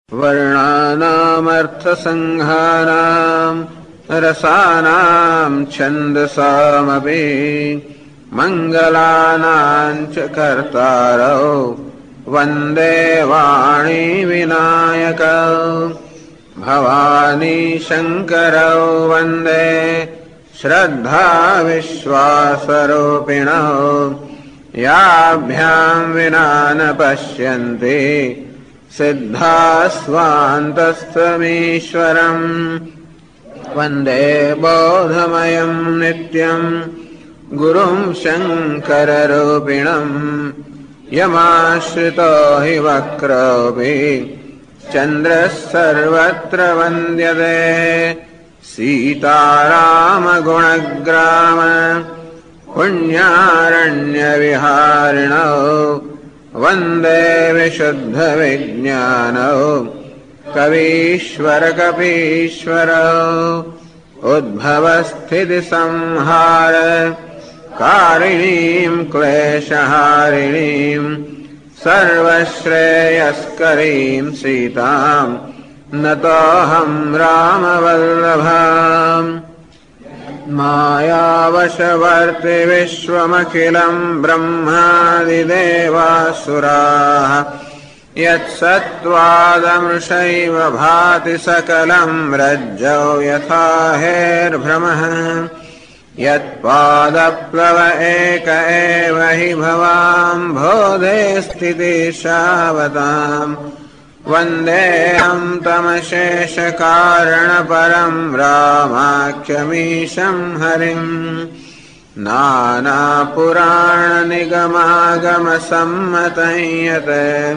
वर्णानामर्थसंहाराम् रसानाम् छन्दसामपि मङ्गलानाम् च कर्तारौ वन्दे वाणी विनायकौ भवानी शङ्करौ वन्दे श्रद्धा विश्वासरूपिणौ याभ्याम् विना न पश्यन्ति सिद्धास्वान्तस्थमीश्वरम् वन्दे बोधमयम् नित्यम् गुरुम् शङ्कररूपिणम् यमाश्रितो हि वक्रोऽपि चन्द्रः सर्वत्र वन्द्यते सीतारामगुणग्राम पुण्यारण्यविहारिणौ वन्दे विशुद्धविज्ञानौ कवीश्वरकपीश्वरौ उद्भवस्थितिसंहार कारिणीम् क्लेशहारिणीम् सर्वश्रेयस्करीम् सीताम् नतोऽहम् रामवल्लभाम् मायावशवर्ति विश्वमखिलम् ब्रह्मादिदेवासुराः यत्सत्त्वादमृषैव भाति सकलम् रज्जौ यथा हेर्भ्रमः यत्पादप्लव एक एव हि भवाम्भोधे स्थितिशावताम् वन्देऽहम् तमशेषकारणपरम् रामाख्यमीशम् हरिम् नानापुराणनिगमागमसम्मतं यत्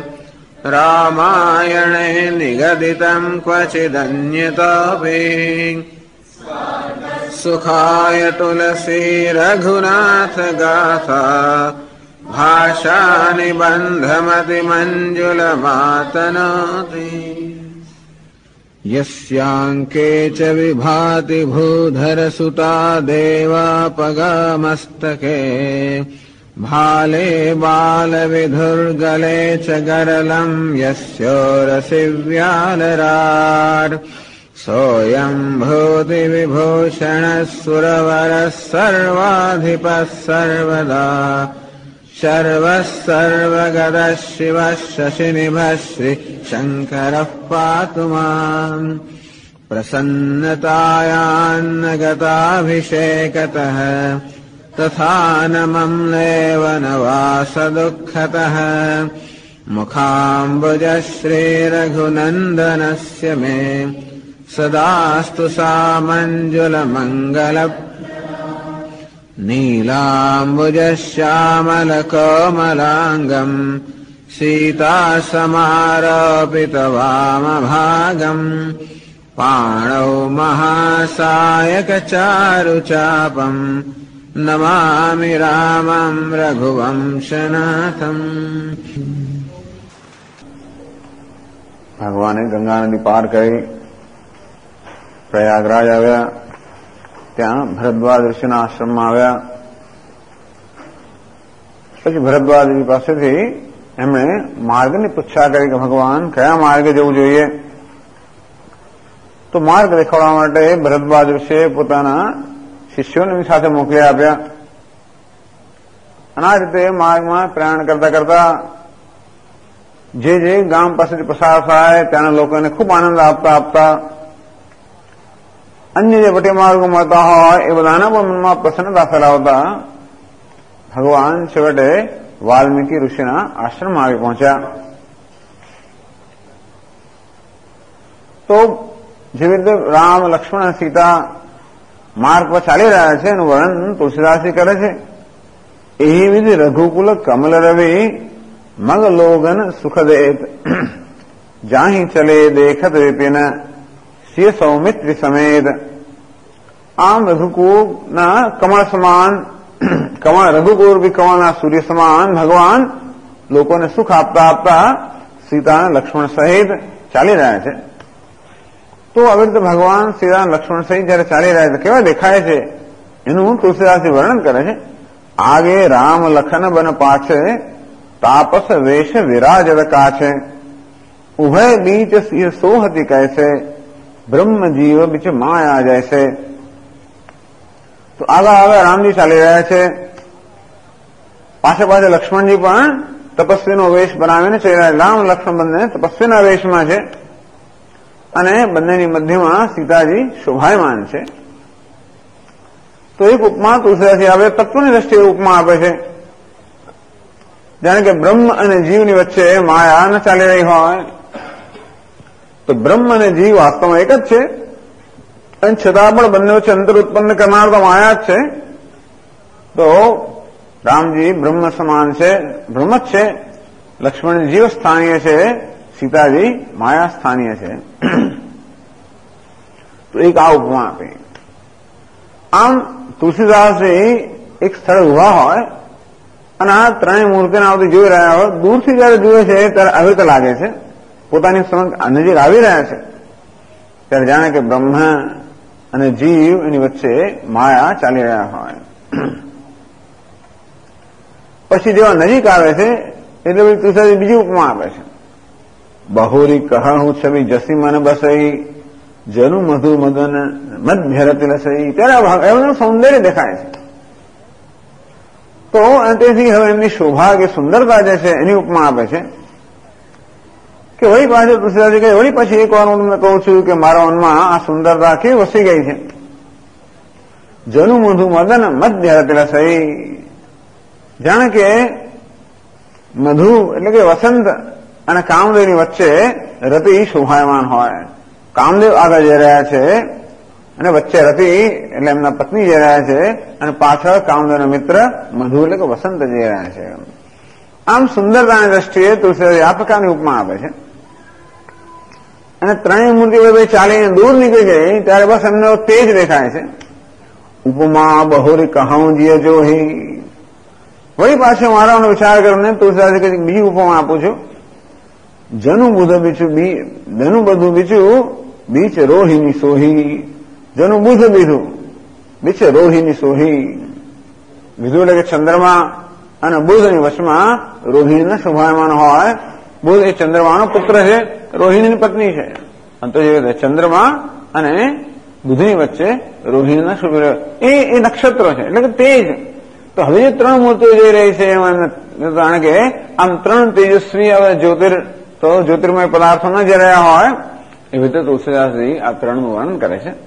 रामायणे निगदितम् क्वचिदन्यतोऽपि सुखाय तुलसी रघुनाथ गाथा भाषानिबन्धमतिमञ्जुलमातनोति यस्याङ्के च विभाति भूधरसुता देवापगामस्तके भाले बालविधुर्गले च गरलम् यस्योरसि व्यालराट् सोऽयम् भूतिविभूषणः सुरवरः सर्वाधिपः सर्वदा शर्वः सर्वगतः शिवः शशिनिभः श्रीशङ्करः पातु माम् प्रसन्नतायान्न गताभिषेकतः तथा न मम्लेव न वासदुःखतः मुखाम्बुजः श्रीरघुनन्दनस्य मे सदास्तु सामञ्जुलमङ्गल नीलाम्बुजश्यामलकोमलाङ्गम् सीतासमारोपितवामभागम् पाणौ महासायकचारुचापम् नमामि रामम् रघुवंशनाथम्। ભગવાને ગંગા નદી પાર કરી પ્રયાગરાજ આવ્યા, ત્યાં ભરદ્વાજ ઋષિના આશ્રમમાં આવ્યા. પછી ભરદ્વાજજી પાસેથી એમણે માર્ગની પૂછા કરી કે ભગવાન કયા માર્ગે જવું જોઈએ. તો માર્ગ દેખાડવા માટે ભરદ્વાજ ઋષિએ પોતાના શિષ્યોને સાથે મોકલી આપ્યા. અને આ રીતે માર્ગમાં પ્રયાણ કરતા કરતા જે જે ગામ પાસેથી પસાર થાય ત્યાંના લોકોને ખૂબ આનંદ આપતા આપતા અન્ય જે વટી માર્ગો મળતા હોય એ બધાના પણ મનમાં પ્રસન્નતા ફેલાવતા ભગવાન છેવટે વાલ્મીકી ઋષિના આશ્રમમાં આવી પહોંચ્યા. તો જેવી રીતે રામ લક્ષ્મણ સીતા માર્ગ પર ચાલી રહ્યા છે એનું વર્ણન તુલસીદાસજી કરે છે. એવી વિધિ રઘુકુલ કમલ રવિ મગ લોગન સુખદેત જાહી ચલે દેખત વિપિન સિંહ સૌમિત્રી સમેત. આમ રઘુકુળના કમળ સમાન રઘુકુળ બી કમળના સૂર્ય સમાન ભગવાન લોકોને સુખ આપતા આપતા સીતા લક્ષ્મણ સહિત ચાલી રહ્યા છે. તો આવી રીતે ભગવાન શ્રીરામ લક્ષ્મણ સહિત જયારે ચાલી રહ્યા છે કેવા દેખાય છે એનું તુલસીદાસજી વર્ણન કરે છે. આગે રામ લખન બન પાછે તાપસ વેશ વિરાજત કાછે ઉભય બીચ સોહતી કૈસે, બ્રહ્મ જીવ બીચ માયા જૈસે. તો આગળ રામજી ચાલી રહ્યા છે, પાછળ લક્ષ્મણજી પણ તપસ્વીનો વેશ બનાવીને ચાલી રહ્યા. રામ લક્ષ્મણ બંને તપસ્વીના વેશમાં છે અને બંનેની મધ્યમાં સીતાજી શોભાયમાન છે. તો એક ઉપમા તુલસીદાસજી આવે, તત્વની દ્રષ્ટિએ ઉપમા આપે છે. જાણે કે બ્રહ્મ અને જીવની વચ્ચે માયા ન ચાલી રહી હોય, તો બ્રહ્મ અને જીવ વાસ્તવમાં એક જ છે, અને છતાં પણ બંને વચ્ચે અંતર ઉત્પન્ન કરનાર તો માયા જ છે. તો રામજી બ્રહ્મ સમાન છે, બ્રહ્મ જ છે, લક્ષ્મણ જીવ સ્થાનીય છે, સીતાજી માયા સ્થાનીય છે. તો એક આ ઉપમા આપી. આમ તુલસીદાસજી એક સ્થળે ઉભા હોય અને આ ત્રણેય મૂર્તિને આવતી જોઈ રહ્યા હોય, દૂરથી જયારે જુએ છે ત્યારે આવી રીતે લાગે છે પોતાની સમક્ષ નજીક આવી રહ્યા છે ત્યારે જાણે કે બ્રહ્મ અને જીવ એની વચ્ચે માયા ચાલી રહ્યા હોય. પછી જેવા નજીક આવે છે એટલે પછી તુલસીદાસજી બીજી ઉપમા આપે છે. બહોરી કહું છબી જસી મન બસઈ, જનુ મધુ મદન મધ્યરતી લસઈ. ત્યારે એમનું સૌંદર્ય દેખાય છે. તો તેથી હવે એમની શોભા કે સુંદરતા જે છે એની ઉપમા આપે છે કે વળી પાછળ તુલસીદાસજી કહે, વળી પછી એક વાર હું તમને કહું છું કે મારા મનમાં આ સુંદરતા કેવી વસી ગઈ છે. જનુ મધુ મદન મધ્યરતી લસઈ. જાણે કે મધુ એટલે કે વસંત અને કામદેવની વચ્ચે રતિ શોભાયમાન હોય. કામદેવ આગળ જઈ રહ્યા છે અને વચ્ચે રતિ એટલે એમના પત્ની જઈ રહ્યા છે અને પાછળ કામદેવના મિત્ર મધુ એટલે કે વસંત જઈ રહ્યા છે. આમ સુંદરતાની દ્રષ્ટિએ તુલસીદાસ આ પ્રકારની ઉપમા આપે છે. અને ત્રણેય મૂર્તિઓ ચાલીને દૂર નીકળી ગઈ ત્યારે બસ એમને તેજ દેખાય છે. ઉપમા બહોરી કહું જીય જોહી. વળી પાછો મારાનો વિચાર કરીને તુલસીદાસે બીજી ઉપમા આપું છું. જનુ બુધ બીચું જનુ બધું બીચું બીચ રોહિણી સોહી. જનુ બુધ બીધું બીચ રોહિણી સોહી. બીધું એટલે કે ચંદ્રમા અને બુધની વચમાં રોહિણીના શોભાયમાન હોય. બુધ એ ચંદ્રમાનો પુત્ર છે, રોહિણીની પત્ની છે. તો જે ચંદ્રમા અને બુધની વચ્ચે રોહિણીના શુભ એ નક્ષત્રો છે એટલે કે તેજ. તો હવે જે ત્રણ મૂર્તિઓ જઈ રહી છે એમાં જાણે કે આમ ત્રણ તેજસ્વી હવે જ્યોતિર્મય પદાર્થો ન જઈ રહ્યા હોય એવી રીતે તુલસીદાસજી આ ત્રણનું વર્ણન કરે છે.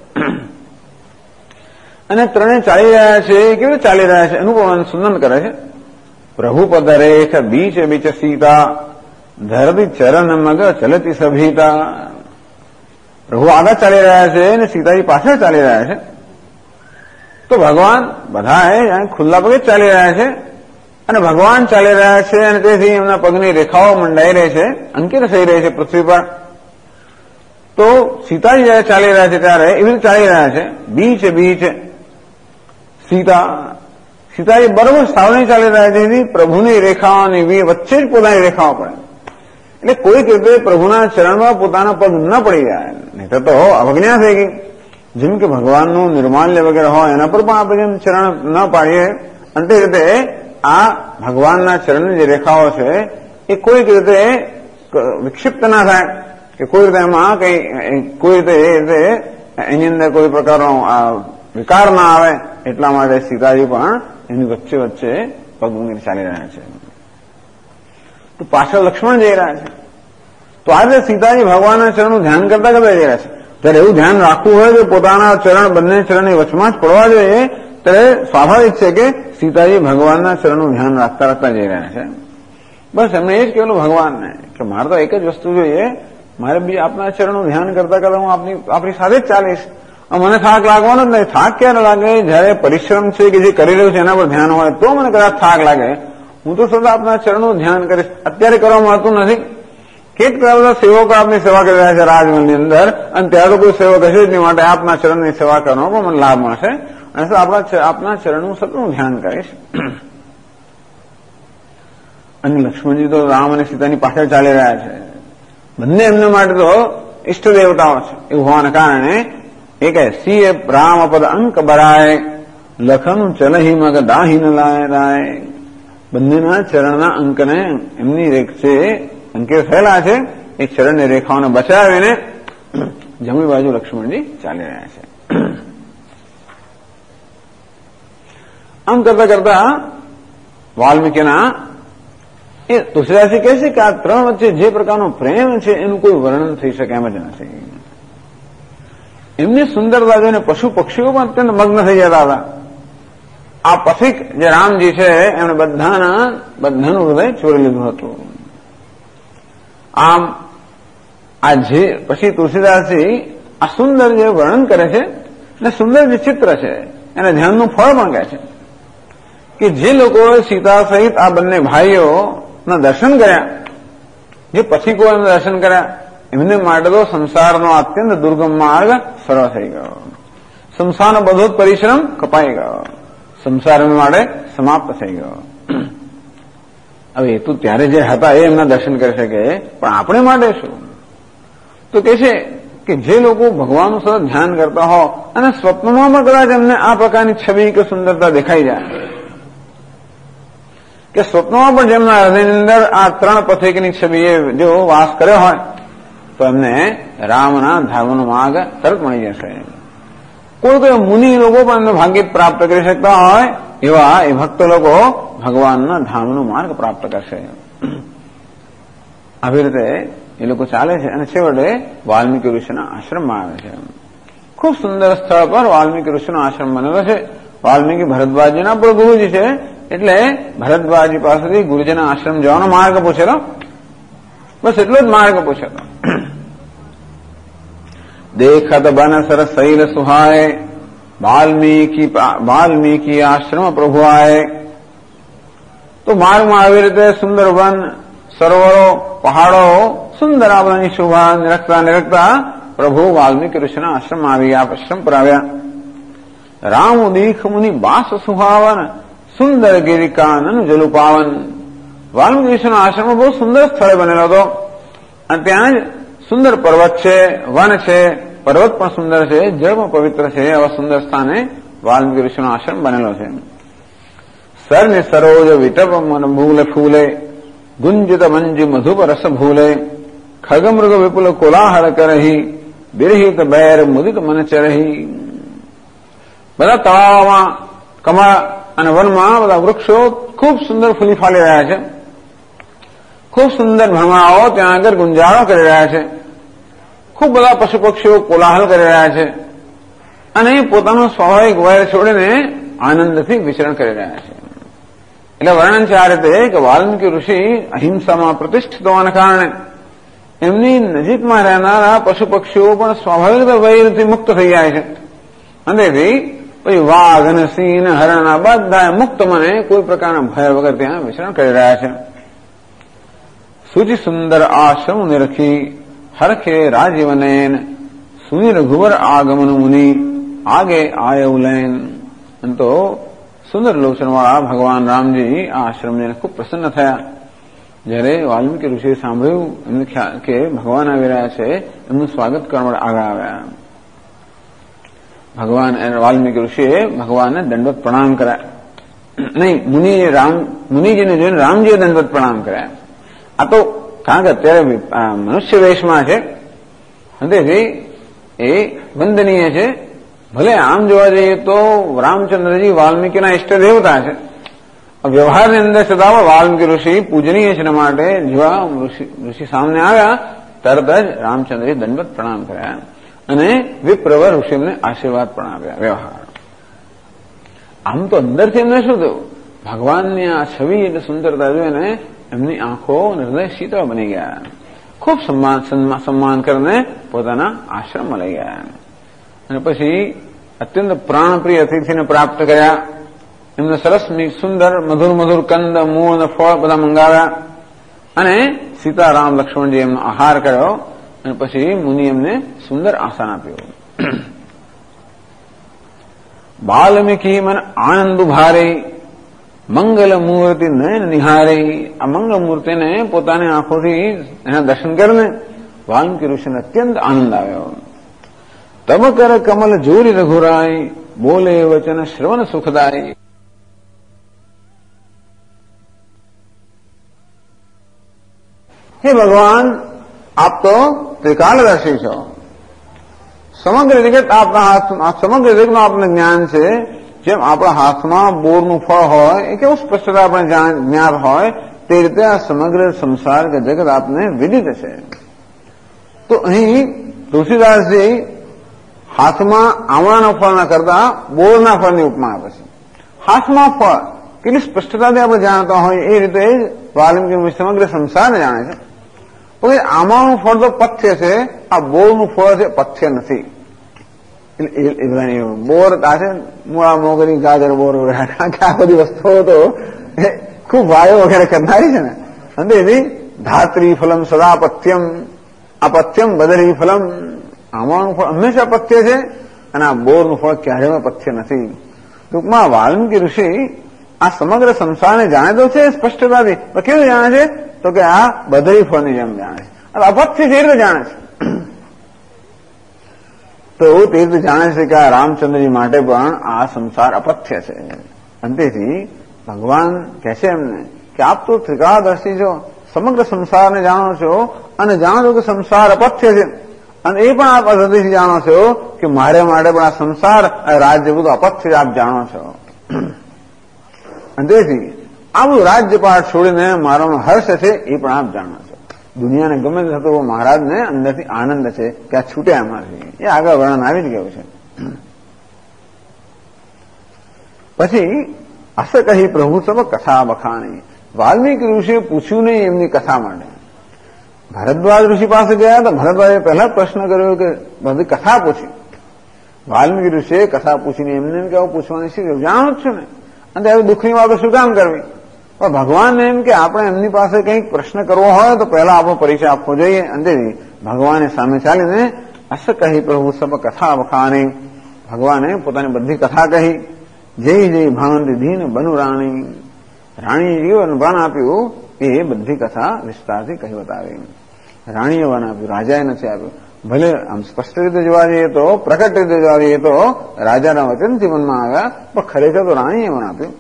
અને ત્રણે ચાલી રહ્યા છે, કેવી રીતે ચાલી રહ્યા છે એનું પણ સુંદર કરે છે. પ્રભુ પદરેખ બીચ બીચ સીતા, ધરતી ચરણ મગ ચલતી સભીતા. પ્રભુ આગળ ચાલી રહ્યા છે અને સીતાજી પાછળ ચાલી રહ્યા છે. તો ભગવાન બધા ખુલ્લા પગે ચાલી રહ્યા છે અને ભગવાન ચાલી રહ્યા છે અને તેથી એમના પગની રેખાઓ મંડાઈ રહી છે, અંકિત થઈ રહી છે પૃથ્વી પર. તો સીતાજી જયારે ચાલી રહ્યા છે ત્યારે એવી રીતે ચાલી રહ્યા છે. બીચ બીચ સીતાજી બરોબર સાવની ચાલી રહ્યા છે. એથી પ્રભુની રેખાઓની વચ્ચે જ પોતાની રેખાઓ પડે એટલે કોઈક રીતે પ્રભુના ચરણમાં પોતાના પગ ન પડી જાય, નહીં તો અવજ્ઞા થઈ ગઈ. જેમ કે ભગવાનનું નિર્માલ્ય વગેરે હોય એના પર પણ આપણે જેમ ચરણ ન પાડીએ અને તે રીતે આ ભગવાનના ચરણની જે રેખાઓ છે એ કોઈક રીતે વિક્ષિપ્ત ના થાય કે કોઈ રીતે એમાં કોઈ રીતે એની અંદર કોઈ પ્રકારનો વિકાર ના આવે એટલા માટે સીતાજી પણ એની વચ્ચે વચ્ચે પગ મૂકીને ચાલી રહ્યા છે. તો પાછળ લક્ષ્મણ જઈ રહ્યા છે. તો આ રીતે સીતાજી ભગવાનના ચરણનું ધ્યાન કરતા કરતા જઈ રહ્યા છે. ત્યારે એવું ધ્યાન રાખવું હોય કે પોતાના ચરણ બંને ચરણની વચમાં જ પડવા જોઈએ ત્યારે સ્વાભાવિક છે કે સીતાજી ભગવાનના ચરણનું ધ્યાન રાખતા રાખતા જઈ રહ્યા છે. બસ એમને એ જ કહેલું ભગવાનને કે મારે તો એક જ વસ્તુ જોઈએ, મારે બી આપના ચરણનું ધ્યાન કરતા કરતા હું આપણી સાથે જ ચાલીશ. મને થાક લાગવાનો જ નહીં. થાક ક્યારે લાગે? જયારે પરિશ્રમ છે કે જે કરી રહ્યું છે એના પર ધ્યાન હોય તો મને કદાચ થાક લાગે. હું તો સદા આપના ચરણનું ધ્યાન કરીશ. અત્યારે કરવામાં આવતું નથી. કેટલા બધા સેવકો આપની સેવા કરી રહ્યા છે રાજમહેલની અંદર અને ત્યારે તો કોઈ સેવક હશે જ નહીં, માટે આપના ચરણની સેવા કરવાનો પણ મને લાભ મળશે અને આપના ચરણનું સતનું ધ્યાન કરીશ. અને લક્ષ્મણજી તો રામ અને સીતાની પાછળ ચાલી રહ્યા છે. બંને એમના માટે તો ઇષ્ટ દેવતાઓ છે. એવું હોવાના કારણે એ કહે સિંહ રામ પદ અંક બરાય, લખન ચલહી મગ દાહી ન લાય રાય. બંનેના ચરણના અંકને એમની રેખ છે અંકિત થયેલા છે એ ચરણની રેખાઓને બચાવીને જમણી બાજુ લક્ષ્મણજી ચાલી રહ્યા છે. આમ કરતા કરતા વાલ્મીકીના એ તુલસીદાસજી કહે છે કે આ ત્રણ વચ્ચે જે પ્રકારનો પ્રેમ છે એનું કોઈ વર્ણન થઈ શકે એમ જ નથી. એમની સુંદરતા જોઈને પશુ પક્ષીઓ પણ અત્યંત મગ્ન થઈ જતા હતા. આ પથિક જે રામજી છે એમણે બધાનું હૃદય ચોરી લીધું હતું. આમ આ જે પછી તુલસીદાસજી આ સુંદર જે વર્ણન કરે છે અને સુંદર જે ચિત્ર છે એને ધ્યાનનું ફળ પણ કહે છે કે જે લોકોએ સીતા સહિત આ બંને ભાઈઓના દર્શન કર્યા, જે પથિકો એમના દર્શન કર્યા, એમને માટે તો સંસારનો અત્યંત દુર્ગમ માર્ગ સરળ થઈ ગયો. સંસારનો બધો જ પરિશ્રમ કપાઈ ગયો. સંસાર માટે સમાપ્ત થઈ ગયો. હવે એ તો ત્યારે જે હતા એ એમના દર્શન કરી શકે, પણ આપણે માટે શું? તો કે છે કે જે લોકો ભગવાનનું સતત ધ્યાન કરતા હો અને સ્વપ્નમાં પણ કદાચ એમને આ પ્રકારની છબી કે સુંદરતા દેખાઈ જાય, કે સ્વપ્નમાં પણ જેમના હૃદયની અંદર આ ત્રણ પથિકની છબીએ જો વાસ કર્યો હોય તો એમને રામના ધર્મનો માર્ગ તરત મળી જશે. કોઈ મુનિ લોકો પણ એમને ભાગ્ય પ્રાપ્ત કરી શકતા હોય એવા એ ભક્ત લોકો ભગવાનના ધામનો માર્ગ પ્રાપ્ત કરશે. આવી રીતે એ લોકો ચાલે છે અને છેવટે વાલ્મીકી ઋષિના આશ્રમમાં આવે છે. ખૂબ સુંદર સ્થળ પર વાલ્મીકી ઋષિનો આશ્રમ બનેલો છે. વાલ્મીકી ભરદ્વાજીના પણ ગુરુજી છે, એટલે ભરદ્વાજી પાસેથી ગુરુજીના આશ્રમ જવાનો માર્ગ પૂછેલો, બસ એટલો જ માર્ગ પૂછેલો. દેખત બન સરસ શૈલ સુહાય વાલ્મીકી આશ્રમ પ્રભુ આય. તો માર્ગમાં આવી રીતે સુંદર વન, સરોવરો, પહાડો, સુંદર આ બધાની શોભા નિરખતા પ્રભુ વાલ્મીકી ઋષિના આશ્રમમાં આવી ગયા, આશ્રમ પર આવ્યા. રામ દીખ મુનિ બાસ સુહાવન સુંદર ગિરિકાનન જલુ પાવન. વાલ્મીકી ઋષિના આશ્રમમાં બહુ સુંદર સ્થળ બનેલો હતો અને ત્યાં જ સુંદર પર્વત છે, વન છે, પર્વત પણ સુંદર છે, જળ પણ પવિત્ર છે. આવા સુંદર સ્થાને વાલ્મીકી ઋષિનો આશ્રમ બનેલો છે. સરને સરોજ વિટપ મન ભૂલે ફૂલે ગુંજિત મંજુ મધુપ રસ ભૂલે ખગમૃગ વિપુલ કોલાહલ કરહી બિરહિત બેર મુદિત મન ચરહી. બધા તળાવમાં, કમળ અને વનમાં બધા વૃક્ષો ખૂબ સુંદર ફૂલી ફાલી રહ્યા છે. ખૂબ સુંદર ભ્રમણાઓ ત્યાં આગળ ગુંજારો કરી રહ્યા છે. ખૂબ બધા પશુ પક્ષીઓ કોલાહલ કરી રહ્યા છે અને પોતાનો સ્વાભાવિક વય છોડીને આનંદથી વિચરણ કરી રહ્યા છે. એટલે વર્ણન છે આ રીતે કે વાલ્મીકી ઋષિ અહિંસામાં પ્રતિષ્ઠિત હોવાના કારણે એમની નજીકમાં રહેનારા પશુ પક્ષીઓ પણ સ્વાભાવિક વયથી મુક્ત થઈ જાય છે. અને પછી વાઘ અને સિંહ અને હરણ બધા મુક્ત મને કોઈ પ્રકારના ભય વગર ત્યાં વિચરણ કરી રહ્યા છે. સુચિ સુંદર આશ્રમ નિરખી હરખે રાજીવનેન સુનિ રઘુવર આગમન મુનિ આગે આયવલેન. તો સુંદર લોચનવાળા ભગવાન રામજી આ આશ્રમ જઈને ખૂબ પ્રસન્ન થયા. જયારે વાલ્મીકી ઋષિએ સાંભળ્યું એમને કે ભગવાન આવી રહ્યા છે, એમનું સ્વાગત કરવા માટે આગળ આવ્યા. ભગવાન વાલ્મીકી ઋષિએ ભગવાનને દંડવત પ્રણામ કર્યા. નહીં, મુનિજીને જોઈને રામજીએ દંડવત પ્રણામ કર્યા. આ તો કારણ કે અત્યારે મનુષ્ય વેશમાં છે, તેથી એ વંદનીય છે. ભલે આમ જોવા જઈએ તો રામચંદ્રજી વાલ્મીકીના ઇષ્ટ દેવતા છે. વ્યવહારની અંદર છતાં વાલ્મીકી ઋષિ પૂજનીય છે માટે જેવા ઋષિ સામે આવ્યા તરત જ રામચંદ્રજી દંડવત પ્રણામ કર્યા અને વિપ્રવર ઋષિને આશીર્વાદ પણ આપ્યા. વ્યવહાર આમ તો અંદરથી એમને શું થયું? ભગવાનની આ છબી એટલે સુંદરતા જોઈને એમની આંખો અને હૃદય શીતળ બની ગયા. ખૂબ સન્માન કરીને પોતાના આશ્રમમાં લઈ ગયા અને પછી અત્યંત પ્રાણપ્રિય અતિથિને પ્રાપ્ત કર્યા. એમને સરસ સુંદર મધુર કંદ, મૂળ અને ફળ બધા મંગાવ્યા અને સીતારામ લક્ષ્મણજી એમનો આહાર કર્યો અને પછી મુનિ એમને સુંદર આસન આપ્યું. વાલ્મીકી મન આનંદ ભારે મંગલ મૂર્તિ નયન નિહારે. આ મંગલ મૂર્તિને પોતાની આંખોથી એના દર્શન કરીને વાલ્મીકી ઋષિને અત્યંત આનંદ આવ્યો. તબ કર કમલ જોરી રઘુરાય બોલે વચન શ્રવણ સુખદાય. હે ભગવાન, આપ તો ત્રિકાલદર્શી છો. સમગ્ર જગત આપના હાથમાં, સમગ્ર જગતનું આપને જ્ઞાન છે. જેમ આપણા હાથમાં બોરનું ફળ હોય એ કેવું સ્પષ્ટતા આપણે જ્ઞાત હોય તે રીતે આ સમગ્ર સંસાર કે જગત આપને વિદિત છે. તો અહીં તુલસીદાસજી હાથમાં આમળાના ફળના કરતા બોરના ફળની ઉપમા આપે છે. હાથમાં ફળ કેટલી સ્પષ્ટતાથી આપણે જાણતા હોય એ રીતે જ વાલ્મીકી સમગ્ર સંસારને જાણે છે. તો આમળાનું ફળ તો પથ્ય છે, આ બોરનું ફળ છે પથ્ય નથી. બોર છે મૂળા મોગરી ગાજર બોર વગેરે આ બધી વસ્તુઓ તો ખૂબ વાયો વગેરે કરનારી છે ને. અને એની ધાત્રી ફલમ સદા પથ્યમ, અપથ્યમ બદરી ફલમ. આમળાનું ફળ હંમેશા પથ્ય છે અને આ બોરનું ફળ ક્યારેય પથ્ય નથી. ટૂંકમાં વાલ્મીકી ઋષિ આ સમગ્ર સંસારને જાણે તો છે સ્પષ્ટતાથી, પણ કેવું જાણે છે તો કે આ બદરી ફળની જેમ જાણે છે. અપથ્ય જે રીતે જાણે છે તો તે રીતે જાણે છે કે આ રામચંદ્રજી માટે પણ આ સંસાર અપથ્ય છે. અંતેથી ભગવાન કહે છે એમને કે આપ તો ત્રિકાળદર્શી છો, સમગ્ર સંસારને જાણો છો અને જાણો છો કે સંસાર અપથ્ય છે. અને એ પણ આપ હૃદયથી જાણો છો કે મારે માટે પણ આ સંસાર રાજ્ય બધું અપથ્ય આપ જાણો છો. અને તેથી આ બધું રાજ્યપાઠ છોડીને મારો હર્ષ છે એ પણ આપ જાણો છો. દુનિયાને ગમે તે થતો મહારાજને અંદરથી આનંદ છે કે આ છૂટ્યા એમાંથી. એ આગળ વર્ણન આવી જ ગયું છે. પછી અસ કહી પ્રભુ સબ કથા બખાણી. વાલ્મીકી ઋષિએ પૂછ્યું નહીં એમની કથા માટે. ભરદ્વાજ ઋષિ પાસે ગયા તો ભરદ્વાજે પહેલા પ્રશ્ન કર્યો કે બધી કથા પૂછી. વાલ્મીકી ઋષિએ કથા પૂછીને એમને કેવું પૂછવાની શી જાણો જ છું ને, અને આવી દુઃખની વાતો શું કામ કરવી. પણ ભગવાનને એમ કે આપણે એમની પાસે કંઈક પ્રશ્ન કરવો હોય તો પહેલા આપણો પરિચય આપવો જોઈએ. અને ભગવાને સામે ચાલીને અસ કહી પ્રભુ સબ કથા વખાણી. ભગવાને પોતાની બધી કથા કહી. જય જય ભાંતિ ધીન બનુ રાણી. રાણીએ જીવન વન આપ્યું એ બધી કથા વિસ્તારથી કહી બતાવી. રાણીએ વન આપ્યું, રાજાએ નથી આપ્યું. ભલે આમ સ્પષ્ટ રીતે જોવા જઈએ તો, પ્રકટ રીતે જોવા જઈએ તો રાજાના વચનથી વનમાં આવ્યા, પણ ખરેખર તો રાણીએ વન આપ્યું.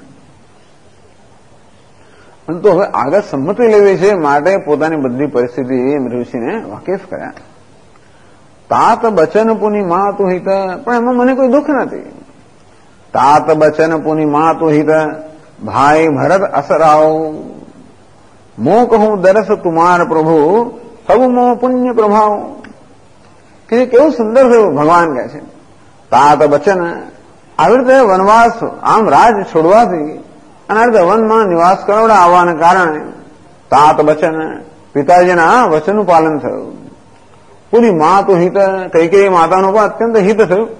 તો હવે આગળ સંમતિ લેવી છે માટે પોતાની બધી પરિસ્થિતિ ઋષિને વાકેફ કર્યા. તાત બચન પુની મા તું હિત. પણ એમાં મને કોઈ દુઃખ નથી. તાત બચન પુની મા તું હિત, ભાઈ ભરત અસરાઓ. મો કહું દરસ તુમાર પ્રભુ, સબ મો પુણ્ય પ્રભાવ. કે કેવું સુંદર થયું ભગવાન કહે છે. તાત બચન, આવી રીતે વનવાસ આમ રાજ છોડવાથી અને આ રીતે વનમાં નિવાસ કરાવડા આવવાને કારણે તાત બચન, પિતાજીના વચનનું પાલન થયું. પૂરી મા તો હિત, કૈકેયી માતાનું પણ અત્યંત હિત થયું.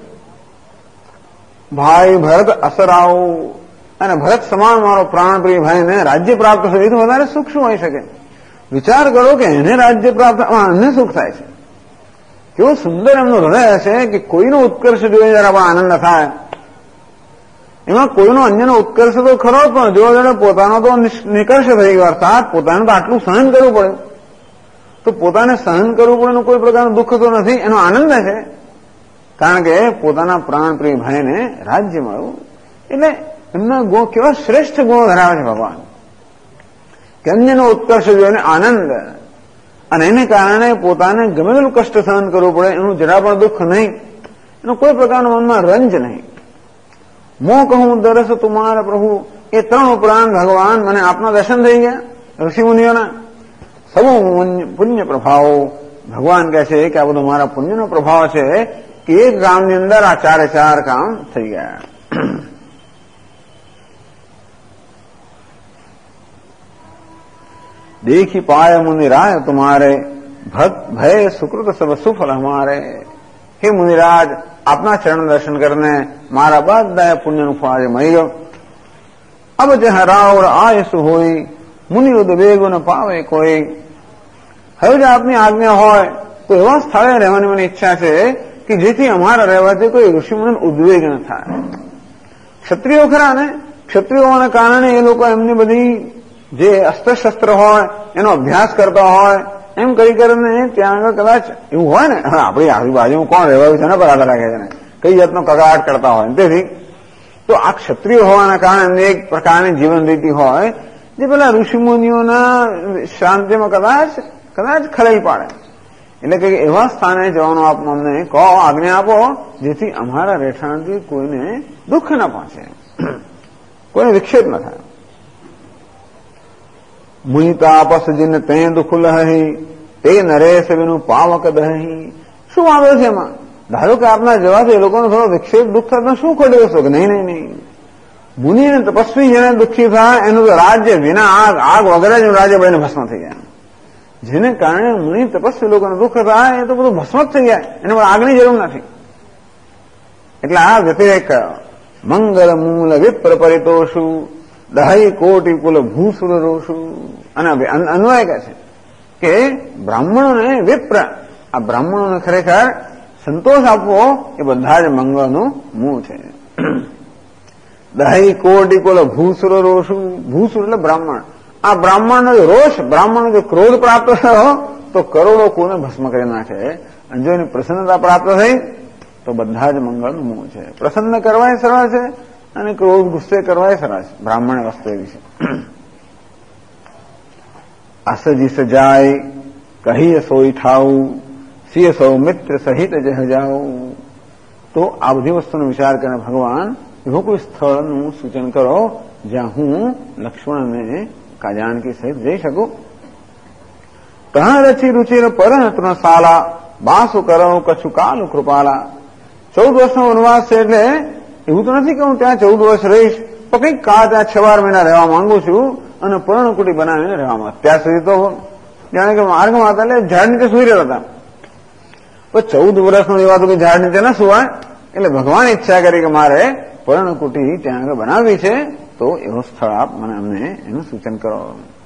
ભાઈ ભરત અસરાઓ, અને ભરત સમાન મારો પ્રાણપ્રિય ભાઈને રાજ્ય પ્રાપ્ત થયું. એ તો વધારે સુખ શું હોઈ શકે. વિચાર કરો કે એને રાજ્ય પ્રાપ્ત એને સુખ થાય છે. કેવું સુંદર એમનું હૃદય હશે કે કોઈનો ઉત્કર્ષ જોઈએ જરા પણ આનંદ થાય. એમાં કોઈનો અન્યનો ઉત્કર્ષ તો ખરો, પણ જો જયારે પોતાનો તો નિકર્ષ થઈ ગયો, અર્થાત પોતાને તો આટલું સહન કરવું પડે, તો પોતાને સહન કરવું પડે એનું કોઈ પ્રકારનું દુઃખ તો નથી, એનો આનંદ છે. કારણ કે પોતાના પ્રાણપ્રિય ભાઈને રાજ્ય મળ્યું. એટલે એમના ગુણ કેવા શ્રેષ્ઠ ગુણો ધરાવે છે ભગવાન, કે અન્યનો ઉત્કર્ષ જોઈને આનંદ, અને એને કારણે પોતાને ગમે તેટલું કષ્ટ સહન કરવું પડે એનું જરા પણ દુઃખ નહીં, એનું કોઈ પ્રકારનું મનમાં રંજ નહીં. મો કહું દરસ તુમારા પ્રભુ, એ ત્રણ ઉપરાંત ભગવાન મને આપના દર્શન થઈ ગયા ઋષિમુનિઓના. સૌ પુણ્ય પ્રભાવો. ભગવાન કહે છે કે આ બધો મારા પુણ્યનો પ્રભાવ છે કે એક ગામની અંદર આ ચારે ચાર કામ થઈ ગયા. देखी पाय मुनि राय तुम्हारे, भक्त भय सुकृत सब सुफल हमारे. हे मुनिराज, આપના ચરણ દર્શન કરીને મારા બધા પુણ્યનું ફળ આજે મળી ગયો. અબ જહ રાવણ આયસ હોય, મુનિ ઉદ્વેગો ન પાવે કોઈ. હવે જો આપની આજ્ઞા હોય તો એવા સ્થળે રહેવાની મને ઈચ્છા છે કે જેથી અમારા રહેવાથી કોઈ ઋષિમુનિ ઉદ્વેગ ન થાય. ક્ષત્રિયો ખરા ને, ક્ષત્રિયોના કારણે એ લોકો એમની બધી જે અસ્ત્ર-શસ્ત્ર હોય એનો અભ્યાસ કરતા હોય, એમ કરીને ત્યાં આગળ કદાચ એવું હોય ને, આપણી આજુબાજુમાં કોણ રહેવાયું છે ને પર આધાર રાખે છે ને, કઈ જાતનો કકડાટ કરતા હોય. તેથી તો આ ક્ષત્રિય હોવાના કારણે એમને એક પ્રકારની જીવન રીતિ હોય જે પેલા ઋષિમુનિઓના શાંતિમાં કદાચ કદાચ ખલેલ પાડે. એટલે કે એવા સ્થાને જવાનું આપ અમને કહો, આજ્ઞા આપો, જેથી અમારા રહેઠાણથી કોઈને દુઃખ ન પહોંચે, કોઈને વિક્ષેપ ન થાય. મુનિતાપસ જીન તે દુઃખ લહી તે નરેશ વિનું પાવક દહી. શું વાંધો છે એમાં? ધારો કે આપના જવાથી એ લોકોનો થોડો વિક્ષેપ દુઃખ થાય, શું ખોટી વસ્તુ? કે નહીં નહીં નહીં, મુનિ અને તપસ્વી જેને દુઃખી થાય એનું તો રાજ્ય વિના આગ વગેરે જ રાજ્ય બળીને ભસ્મ થઈ જાય. જેને કારણે મુનિ તપસ્વી લોકોને દુઃખ થાય એ તો બધું ભસ્મ જ થઈ જાય, એને આગની જરૂર નથી. એટલે આ વ્યતિરેક કયો? મંગળ મૂલ વિપ્ર પરિતોષુ દહી કોટી કુલ ભૂસુર રોષુ. અને અન્વય કહે છે કે બ્રાહ્મણોને વિપ્ર, આ બ્રાહ્મણોને ખરેખર સંતોષ આપવો એ બધા જ મંગળનું મૂળ છે. દહી કોટી કુલ ભૂસુર રોષુ. ભૂસુર એટલે બ્રાહ્મણ. આ બ્રાહ્મણનો જો રોષ, બ્રાહ્મણનો જો ક્રોધ પ્રાપ્ત થયો તો કરોડો કુળને ભસ્મ કરી નાખે. અને જો એની પ્રસન્નતા પ્રાપ્ત થઈ તો બધા જ મંગળનું મૂળ છે. પ્રસન્ન કરવા એ સરળ છે અને ક્રોધ ગુસ્સે કરવા એ સરળ છે. બ્રાહ્મણ વસ્તુ એવી છે. આસજી સજાય કહીએ સોઈ ઠાવું સિય સૌ મિત્ર સહિત જહ જાઉં. તો આ બધી વસ્તુનો વિચાર કરીને ભગવાન એવો કોઈ સ્થળનું સૂચન કરો જ્યાં હું લક્ષ્મણને જાનકી સહિત જઈ શકું. કહા રચી રુચિર પરણત્ર શાલા બાસુ કરો કછુ કાલુ કૃપાલા. 14 વર્ષનો વનવાસ છે એટલે એવું તો નથી કે હું ત્યાં 14 વર્ષ રહીશ, તો કંઈક ત્યાં 6-12 મહિના રહેવા માંગુ છું અને પર્ણકુટી બનાવીને રહેવા માંગુ. ત્યાં સુધી તો જાણે કે માર્ગમાં હતા એટલે ઝાડ નીચે સુઈ રહ્યા હતા. પણ 14 વર્ષનો એવા તો કે ઝાડ નીચે ના સુવાય. એટલે ભગવાન ઈચ્છા કરી કે મારે પર્ણકુટી ત્યાં આગળ બનાવવી છે, તો એવું સ્થળ આપ મને અમને એનું સૂચન કરો.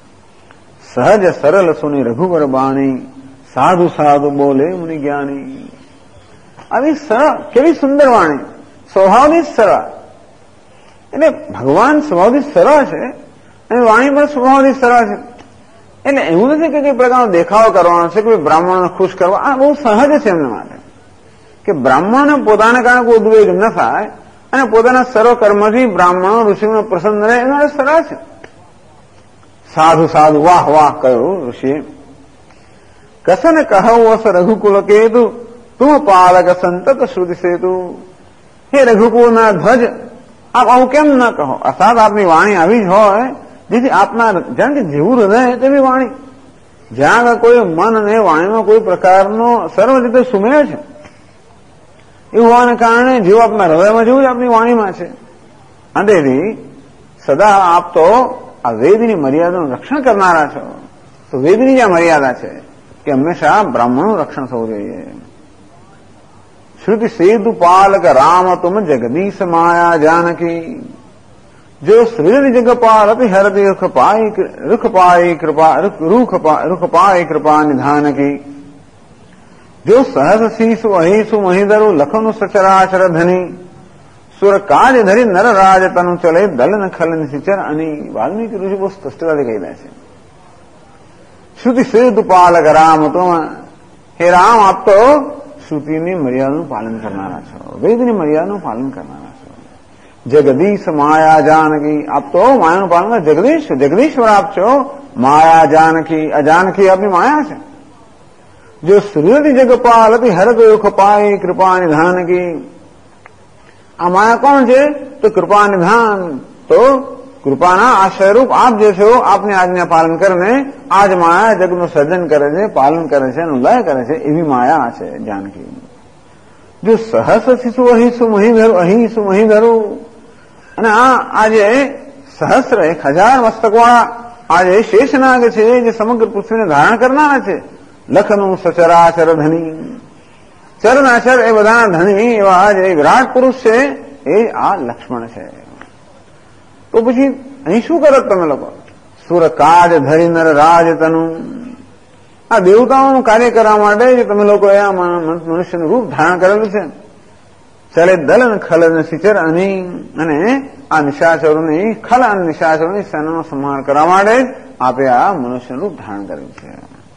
સહજ સરળ સુની રઘુવર બાણી સાધુ સાધુ બોલે મુનિ જ્ઞાની. આવી સરળ, કેવી સુંદર વાણી, સ્વભાવથી સરળ. એટલે ભગવાન સ્વભાવથી સરળ છે અને વાણી પણ સ્વભાવથી સરળ છે. એટલે એવું નથી કે કઈ પ્રકારનો દેખાવો કરવાનો છે, કોઈ બ્રાહ્મણોને ખુશ કરવા. આ બહુ સહજ છે એમના માટે કે બ્રાહ્મણને પોતાને કારણે કોઈ ઉદ્વેગ ન થાય અને પોતાના સર્વ કર્મથી બ્રાહ્મણો ઋષિઓને પ્રસન્ન રહે, એનો સરળ છે. સાધુ સાધુ વાહ વાહ કહ્યું ઋષિએ. કસન કહું અસ રઘુકુલ કેતુ તું પાલક સંતત શ્રુતિ સેતુ. હે રઘુકુળના ધ્વજ, આપ આવું કેમ ન કહો? અર્થાત આપની વાણી આવી જ હોય જેથી આપના જાણ કે જેવું હૃદય તેવી વાણી. જ્યાં કોઈ મન અને વાણીમાં કોઈ પ્રકારનો સર્વ રીતે સુમેળ છે એવું હોવાને કારણે જેવું આપના હૃદયમાં જેવું જ આપની વાણીમાં છે. અંતેથી સદા આપ તો આ વેદની મર્યાદાનું રક્ષણ કરનારા છો. તો વેદની જ્યાં મર્યાદા છે કે હંમેશા બ્રાહ્મણનું રક્ષણ થવું જોઈએ. શ્રુતિ સેતુ પાલક રામ તુમ જગદીશ માયા જાનકી. જો સૃજન જગપાલ અતિ હરતી રૂખ પાય કૃપા નિધાન કી. જો સહસ શીશુ અહીસુ મહિધરુ લખનું સચરાચર ધની. સુર કાજ ધરી નર રાજ તનુ ચલે દલન ખલન સિચર. અને વાલ્મીકી ઋષિ બહુ સ્પષ્ટતાથી કહી રહ્યા છે. શ્રુતિ સેતુ પાલક રામ તુમ. હે રામ, આપ તો શ્રુતિની મર્યાદાનું પાલન કરનારા છો, વેદની મર્યાદાનું પાલન કરનારા છો. જગદીશ માયા જાનકી, આપ તો માયાનું પાલન કર. જગદીશ્વર આપ છો. માયા જાનકી, અજાનકી આપની માયા છે. જો સૃજતી જગપાલ અતિ હરત યુખ પાય કૃપા નિધાન કી. આ માયા કોણ છે? તો કૃપા નિધાન. તો કૃપાના આશ્રયરૂપ આપ જે છો, આપની આજ્ઞા પાલન કરીને આજ માયા જગનું સર્જન કરે છે, પાલન કરે છે, લય કરે છે, એવી માયા છે જાનકી. જો સહસ શિશુ અહીસુ મહીધરું અહીસુ મહીધરું. અને આ જે સહસ્ર 1000 મસ્તકવાળા આ જે શેષનાગ છે, જે સમગ્ર પૃથ્વીને ધારણ કરનારા છે. લખનું સચરાચર ધની. ચરનાચર એ બધાના ધણી એવા જે વિરાટ પુરુષ છે એ આ લક્ષ્મણ છે. તો પછી અહીં શું કરો તમે લોકો? સુર કાજ ધરી નર રાજ તનુ. આ દેવતાઓનું કાર્ય કરવા માટે જે તમે લોકો આ મનુષ્યનું રૂપ ધારણ કરેલું છે. ચલે દલન ખલન સિચર. અને આ નિશાચરોની ખલ અને નિશાચરોની સેનાનો સંહાર કરવા માટે આપે આ મનુષ્યનું રૂપ ધારણ કરેલું છે.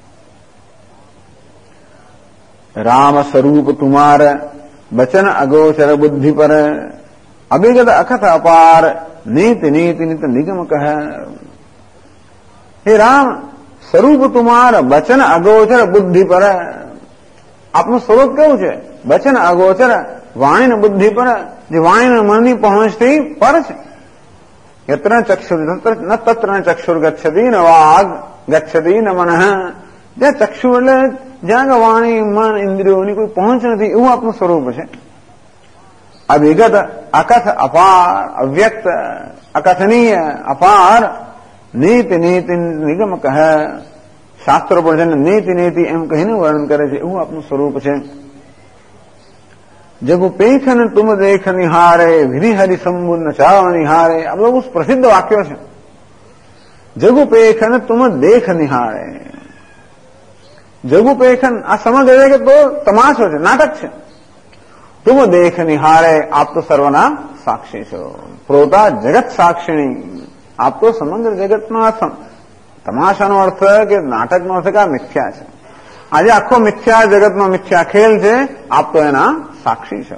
રામ સ્વરૂપ તુમાર બચન અગોચર બુદ્ધિ પર. અભિગત અખત અપાર નીતિ નીતિ નિત નિગમ કહ. હે રામ, સ્વરૂપ તુમાર વચન અગોચર બુદ્ધિ પર. આપનું સ્વરૂપ કેવું છે? વચન અગોચર, વાણી ને બુદ્ધિ પર, જે વાણી મનની પહોંચથી પર છે. યત્ર ચક્ષુર ન તત્ર ચક્ષુર ગચ્છતિ ન વાગ ગચ્છતિ ન મનઃ. જ્યાં ચક્ષુ એટલે જ્યાં વાણી મન ઇન્દ્રિયોની કોઈ પહોંચ નથી, એવું આપનું સ્વરૂપ છે. અવિગત, અકથ, અપાર, અવ્યક્ત, અકથનીય, અપાર, નીતિ નીતિ નિગમ કહે. શાસ્ત્રો પર જેને નીતિ નીતિ એમ કહીને વર્ણન કરે છે, એવું આપનું સ્વરૂપ છે. જગુ પેખન તુમ દેખ નિહારે, વિધિ હરિ શંભુ નચાવ નિહારે. આ બહુ પ્રસિદ્ધ વાક્યો છે. જગુ પેખન તુમ દેખ નિહારે. જગુ પેખન આ સમગ્ર જગત તો તમાશો છે, નાટક છે. તુમ દેખ નિહારે, આપ તો સર્વના સાક્ષી છો. પ્રોતા જગત સાક્ષિણી, આપ તો સમગ્ર જગતનો તમાશાનો અર્થ કે નાટકનો અર્થ કે આ મિથ્યા છે. આજે આખો મિથ્યા જગતનો મિથ્યા ખેલ છે, આપ તો એના સાક્ષી છો.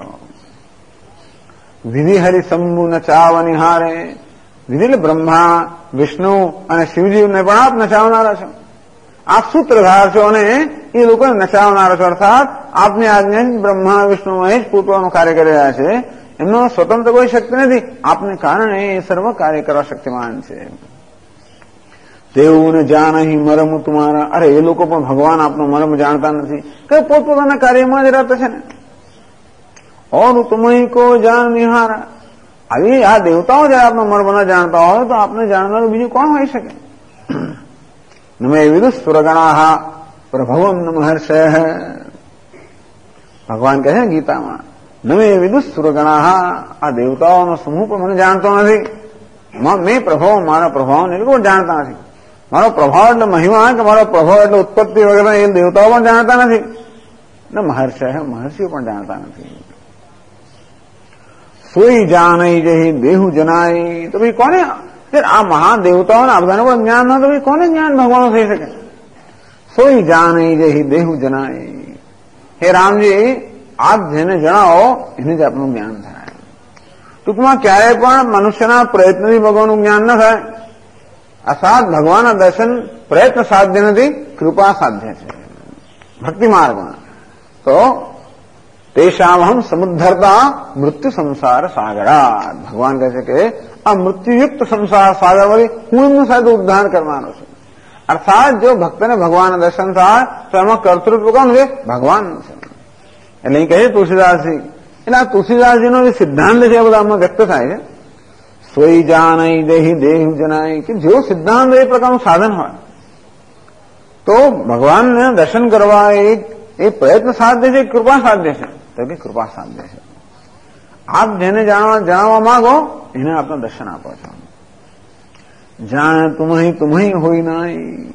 વિધિ હરિ શંભુ નચાવ નિહારે. વિધિ એટલે બ્રહ્મા, વિષ્ણુ અને શિવજીને પણ આપ નચાવનારા છો. આપ સૂત્રધાર છો અને એ લોકોને નચાવનારા છો. અર્થાત આપની આજ્ઞા બ્રહ્મા, વિષ્ણુ, મહેશ પૂતવાનું કાર્ય કરી રહ્યા છે. એમનો સ્વતંત્ર કોઈ શક્તિ નથી, આપને કારણે એ સર્વ કાર્ય કરવા શક્તિમાન છે. તેવું જાણહી મરમ તુમારા. અરે એ લોકો પણ ભગવાન આપનો મરમ જાણતા નથી, કે પોતપોતાના કાર્યમાં જ રત છે ને. ઓર તુમહી કો જાણ નિહારા. આવી આ દેવતાઓ જયારે આપનો મર્મ ન જાણતા હોય તો આપને જાણનારું બીજું કોણ હોઈ શકે? નમે વિદુષ સુરગણા પ્રભવમ ન મહર્ષય. ભગવાન કહે છે ગીતામાં, નમે વિદુષ સુરગણા. આ દેવતાઓનો સમૂહ પણ મને જાણતો નથી. મેં પ્રભાવ, મારા પ્રભાવને એ લોકો જાણતા નથી. મારો પ્રભાવ એટલે મહિમા, કે મારો પ્રભાવ એટલે ઉત્પત્તિ વગેરે એ દેવતાઓ પણ જાણતા નથી. ને મહર્ષિઓ પણ જાણતા નથી. સોઈ જાણઈ જહી દેહુ જનાય. તો ભાઈ કોને આ મહાદેવતાઓને આ બધાને પણ જ્ઞાન ના, તો ભાઈ કોને જ્ઞાન ભગવાન થઈ શકે? સોઈ જાણઈ જહી દેહુ જનાય. હે રામજી, આપ જેને જણાવો એને જ આપનું જ્ઞાન થાય. ટૂંકમાં ક્યારેય પણ મનુષ્યના પ્રયત્નથી ભગવાનનું જ્ઞાન ન થાય. અર્થાત ભગવાનના દર્શન પ્રયત્ન સાધ્ય નથી, કૃપા સાધ્ય છે ભક્તિ માર્ગમાં. તો તેષામહમ સમુદ્ધરતા મૃત્યુ સંસાર સાગરા. ભગવાન કહે છે કે આ મૃત્યુયુક્ત સંસાર સાગરમાંથી હું એમનું સાથે ઉદ્ધાર કરવાનો છું. અર્થાત જો ભક્તને ભગવાનના દર્શન થાય તો એમાં કર્તૃત્વ કોણ છે? ભગવાનનું છે. એટલે અહીં કહે તુલસીદાસજી. એટલે આ તુલસીદાસજીનો જે સિદ્ધાંત છે એ બધા આમાં વ્યક્ત થાય છે. સોઈ જાણઈ દેહી દેહુ જનાય. કે જેવો સિદ્ધાંત એ પ્રકારનું સાધન હોય તો ભગવાનને દર્શન કરવા એ પ્રયત્ન સાધ્ય છે, કૃપા સાધ્ય છે? તો કે કૃપા સાધ્ય છે. આપ જેને જણાવવા માંગો એને આપના દર્શન આપો છો. જાણ તુમહી હોય નહીં.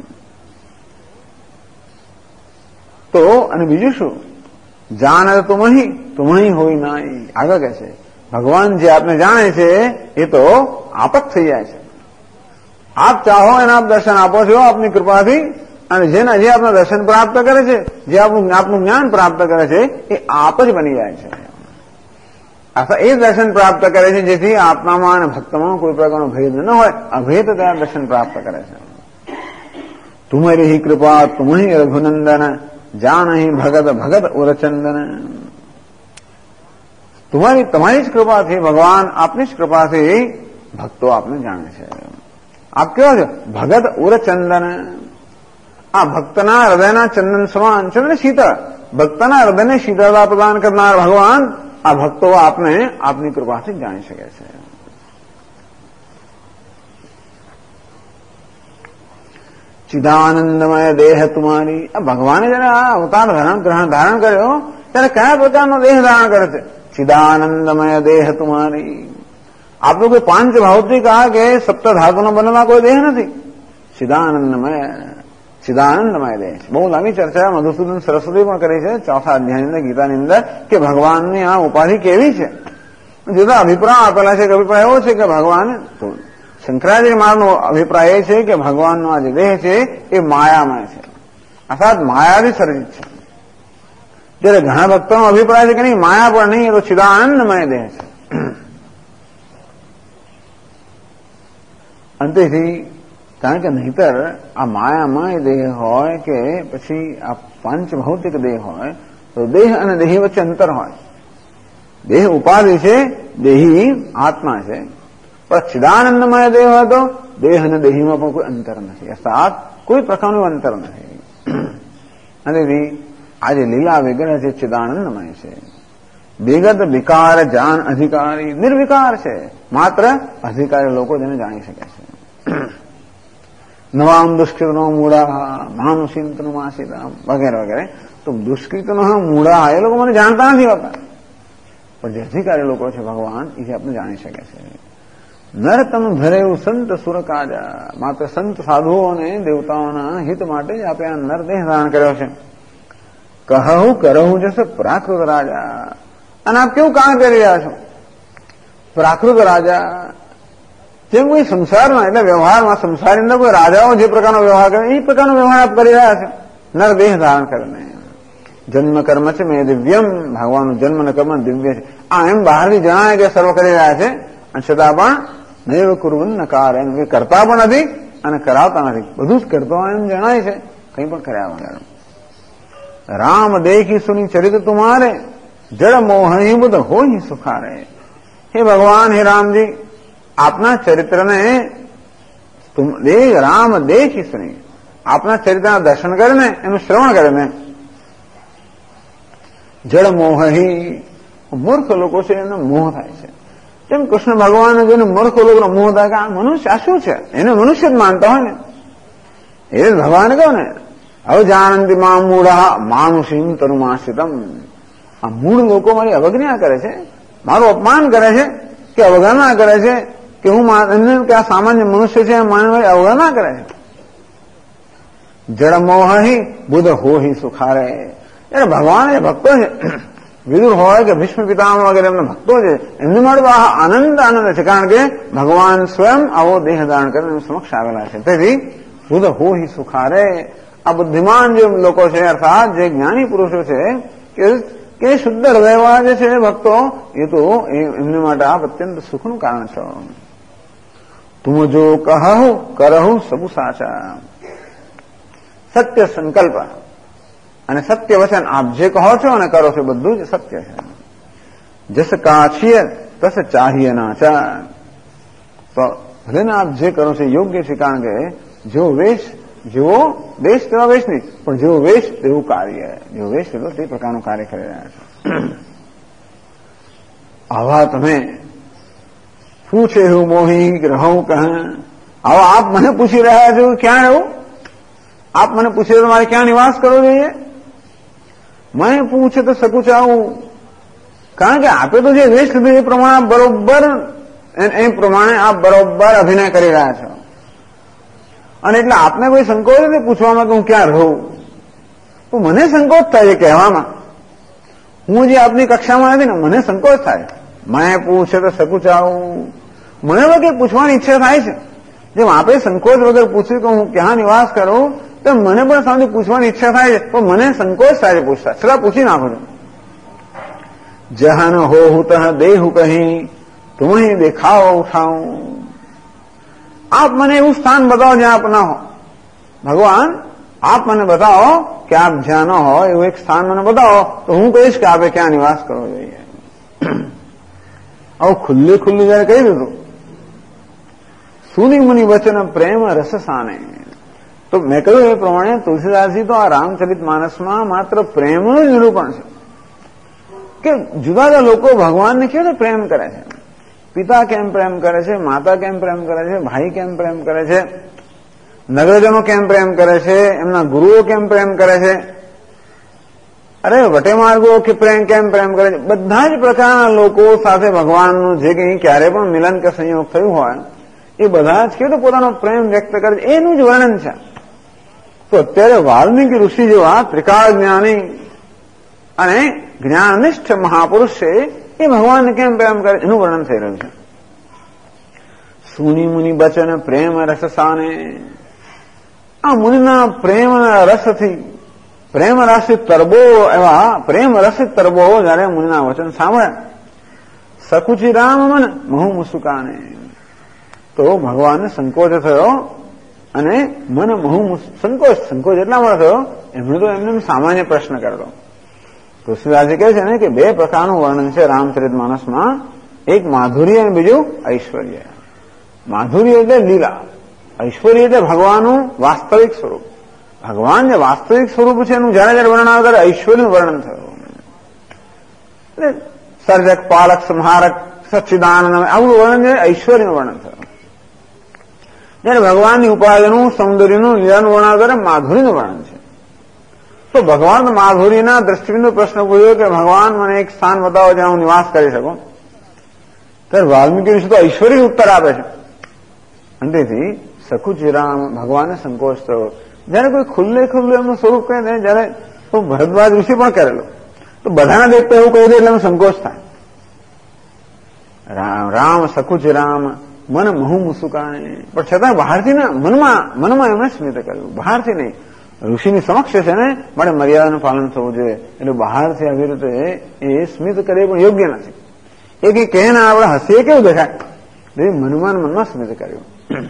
તો અને બીજું શું? જાણ તુમહી હોય નહીં. આગળ કહે છે ભગવાન જે આપને જાણે છે એ તો આપ જ થઈ જાય છે. આપ ચાહો એના આપ દર્શન આપો છો આપની કૃપાથી. અને જે આપના દર્શન પ્રાપ્ત કરે છે, જે આપનું જ્ઞાન પ્રાપ્ત કરે છે, એ આપ જ બની જાય છે. અથવા એ દર્શન પ્રાપ્ત કરે છે જેથી આપનામાં અને ભક્તમાં કોઈ પ્રકારનો ભેદ ન હોય, અભેદ ત્યાં દર્શન પ્રાપ્ત કરે છે. તુમરી કૃપા તુમહી રઘુનંદન, જાણહી ભગત ભગત ઉરચંદન. તમારી જ કૃપાથી ભગવાન, આપની જ કૃપાથી ભક્તો આપને જાણે છે. આપ કેવા છો? ભગત ઉરચંદન. આ ભક્તના હૃદયના ચંદન સમાન. ચંદન શીતળ. ભક્તના હૃદયને શીતળતા પ્રદાન કરનાર ભગવાન આ ભક્તો આપને આપની કૃપાથી જાણી શકે છે. ચિદાનંદમય દેહ તુમારી. આ ભગવાને જયારે આ અવતાર ધારણ કર્યો ત્યારે કયા પ્રકારનો દેહ ધારણ કરે છે? ચિદાનંદમય દેહ તુમારી. આપણે કોઈ પાંચ ભાવથી કહા કે સપ્ત ધાતુનો બનેલા કોઈ દેહ નથી. ચિદાનંદમય દેહ. બહુ લાંબી ચર્ચા મધુસૂદન સરસ્વતી પણ કરી છે ચોથા અધ્યાયની અંદર, ગીતાની અંદર, કે ભગવાનની આ ઉપાધિ કેવી છે. જુદા અભિપ્રાય આપેલા છે. અભિપ્રાય એવો છે કે ભગવાન, શંકરાચાર્ય મારનો અભિપ્રાય એ છે કે ભગવાનનો આ જે દેહ છે એ માયામય છે, અર્થાત માયાથી સર્જિત છે. જ્યારે ઘણા ભક્તોનો અભિપ્રાય છે કે નહીં, માયા પણ નહીં, એ તો ચિદાનંદમય દેહ છે. અંતેથી કારણ કે નહીતર આ માયામય દેહ હોય કે પછી આ પંચ ભૌતિક દેહ હોય તો દેહ અને દેહી વચ્ચે અંતર હોય. દેહ ઉપાધિ છે, દેહી આત્મા છે. પણ ચિદાનંદમય દેહ હોય તો દેહ અને દેહીમાં પણ કોઈ અંતર નથી, અર્થાત કોઈ પ્રકારનું અંતર નથી. અને આ જે લીલા વિગ્રહ છે ચિદાનંદમય છે. વિગત વિકાર જાન અધિકારી નિર્વિકાર છે, માત્ર અધિકારી લોકો જેને જાણી શકે છે. નવામ દુષ્કૃતનો મૂળા માનુષિંતનો માસીરામ વગેરે વગેરે. તો દુષ્કૃતનો મૂળા એ લોકો મને જાણતા નથી હોતા, પણ જે અધિકારી લોકો છે ભગવાન એ આપણે જાણી શકે છે. નરતમ ધરેવું સંત સુરકાજા, માત્ર સંત સાધુઓ અને દેવતાઓના હિત માટે જ આપણે આ નરદેહ ધારણ કર્યો છે. કહું કરવું જશે પ્રાકૃત રાજા. અને આપ કેવું કામ કરી રહ્યા છો? પ્રાકૃત રાજા જેમ કોઈ સંસારમાં એટલે વ્યવહારમાં સંસારની અંદર કોઈ રાજાઓ જે પ્રકારનો વ્યવહાર કરે એ પ્રકારનો વ્યવહાર આપ કરી રહ્યા છો નરદેહ ધારણ કરીને. જન્મ કર્મ છે મેં દિવ્યમ, ભગવાનનું જન્મ અને કર્મ દિવ્ય છે. આ એમ બહારથી જણાય કે સર્વ કરી રહ્યા છે, અને છતાં પણ નૈવ કુર્વન નકાર, એમ કે કરતા પણ નથી અને કરાવતા નથી, બધું જ કરતો એમ જણાય છે, કંઈ પણ કર્યા વગર. રામ દેખી સુની ચરિત્ર તુમારે, જડ મોહની બુધ હોય સુખારે. હે ભગવાન, હે રામજી, આપના ચરિત્રને રામ દેખી સુની, આપના ચરિત્રના દર્શન કરીને એનું શ્રવણ કરીને. જડ મોહી, મૂર્ખ લોકો છે એનો મોહ થાય છે. જેમ કૃષ્ણ ભગવાન જેને મૂર્ખ લોકોનો મોહ થાય કે આ મનુષ્ય આ શું છે, એને મનુષ્ય જ માનતા હોય ને, એ ભગવાન કહો ને હવે જાણંતી મા મૂઢા માનુષીમ તનુમાશ્રિતમ. આ મૂળ લોકો મારી અવજ્ઞા કરે છે, મારું અપમાન કરે છે કે અવગણના કરે છે કે હું એમને કે આ સામાન્ય મનુષ્ય છે મારી અવગણના કરે છે. જડ મોહી બુધ હોહી સુખારે. એટલે ભગવાન એ ભક્તો છે, વિદુર હોય કે ભીષ્મ પિતામહ વગેરે એમના ભક્તો છે, એમની માટે આનંદ છે, કારણ કે ભગવાન સ્વયં આવો દેહ ધારણ કરીને સમક્ષ આવેલા છે. તેથી બુધ હોહી સુખારે. આ બુદ્ધિમાન જે લોકો છે, અર્થાત જે જ્ઞાની પુરુષો છે કે શુદ્ધ હૃદયવાળા જે છે ભક્તો, એ તો એમને માટે આ અત્યંત સુખનું કારણ છે. તુમ જો કહો કરહુ સબુ સાચા. સત્ય સંકલ્પ અને સત્ય વચન આપ જે કહો છો અને કરો છો બધું જ સત્ય છે. જસ કાછીએ તસ ચાહીએ નાચા. તો ભલે ને આપ જે કરો છો યોગ્ય છે, કારણ કે જેવો વેશ જેવો દેશ તેવા વેશ નહીં, પણ જેવો વેશ તેવું કાર્ય, જેવો વેશ તેવો તે પ્રકારનું કાર્ય કરી રહ્યા છે. આવા તમે પૂછે હું મોહી રહું કહે, આવા આપ મને પૂછી રહ્યા છો ક્યાં રહું? આપ મને પૂછે તો મારે ક્યાં નિવાસ કરવો જોઈએ? મેં પૂછે તો શકું ચાહું, કારણ કે આપે તો જે વેશ લીધું એ પ્રમાણે બરોબર એ પ્રમાણે આપ બરોબર અભિનય કરી રહ્યા છો, અને એટલે આપને કોઈ સંકોચ નથી પૂછવામાં કે હું ક્યાં રહું. તો મને સંકોચ થાય છે કહેવામાં, હું જે આપની કક્ષામાં નથી ને મને સંકોચ થાય. મેં પૂછે તો શકું ચાહું, મને વગર પૂછવાની ઈચ્છા થાય છે. જેમ આપે સંકોચ વગર પૂછ્યું કે હું ક્યાં નિવાસ કરું, તો મને પણ સામે પૂછવાની ઈચ્છા થાય છે, પણ મને સંકોચ થાય છે પૂછતા. છતાં પૂછી નાખો છો. જહન હો હું તહ દેહુ કહી, તુમ્હી દેખાવો ઉઠાઉં. આપ મને એવું સ્થાન બતાવો જ્યાં આપ ના હો. ભગવાન આપ મને બતાવો કે આપ જ્યાં ન હો એવું એક સ્થાન મને બતાવો, તો હું કહીશ કે આપે ક્યાં નિવાસ કરવો જોઈએ. આવું ખુલ્લે ખુલ્લું જયારે કહી દીધું. સુની મુનિ વચન પ્રેમ રસ સાને. તો મેં કહ્યું એ પ્રમાણે તુલસીદાસજી તો આ રામચરિત માનસમાં માત્ર પ્રેમનું જ નિરૂપણ છે કે જુદા જુદા લોકો ભગવાનને કેવી રીતે પ્રેમ કરે છે. પિતા કેમ પ્રેમ કરે છે, માતા કેમ પ્રેમ કરે છે, ભાઈ કેમ પ્રેમ કરે છે, નગરજનો કેમ પ્રેમ કરે છે, એમના ગુરુઓ કેમ પ્રેમ કરે છે, અરે વટે માર્ગો કે કેમ પ્રેમ કરે છે. બધા જ પ્રકારના લોકો સાથે ભગવાનનું જે કંઈ ક્યારે પણ મિલન કે સંયોગ થયું હોય એ બધા જ કેવું પોતાનો પ્રેમ વ્યક્ત કરે છે, એનું જ વર્ણન છે. તો અત્યારે વાલ્મીકી ઋષિ જેવા ત્રિકાળ જ્ઞાની અને જ્ઞાનિષ્ઠ મહાપુરુષ છે એ ભગવાનને કેમ પ્રેમ કરે એનું વર્ણન થઈ રહ્યું છે. સુની મુનિ બચન પ્રેમ રસ સાને. આ મુનિના પ્રેમ રસથી પ્રેમ રાશિ તરબો એવા પ્રેમ રસિત તરબો જયારે મુનિના વચન સાંભળ્યા. સકુચી રામ મન મહુ મુસુકાને. તો ભગવાનને સંકોચ થયો અને મન મહુ સંકોચ. સંકોચ એટલા થયો એમણે તો એમને સામાન્ય પ્રશ્ન કરતો. તુલસીદાસજી કહે છે ને કે બે પ્રકારનું વર્ણન છે રામચરિતમાનસમાં, એક માધુર્ય અને બીજું ઐશ્વર્ય. માધુર્ય એટલે લીલા, ઐશ્વર્ય એટલે ભગવાનનું વાસ્તવિક સ્વરૂપ. ભગવાન જે વાસ્તવિક સ્વરૂપ છે એનું જયારે જયારે વર્ણન આવે ત્યારે ઐશ્વર્યનું વર્ણન થયું. એટલે સર્જક, પાલક, સંહારક, સચ્ચિદાનંદ આવું વર્ણન છે, ઐશ્વર્યનું વર્ણન થયું. જયારે ભગવાનની ઉપાધિનું, સૌંદર્યનું, લીલાનું વર્ણન આવે ત્યારે માધુર્યનું વર્ણન છે. તો ભગવાન માધુર્યના દ્રષ્ટિબિંદુ પ્રશ્ન પૂછ્યો કે ભગવાન મને એક સ્થાન બતાવો જ્યાં હું નિવાસ કરી શકું. ત્યારે વાલ્મીકી ઋષિ તો ઐશ્વર્ય ઉત્તર આપે છે. અને તેથી સકુચિરામ ભગવાનને સંકોચ થયો. જયારે કોઈ ખુલ્લે ખુલ્લું એમનું સ્વરૂપ કહે ને, જયારે તો ભરદ્વાજ ઋષિ પણ કરેલો, તો બધાને દેખતા એવું કહી દે એટલે એમ સંકોચ થાય. રામ સકુચિરામ મન મહુ મુસુકાને, પણ છતાં બહારથી ના મનમાં એમણે સ્મિત કર્યું, બહારથી નહીં. ઋષિની સમક્ષ છે ને, માટે મર્યાદાનું પાલન થવું જોઈએ. એટલે બહારથી આવી રીતે એ સ્મિત કરે પણ યોગ્ય નથી. એ કઈ કહે ને આપણે હસીએ કેવું દેખાય, મનમાં સ્મિત કર્યું.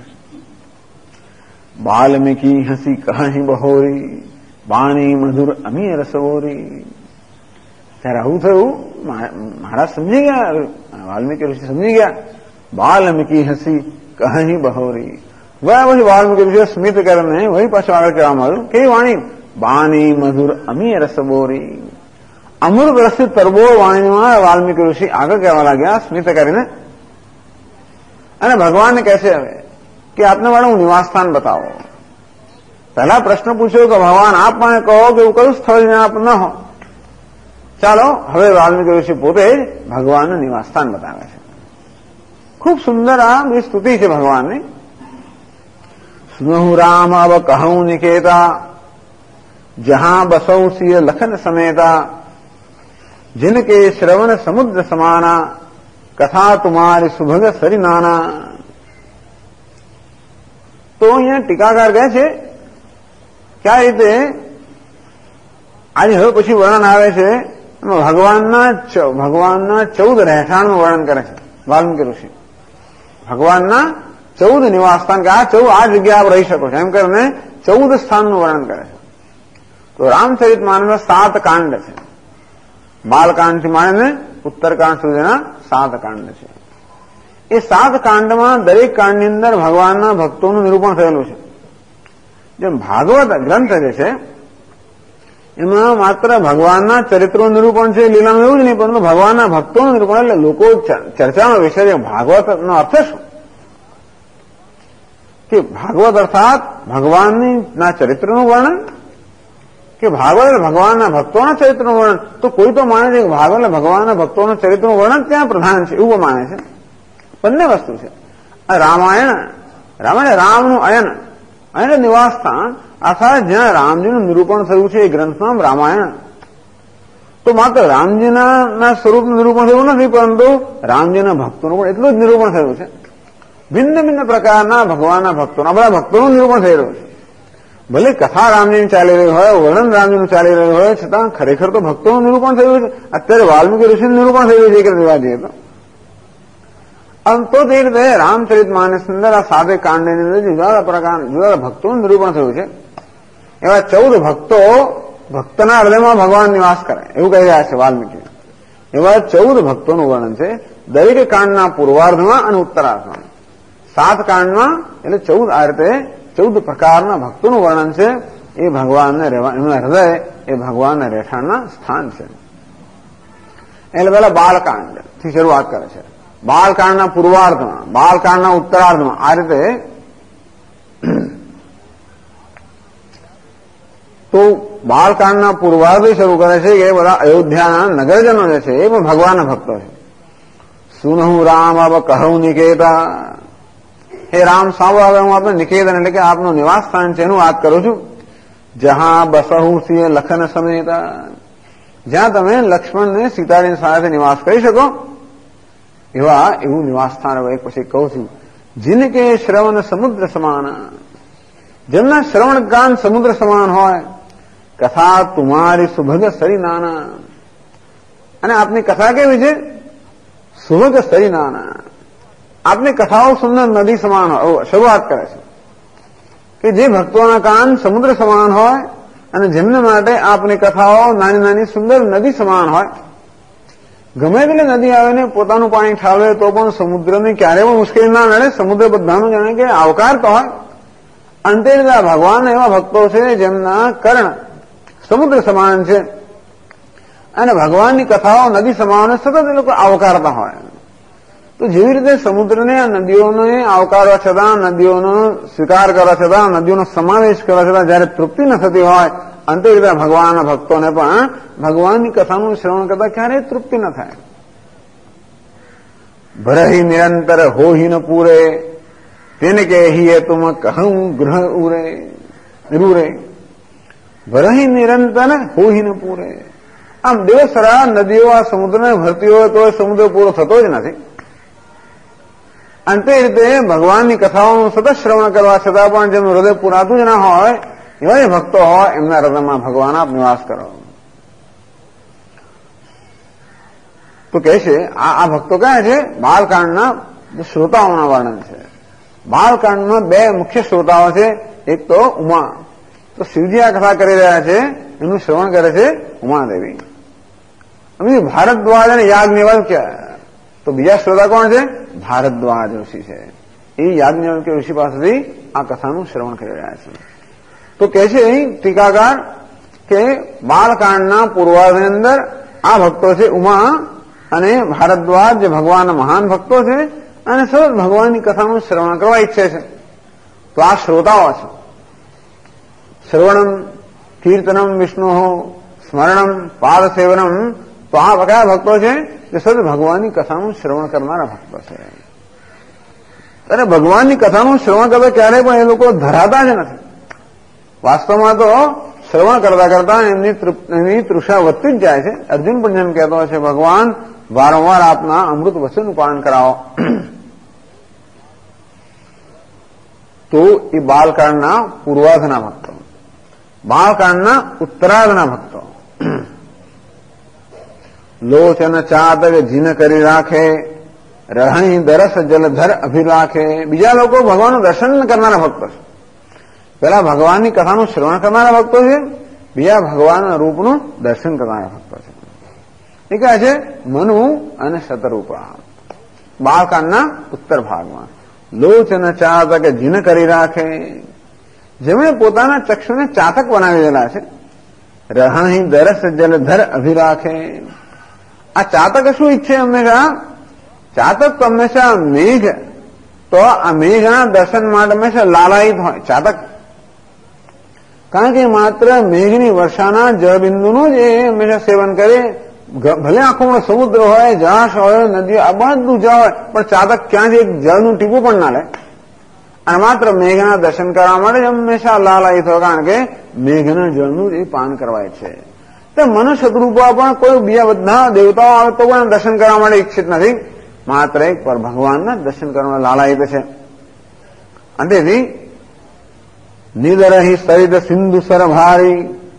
બાલ્મીકી હસી કહી બહોરી, વાણી મધુર અમી રસવોરી. ત્યારે આવું થયું, મહારાજ સમજી ગયા, વાલ્મીકી ઋષિ સમજી ગયા. બાલ્મીકી હસી કહી બહોરી, ગયા પછી વાલ્મીકી ઋષિ સ્મિત કરીને વહી પાછું આગળ કહેવામાં આવ્યું. કેવી વાણી? બાની મધુર અમી રસબોરી. અમૃત રસિત તરબોળ વાણીમાં વાલ્મીકી ઋષિ આગળ કહેવા લાગ્યા સ્મિત કરીને. અને ભગવાનને કહે છે હવે કે આપને વાળે હું નિવાસસ્થાન બતાવો. પહેલા પ્રશ્ન પૂછ્યો કે ભગવાન આપ મને કહો કે એવું કયું સ્થળ જ્યાં આપ ન હો. ચાલો હવે વાલ્મીકી ઋષિ પોતે જ ભગવાનનું નિવાસસ્થાન બતાવે છે. ખૂબ સુંદર આ બે સ્તુતિ છે ભગવાનની. સુનહુ રામ અબ કહું નિકેતા, જહાં બસૌ સિય લખન સમેતા, जिनके श्रवण समुद्र समाना, कथा तुम्हारी सुभग सरी नाना. તો અહીંયા ટીકાકાર કહે છે કે આ રીતે આજે હવે પછી વર્ણન આવે છે ભગવાનના 14 રહેઠાણનું વર્ણન કરે છે વાલ્મીકી ઋષિ. ભગવાનના 14 નિવાસસ્થાન, કે આ જગ્યા આપ રહી શકો છો એમ કરીને 14 સ્થાનનું વર્ણન કરે છે. તો રામચરિતમાનસમાં 7 કાંડ છે. બાલકાંડથી માંડીને ઉત્તરકાંડ સુધીના 7 કાંડ છે. એ 7 કાંડમાં દરેક કાંડની અંદર ભગવાનના ભક્તોનું નિરૂપણ થયેલું છે. જેમ ભાગવત ગ્રંથ જે છે એમાં માત્ર ભગવાનના ચરિત્રોનું નિરૂપણ છે, લીલાનું એવું જ નહીં, પરંતુ ભગવાનના ભક્તોનું નિરૂપણ. એટલે લોકો ચર્ચાનો વિષય છે ભાગવતનો અર્થ શું? કે ભાગવત અર્થાત ભગવાનના ચરિત્રનું વર્ણન, કે ભાગવત ભગવાનના ભક્તોના ચરિત્રનું વર્ણન. તો કોઈ તો માને છે કે ભાગવત ભગવાનના ભક્તોના ચરિત્રનું વર્ણન ત્યાં પ્રધાન છે એવું માને છે. બંને વસ્તુ છે. રામાયણ રામનું અયન એટલે નિવાસસ્થાન, અર્થાત જ્યાં રામજીનું નિરૂપણ થયું છે એ ગ્રંથનું નામ રામાયણ. તો માત્ર રામજીના સ્વરૂપનું નિરૂપણ થયું નથી, પરંતુ રામજીના ભક્તોનું પણ એટલું જ નિરૂપણ થયું છે. ભિન્ન ભિન્ન પ્રકારના ભગવાનના ભક્તોના બધા ભક્તોનું નિરૂપણ થઈ રહ્યું છે. ભલે કથા રામજીની ચાલી રહી હોય, વર્ણન રામજીનું ચાલી રહ્યું હોય, છતાં ખરેખર તો ભક્તોનું નિરૂપણ થયું છે. અત્યારે વાલ્મીકી ઋષિનું નિરૂપણ થયું છે એક રીતે જઈએ તો. તો તે રીતે રામચરિતમાનસની અંદર આ 7 કાંડની અંદર જુદા ભક્તોનું નિરૂપણ થયું છે. એવા 14 ભક્તો, ભક્તના હૃદયમાં ભગવાન નિવાસ કરે એવું કહી રહ્યા છે વાલ્મીકી. એવા 14 ભક્તોનું વર્ણન છે દરેક કાંડના પૂર્વાર્ધમાં અને ઉત્તરાર્ધમાં. 7 કાંડમાં એટલે 14 આ રીતે 14 પ્રકારના ભક્તોનું વર્ણન છે. એ ભગવાનને એમના હૃદય એ ભગવાનના રહેઠાણના સ્થાન છે. એટલે પેલા બાલકાંડ થી શરૂઆત કરે છે. બાલકાંડના પૂર્વાર્ધમાં, બાલકાંડના ઉત્તરાર્ધમાં આ રીતે. તો બાલકાંડના પૂર્વાર્ધ શરૂ કરે છે કે બધા અયોધ્યાના નગરજનો જે છે એ પણ ભગવાનના ભક્તો છે. સુનહુ રામ અબ કહું નિકેતા, હે રામ સાંભળો, હવે હું આપણે નિકેતન એટલે કે આપનું નિવાસ સ્થાન છે એનું વાત કરું છું. જહાં બસહુ સિંહ લખન સમેતા, જ્યાં તમે લક્ષ્મણને સીતાજીની સાથે નિવાસ કરી શકો એવું નિવાસ સ્થાન હવે પછી કહું છું. જિનકે શ્રવણ સમુદ્ર સમાન, જેમના શ્રવણ ગાન સમુદ્ર સમાન હોય. કથા તુમારી સુભગ સરી નાના, અને આપની કથા કેવી છે? સુભગ સરી નાના. આપની કથાઓ સુંદર નદી સમાન હોય. શરૂઆત કરે છે કે જે ભક્તોના કાન સમુદ્ર સમાન હોય અને જેમને માટે આપની કથાઓ નાની નાની સુંદર નદી સમાન હોય. ગમે તેટલી નદી આવે ને પોતાનું પાણી ઠાલવે તો પણ સમુદ્રને ક્યારેય પણ મુશ્કેલી ના નડે. સમુદ્ર બધાનું જાણે કે આવકારતો હોય. અંતે રીતે ભગવાન એવા ભક્તો છે જેમના કર્ણ સમુદ્ર સમાન છે અને ભગવાનની કથાઓ નદી સમાન સતત એ લોકો આવકારતા હોય. તો જેવી રીતે સમુદ્રને નદીઓને આવકારવા છતાં, નદીઓનો સ્વીકાર કરવા છતાં, નદીઓનો સમાવેશ કરવા છતાં જયારે તૃપ્તિ ન થતી હોય, અંતે રીતે ભગવાનના ભક્તોને પણ ભગવાનની કથાનું શ્રવણ કરતા ક્યારેય તૃપ્તિ ન થાય. ભરહી નિરંતર હોહી ન પૂરે તેને કહીએ તુમ કહું ગ્રહ ઉરે રૂરે. ભરહી નિરંતર હોહી ન પૂરે. આમ દેવસરા નદીઓ આ સમુદ્રને ભરતી હોય તો સમુદ્ર પૂરો થતો જ નથી. અંતે રીતે ભગવાનની કથાઓનું સતત શ્રવણ કરવા છતાં પણ જેમનું હૃદય પુરાતું જ ના હોય એવા જે ભક્તો હોય એમના હૃદયમાં ભગવાન આપ નિવાસ કરો. તો કહે છે આ ભક્તો કયા છે? બાલકાંડના શ્રોતાઓના વર્ણન છે. બાલકાંડમાં બે મુખ્ય શ્રોતાઓ છે. એક તો ઉમા. તો શિવજી આ કથા કરી રહ્યા છે એનું શ્રવણ કરે છે ઉમાદેવી. ભારદ્વાજ અને યાજ્ઞવલ્ક્ય. તો બીજા શ્રોતા કોણ છે? ભારદ્વાજ ઋષિ છે. એ યાજ્ઞવલ્ક્ય ઋષિ પાસેથી આ કથાનું શ્રવણ કરી રહ્યા છે. તો કહે છે અહીં ટીકાકાર કે બાલકાંડના પૂર્વાર્ધની અંદર આ ભક્તો છે ઉમા અને ભારદ્વાજ જે ભગવાનના મહાન ભક્તો છે અને સતત ભગવાનની કથાનું શ્રવણ કરવા ઈચ્છે છે. તો આ શ્રોતાઓ છે. શ્રવણમ કીર્તનમ વિષ્ણુ સ્મરણમ પાદ સેવનમ. તો આ કયા ભક્તો છે? જે સતત ભગવાનની કથાનું શ્રવણ કરનારા ભક્તો છે. અને ભગવાનની કથાનું શ્રવણ કરતા ક્યારેય પણ એ લોકો ધરાતા જ નથી. વાસ્તવમાં તો શ્રવણ કરતા કરતા એમની તૃષા વધતી જ જાય છે. અર્જુન પણ જેમ કહેતો છે ભગવાન વારંવાર આપના અમૃત વચનનું પાન કરાવો. તો એ બાલકાંડના પૂર્વાર્ધના ભક્તો. બાલકાંડના ઉત્તરાર્ધના ભક્તો. લોચન ચાતક જીન કરી રાખે રહણી દરસ જલધર અભિરાખે. બીજા લોકો ભગવાનનું દર્શન કરનારા ભક્તો છે. પેલા ભગવાનની કથાનું શ્રવણ કરનારા ભક્તો છે, બીજા ભગવાનના રૂપનું દર્શન કરનારા ભક્તો છે. એ કહે છે મનુ અને શતરૂપા. બાલકાંડના ઉત્તર ભાગમાં લોચન ચાતક જીન કરી રાખે. જેમણે પોતાના ચક્ષુને ચાતક બનાવી દેલા છે. રહણી દરસ જલધર અભિરાખે. આ ચાતક શું ઈચ્છે હંમેશા? ચાતક તો હંમેશા મેઘ, તો આ મેઘના દર્શન માટે હંમેશા લાલાયિત હોય ચાતક. કારણ કે માત્ર મેઘની વર્ષાના જળબિંદુનું જ એ હંમેશા સેવન કરે. ભલે આખો સમુદ્ર હોય, જળાશ હોય, નદી, આ બધું જળ હોય, પણ ચાતક ક્યાંથી એક જળનું ટીપું પણ ના લે. અને માત્ર મેઘના દર્શન કરવા માટે જ હંમેશા લાલાયિત હોય. કારણ કે મેઘના જળનું જ એ પાન કરવાય છે. તો મનુષ્ય રૂપા પણ કોઈ બીજા બધા દેવતાઓ આવે તો પણ દર્શન કરવા માટે ઈચ્છિત નથી. માત્ર એક પર ભગવાનના દર્શન કરવા લાલાયિત છે. અંતેથી નિદરહી સરિદ સિંધુ સરભારી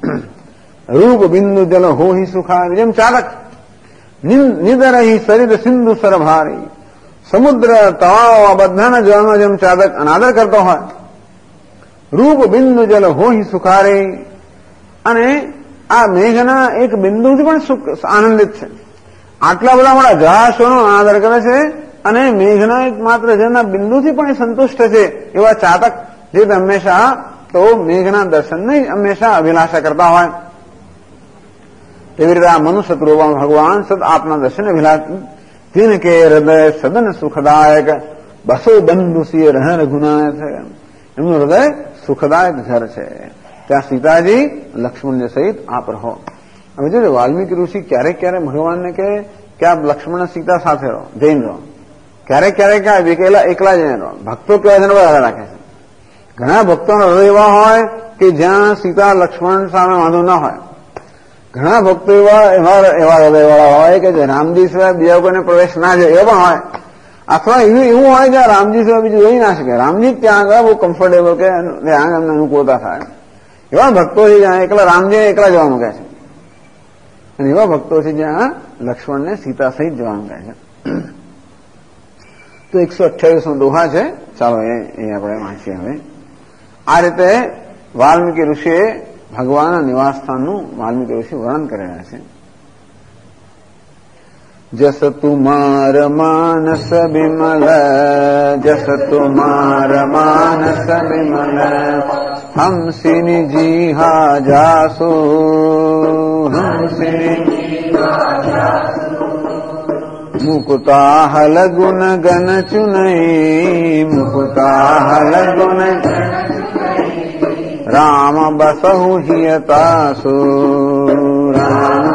રૂપ બિંદુ જલ હોહી સુખારી. જેમ ચાલક નિદરહી સરિદ સિંધુ સરભારી. સમુદ્ર તળાવ આ બધાના જળનો જેમ ચાદક અનાદર કરતો હોય, રૂપ બિંદુ જલ હોહી સુખારી. અને આ મેઘના એક બિંદુથી પણ આનંદિત છે. આટલા બધા મોટા જળાશયોનો અનાદર કરે છે અને મેઘના એક માત્ર જળના બિંદુથી પણ સંતુષ્ટ છે. એવા ચાતક જે હંમેશા તો મેઘના દર્શનની હંમેશા અભિલાષા કરતા હોય. એવી રીતે આ મનુષ્ય રૂપમાં ભગવાન સદ આપના દર્શન અભિલાષ. તિન કે હૃદય સદન સુખદાયક બસો બંધુ સિંહ રહ રઘુનાયક. એમનું હૃદય સુખદાયક ઘર છે. ત્યાં સીતાજી લક્ષ્મણજી સહિત આપ રહો. હવે જો વાલ્મીકી ઋષિ ક્યારેક ક્યારેક ભગવાનને કહે કે આપ લક્ષ્મણ સીતા સાથે રહો, જઈને રહો. ક્યારેક ક્યારેક એકલા જઈને રહો. ભક્તો કેવા જણ વધારે રાખે છે. ઘણા ભક્તોના હૃદય એવા હોય કે જ્યાં સીતા લક્ષ્મણ સામે વાંધો ના હોય. ઘણા ભક્તો એવા હૃદયવાળા હોય કે જે રામજી સિવાય બીજા કોઈને પ્રવેશ ના જાય એ પણ હોય. અથવા એવું હોય કે રામજી સિવાય બીજું જોઈ ના શકે. રામજી ત્યાં આગળ બહુ કમ્ફર્ટેબલ કે ત્યાં એમને અનુકૂળતા થાય. એવા ભક્તો છે જ્યાં એકલા રામજી એકલા જવાનું કહે છે. અને એવા ભક્તો છે જ્યાં લક્ષ્મણને સીતા સહિત જવાનું કહે છે. તો 128નો દોહા છે. ચાલો એ આપણે વાંચીએ હવે. આ રીતે વાલ્મીકી ઋષિએ ભગવાનના નિવાસ સ્થાનનું વાલ્મીકી ઋષિ વર્ણન કરી રહ્યા છે. जस तुमार मानस बिमल, जस तुमार मानस बिमल, हमसिनि जीहा जासु, हमसिनि मुकुताहल गुण गण चुनई, मुकुताहल गुण राम बसहु हियतासु, राम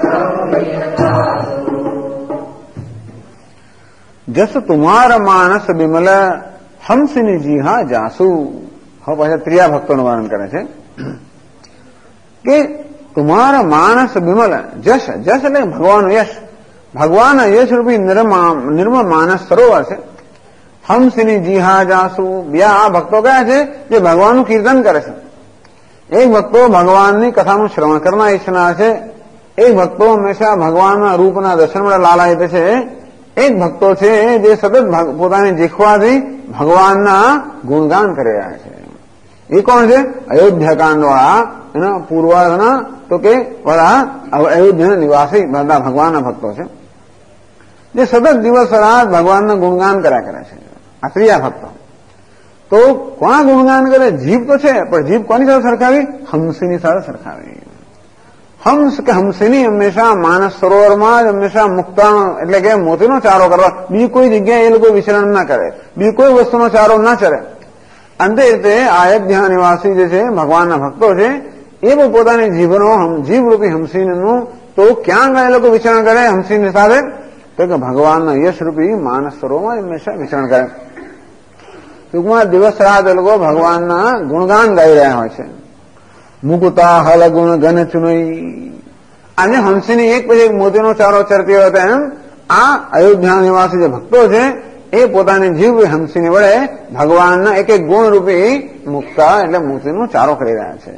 जस तुमार मानस बिमल, हमसिनि जीहा जासु. હવે પાછા ત્રીજા ભક્તોનું વર્ણન કરે છે કે તુમારા માનસ બિમલ, જશ, જશ એટલે ભગવાનનું યશ, ભગવાનના યશ રૂપી નિર્મળ માનસ સરોવર છે. હમસિની જીહા જાસુ, બે આ ભક્તો કયા છે જે ભગવાનનું કીર્તન કરે છે. એક ભક્તો ભગવાનની કથાનું શ્રવણ કરનાર ઈચ્છનાર છે, એક ભક્તો હંમેશા ભગવાનના રૂપના દર્શન માટે લાલાયિત છે, એક ભક્તો છે જે સતત પોતાની જીખવાથી ભગવાનના ગુણગાન કરી રહ્યા છે. એ કોણ છે? અયોધ્યાકાંડ વાળા, એના પૂર્વાના તો કે વાળા અયોધ્યાના નિવાસી બધા ભગવાનના ભક્તો છે જે સતત દિવસ રાત ભગવાનના ગુણગાન કર્યા કરે છે. આ ત્રીજા ભક્તો. તો કોના ગુણગાન કરે? જીભ તો છે, પણ જીભ કોની સાથે સરખાવી? હંસની સાથે સરખાવી. હંસ કે હંસિની હંમેશા માનસ સરોવરમાં જ હંમેશા મુક્તા એટલે કે મોતીનો ચારો કરવા, બીજી કોઈ જગ્યાએ એ લોકો વિચરણ ના કરે, બીજી કોઈ વસ્તુનો ચારો ના ચરે. અંતે રીતે અયોધ્યા નિવાસી જે છે ભગવાનના ભક્તો છે એ પણ પોતાની જીભરૂપી હંસીનું તો ક્યાં ગયા લોકો વિચરણ કરે હંસીની સાથે? તો કે ભગવાનના યશરૂપી માનસ સરોવરમાં હંમેશા વિચરણ કરે. ટૂંકમાં દિવસ રાત એ લોકો ભગવાનના ગુણગાન ગાઈ રહ્યા હોય છે. મુકુતા હલ ગુણ ગન ચુનઈ, અને હંસીની એક પછી એક મોતીનો ચારો ચરતી હોય એમ આ અયોધ્યા નિવાસી જે ભક્તો છે એ પોતાની જીવ હંસીની વડે ભગવાનના એક એક ગુણ રૂપી મુક્તા એટલે મોતીનો ચારો કરી રહ્યા છે.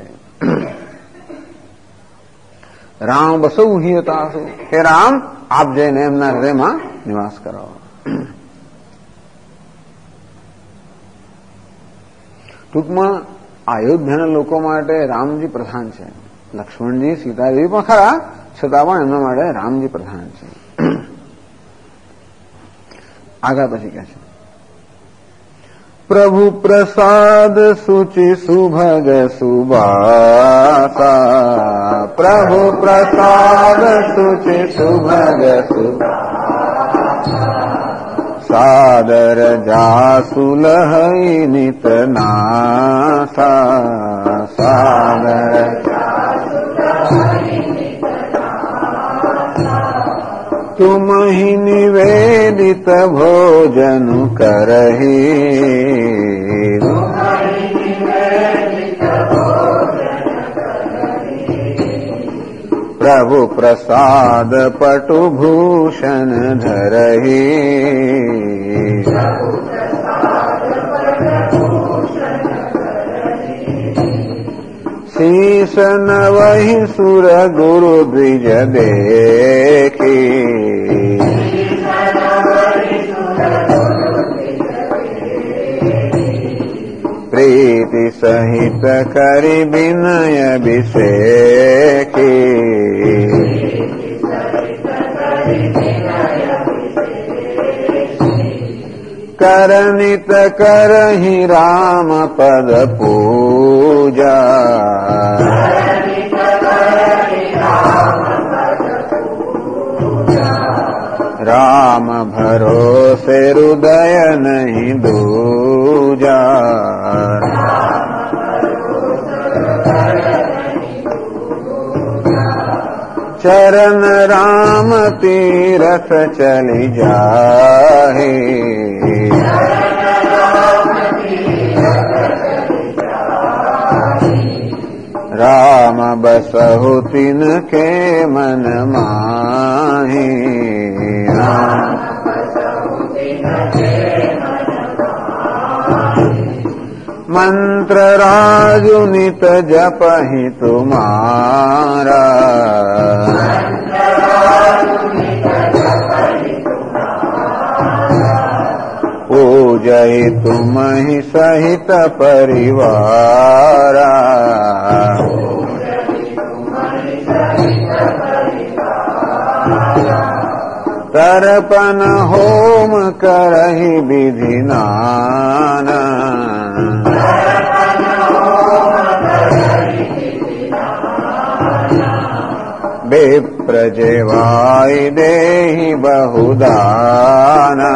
રામ બસૌ હિયતાસુ, હે રામ આપ જઈને એમના હૃદયમાં નિવાસ કરો. ટૂંકમાં અયોધ્યાના લોકો માટે રામજી પ્રધાન છે. લક્ષ્મણજી સીતાજી પણ ખરા, છતાં પણ એમના માટે રામજી પ્રધાન છે. આગળ પછી કહે છે પ્રભુ પ્રસાદ સુચિ સુભગ સુબાસા, પ્રભુ પ્રસાદ સુચિ સુભગ સુબાસા, સાદર જાસુ લહઈ નિત નાસા, સાદર तुम ही निवेदित भोजन करही, प्रभु प्रसाद पटु भूषण धरही, शीश नवहि सुर गुरु द्विज देखी, प्रीति सहित करि विनय अभिषेकी, करनित करहि राम पद पूजा, राम भरोसे हृदय नहीं दूजा, चरण राम तीरथ चली जाहे, राम बसहु तिनके मन माहि, मंत्र राजु नित जपहि तुम्हारा, पूजहि रही तुम ही सहित परिवार। तर्पण होम करहि विधि नाना। विप्रजेवाय देहि बहुदाना।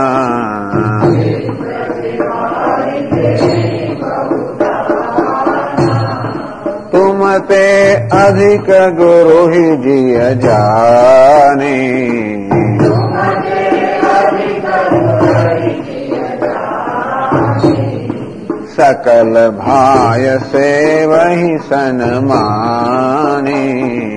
तुम ते अधिक गुरु ही जिय जाने। सकल भाय से वही सन्माने।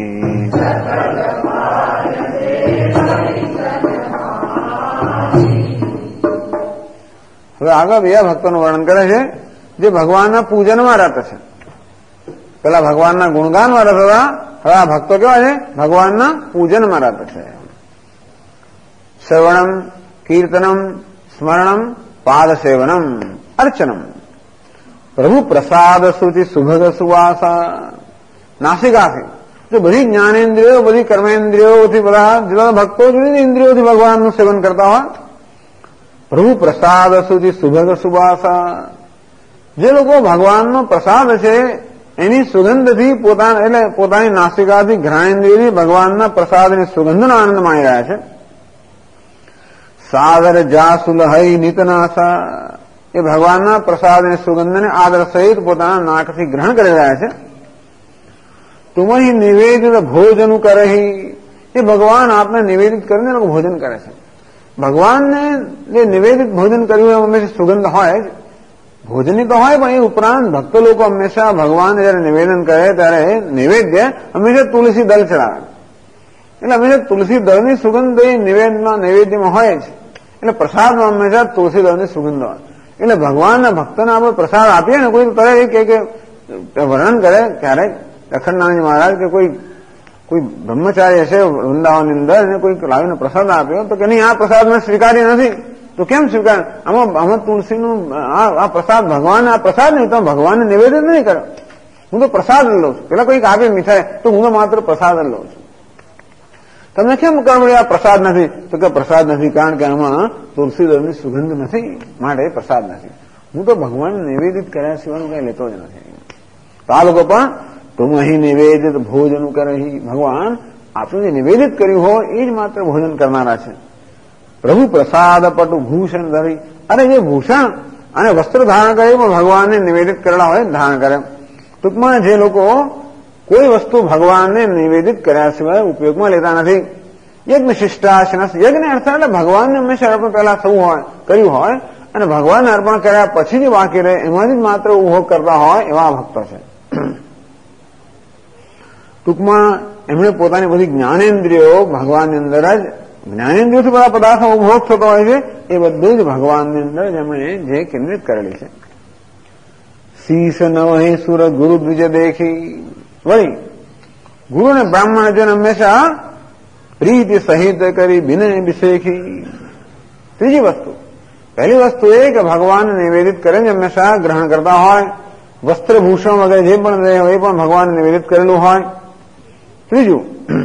હવે આગળ બીજા ભક્તોનું વર્ણન કરે છે જે ભગવાનના પૂજનમાં રત છે. પેલા ભગવાનના ગુણગાનમાં રત હતા, હવે આ ભક્તો કેવા છે? ભગવાનના પૂજનમાં રત છે. શ્રવણમ, કીર્તનમ, સ્મરણમ, પાદ સેવનમ, અર્ચનમ. પ્રભુ પ્રસાદ શુચિ સુભગ સુવાસા. નાસિકાથી જો બધી જ્ઞાનેન્દ્રિયો, બધી કર્મેન્દ્રિયોથી બધા જુદા ભક્તો જુદી ઇન્દ્રિયોથી ભગવાનનું સેવન કરતા હોય. પ્રભુ પ્રસાદ સુધી સુભગ સુવાસા. જે લોકો ભગવાનનો પ્રસાદ છે એની સુગંધથી પોતાની નાસિકાથી ઘ્રાણેન્દ્રિયથી ભગવાનના પ્રસાદની સુગંધનો આનંદ માણી રહ્યા છે. સાદર જાસુલ હૈ નિતનાસા. એ ભગવાનના પ્રસાદની સુગંધને આદર સહિત પોતાના નાકથી ગ્રહણ કરી રહ્યા છે. તુમહી નિવેદિત ભોજન કરહી. એ ભગવાન આપને નિવેદિત કરીને લોકો ભોજન કરે છે. ભગવાનને જે નિવેદિત ભોજન કર્યું એ હંમેશા સુગંધ હોય જ. ભોજનની તો હોય, પણ એ ઉપરાંત ભક્ત લોકો હંમેશા ભગવાન જયારે નિવેદન કરે ત્યારે નૈવેદ્ય હંમેશા તુલસી દળ ચડાવે. એટલે હંમેશા તુલસી દળની સુગંધ એ નૈવેદ્યમાં હોય જ. એટલે પ્રસાદમાં હંમેશા તુલસી દળની સુગંધ હોય. એટલે ભગવાનના ભક્તને આપણે પ્રસાદ આપીએ ને, કોઈ તરત કે વર્ણન કરે ક્યારેક અખંડાનંદ મહારાજ કે કોઈ બ્રહ્મચારી હશે વૃંદાવનની અંદર અને કોઈ લાવીને પ્રસાદ આપ્યો તો કે નહીં, આ પ્રસાદ મેં સ્વીકાર્ય નથી. તો કેમ સ્વીકાર? આમાં તુલસીનું આ પ્રસાદ ભગવાન, આ પ્રસાદ નહીં તો ભગવાનને નિવેદન નહીં કર્યો. હું તો પ્રસાદ લઉં છું. પેલા કોઈક આપે મીઠાઈ તો હું તો માત્ર પ્રસાદ લઉં છું. તમને કેમ કરવા આ પ્રસાદ નથી? તો કે પ્રસાદ નથી કારણ કે આમાં તુલસી દળની સુગંધ નથી, માટે પ્રસાદ નથી. હું તો ભગવાનને નિવેદિત કર્યા સિવાયનું કઈ લેતો જ નથી. તો આ લોકો પણ તુમ અહીં નિવેદિત ભોજન કરહી. ભગવાન આપણે જે નિવેદિત કર્યું હોય એ જ માત્ર ભોજન કરનારા છે. પ્રભુ પ્રસાદ પટુ ભૂષણ ધરી. અરે જે ભૂષણ અને વસ્ત્ર ધારણ કરે પણ ભગવાનને નિવેદિત કરેલા હોય ધારણ કરે. ટૂંકમાં જે લોકો કોઈ વસ્તુ ભગવાનને નિવેદિત કર્યા સિવાય ઉપયોગમાં લેતા નથી. યજ્ઞ શિષ્ટાશનસ. યજ્ઞ અર્થ એટલે ભગવાનને હંમેશા અર્પણ પહેલા થવું હોય, કર્યું હોય અને ભગવાનને અર્પણ કર્યા પછી જે બાકી રહે એમાંથી જ માત્ર ઉપભોગ કરતા હોય એવા ભક્તો છે. ટૂંકમાં એમણે પોતાની બધી જ્ઞાનેન્દ્રિયો ભગવાનની અંદર જ, જ્ઞાનેન્દ્રિયોથી બધા પદાર્થનો ઉપભોગ થતો હોય છે એ બધું જ ભગવાનની અંદર જ એમણે જે કેન્દ્રિત કરેલી છે. શીશ નવહી સુર ગુરુ દ્વિજ દેખી. વળી ગુરુ અને બ્રાહ્મણ જન હંમેશા પ્રીતિ સહિત કરી વિનય વિશેખી. ત્રીજી વસ્તુ, પહેલી વસ્તુ એ કે ભગવાનને નિવેદિત કરીને હંમેશા ગ્રહણ કરતા હોય. વસ્ત્રભૂષણ વગેરે જે પણ રહે એ પણ ભગવાનને નિવેદિત કરેલું હોય. ત્રીજું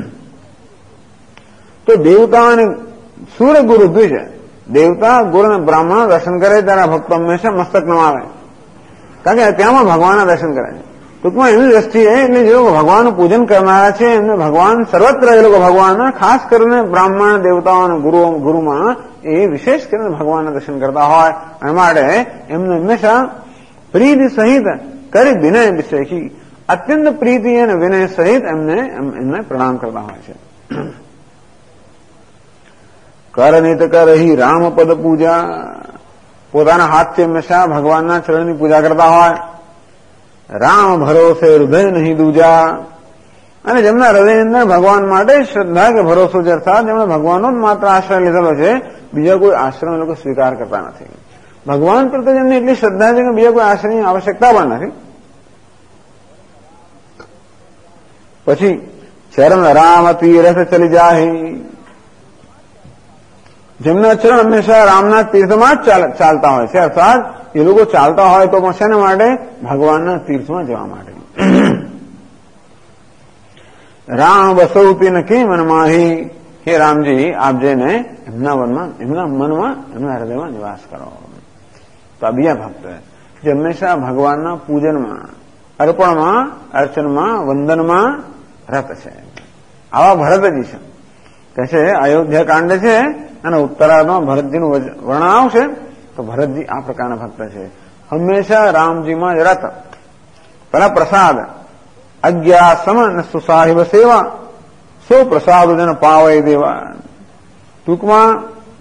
તો દેવતા અને સૂર ગુરુ દ્વિજ. દેવતા, ગુરુ અને બ્રાહ્મણ દર્શન કરે ત્યારે ભક્તો હંમેશા મસ્તક નમાવે, કારણ કે ત્યાંમાં ભગવાનના દર્શન કરે છે. ટૂંકમાં એવી દ્રષ્ટિએ એટલે જે લોકો ભગવાનનું પૂજન કરનારા છે એમને ભગવાન સર્વત્ર એ લોકો ભગવાનના, ખાસ કરીને બ્રાહ્મણ, દેવતાઓ અને ગુરુમાં એ વિશેષ કરીને ભગવાનના દર્શન કરતા હોય અને માટે એમને હંમેશા પ્રીતિ સહિત કરી વિનય વિશેખી. અત્યંત પ્રીતિ અને વિનય સહિત એમને પ્રણામ કરતા હોય છે. કરનિત કરહી રામપદ પૂજા. પોતાના હાથથી હંમેશા ભગવાનના ચરણની પૂજા કરતા હોય. રામ ભરોસે હૃદય નહીં દૂજા. અને જેમના હૃદયની અંદર ભગવાન માટે શ્રદ્ધા કે ભરોસો છે, અર્થાત જેમણે ભગવાનનો જ માત્ર આશ્રય લીધેલો છે, બીજા કોઈ આશ્રય લોકો સ્વીકાર કરતા નથી. ભગવાન પ્રત્યે જેમને એટલી શ્રદ્ધા છે કે બીજા કોઈ આશ્રયની આવશ્યકતા પણ નથી. પછી ચરણ રામ તીરથ ચલી જાહી. જેમના ચરણ હંમેશા રામના તીર્થમાં જ ચાલતા હોય છે, અર્થાત એ લોકો ચાલતા હોય તો પણ શેના માટે? ભગવાનના તીર્થમાં જવા માટે. રામ વસૌતી નકી મનમાહી, હે રામજી આપ જઈને એમના મનમાં, એમના હૃદયમાં નિવાસ કરો. તો આ બીજા ભક્ત જે હંમેશા ભગવાનના પૂજનમાં, અર્પણમાં, અર્ચનમાં, વંદનમાં રત છે. આવા ભરતજી છે. કહે છે અયોધ્યા કાંડ છે અને ઉત્તરાર્ધમાં ભરતજીનું વર્ણન આવશે તો ભરતજી આ પ્રકારના ભક્ત છે. હંમેશા રામજીમાં જ રત. પેલા પ્રસાદ અજ્ઞા સમ સુસાહિબ સેવા સો પ્રસાદ જન પાવય દેવા. ટૂંકમાં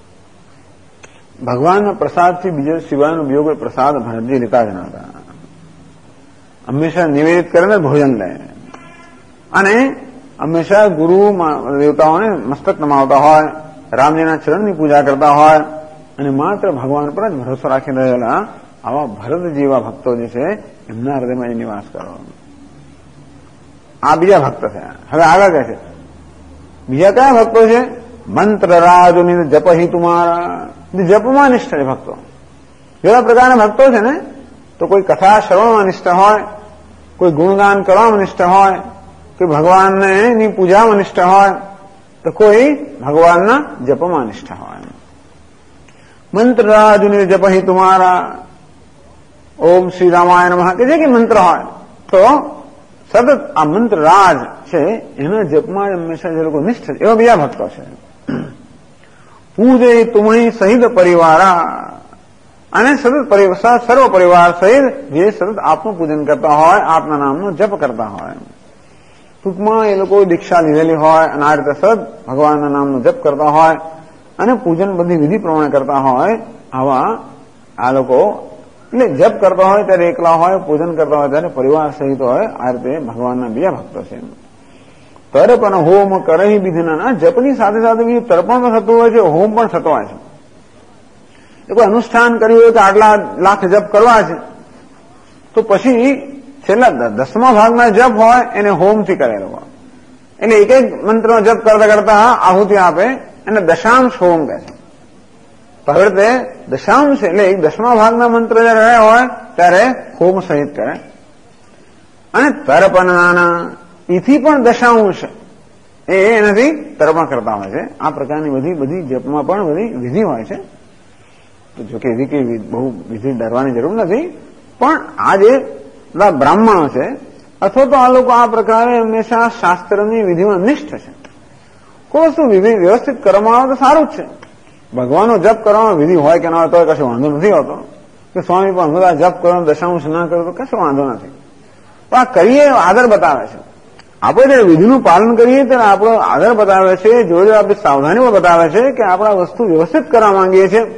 ભગવાનના પ્રસાદથી બીજો સિવાયનો બીજો કોઈ પ્રસાદ ભરતજી લેતા જ નહોતા. હંમેશા નિવેદિત કરીને ભોજન લે અને હંમેશા ગુરુ દેવતાઓને મસ્તક નમાવતા હોય, રામજીના ચરણની પૂજા કરતા હોય અને માત્ર ભગવાન પર જ ભરોસો રાખી રહેલા આવા ભરત જેવા ભક્તો જે છે એમના હૃદયમાં નિવાસ કરો. આ બીજા ભક્ત છે. હવે આગળ કહે છે બીજા કયા ભક્તો છે? મંત્ર રાજુની જપહી તુમારા, જપમાં નિષ્ઠ છે ભક્તો. એવા પ્રકારના ભક્તો છે ને, તો કોઈ કથા શ્રવણમાં નિષ્ઠ હોય, કોઈ ગુણગાન કરવામાં નિષ્ઠ હોય, કોઈ ભગવાનને ની પૂજામાં નિષ્ઠ હોય, તો કોઈ ભગવાનના જપમાં નિષ્ઠ હોય. મંત્ર રાજુની જપહી તુમારા, ઓમ શ્રી રામાય નમઃ કે જે કે મંત્ર હોય તો સતત આ મંત્ર રાજ છે એના જપમાં હંમેશા જે લોકો નિષ્ઠ છે એવા બીજા ભક્તો છે. પૂજે તુમહી સહિત પરિવારા, અને સતત સર્વ પરિવાર સહિત જે સતત આપનું પૂજન કરતા હોય, આપના નામનો જપ કરતા હોય. ટૂંકમાં એ લોકો દીક્ષા લીધેલી હોય અને આ રીતે સતત ભગવાનના નામનો જપ કરતા હોય અને પૂજન બધી વિધિ પ્રમાણે કરતા હોય, આવા આ લોકો એટલે જપ કરતા હોય ત્યારે એકલા હોય, પૂજન કરતા હોય ત્યારે પરિવાર સહિત હોય. આ રીતે ભગવાનના બીજા ભક્તો છે. તર્પણ હોમ કરહી વિધિના, જપની સાથે સાથે બીજું તર્પણ પણ થતું હોય છે, હોમ પણ થતો હોય છે. એ કોઈ અનુષ્ઠાન કર્યું હોય કે આટલા લાખ જપ કરવા છે તો પછી છેલ્લા 10મા ભાગના જપ હોય એને હોમથી કરેલો હોય. એટલે એક એક મંત્રનો જપ કરતા કરતા આહુતિ આપે એને દશાંશ હોમ કહે છે. તો હવે તે દશાંશ એટલે 10મા ભાગના મંત્ર જયારે રહ્યા હોય ત્યારે હોમ સહિત કરે. અને તર્પણના ઈથી પણ દશાંશ એનાથી તર્પણ કરતા હોય છે. આ પ્રકારની બધી જપમાં પણ બધી વિધિ હોય છે. જોકે એવી કઈ બહુ વિધિ ડરવાની જરૂર નથી, પણ આ જે બ્રાહ્મણો છે અથવા તો આ લોકો આ પ્રકારે હંમેશા શાસ્ત્રની વિધિમાં નિષ્ઠ છે. કોઈ વસ્તુ વિધિ વ્યવસ્થિત કરવામાં આવે તો સારું જ છે. ભગવાનનો જપ કરવામાં વિધિ હોય કે ના હોય તો કશો વાંધો નથી હોતો. કે સ્વામી પણ બધા જપ કરો, દશાંશ ના કરો તો કશો વાંધો નથી. પણ આ કરીએ આદર બતાવે છે. આપણે જયારે વિધિનું પાલન કરીએ ત્યારે આપણો આદર બતાવે છે, જોડે આપણી સાવધાનીઓ બતાવે છે કે આપણે આ વસ્તુ વ્યવસ્થિત કરવા માંગીએ છીએ.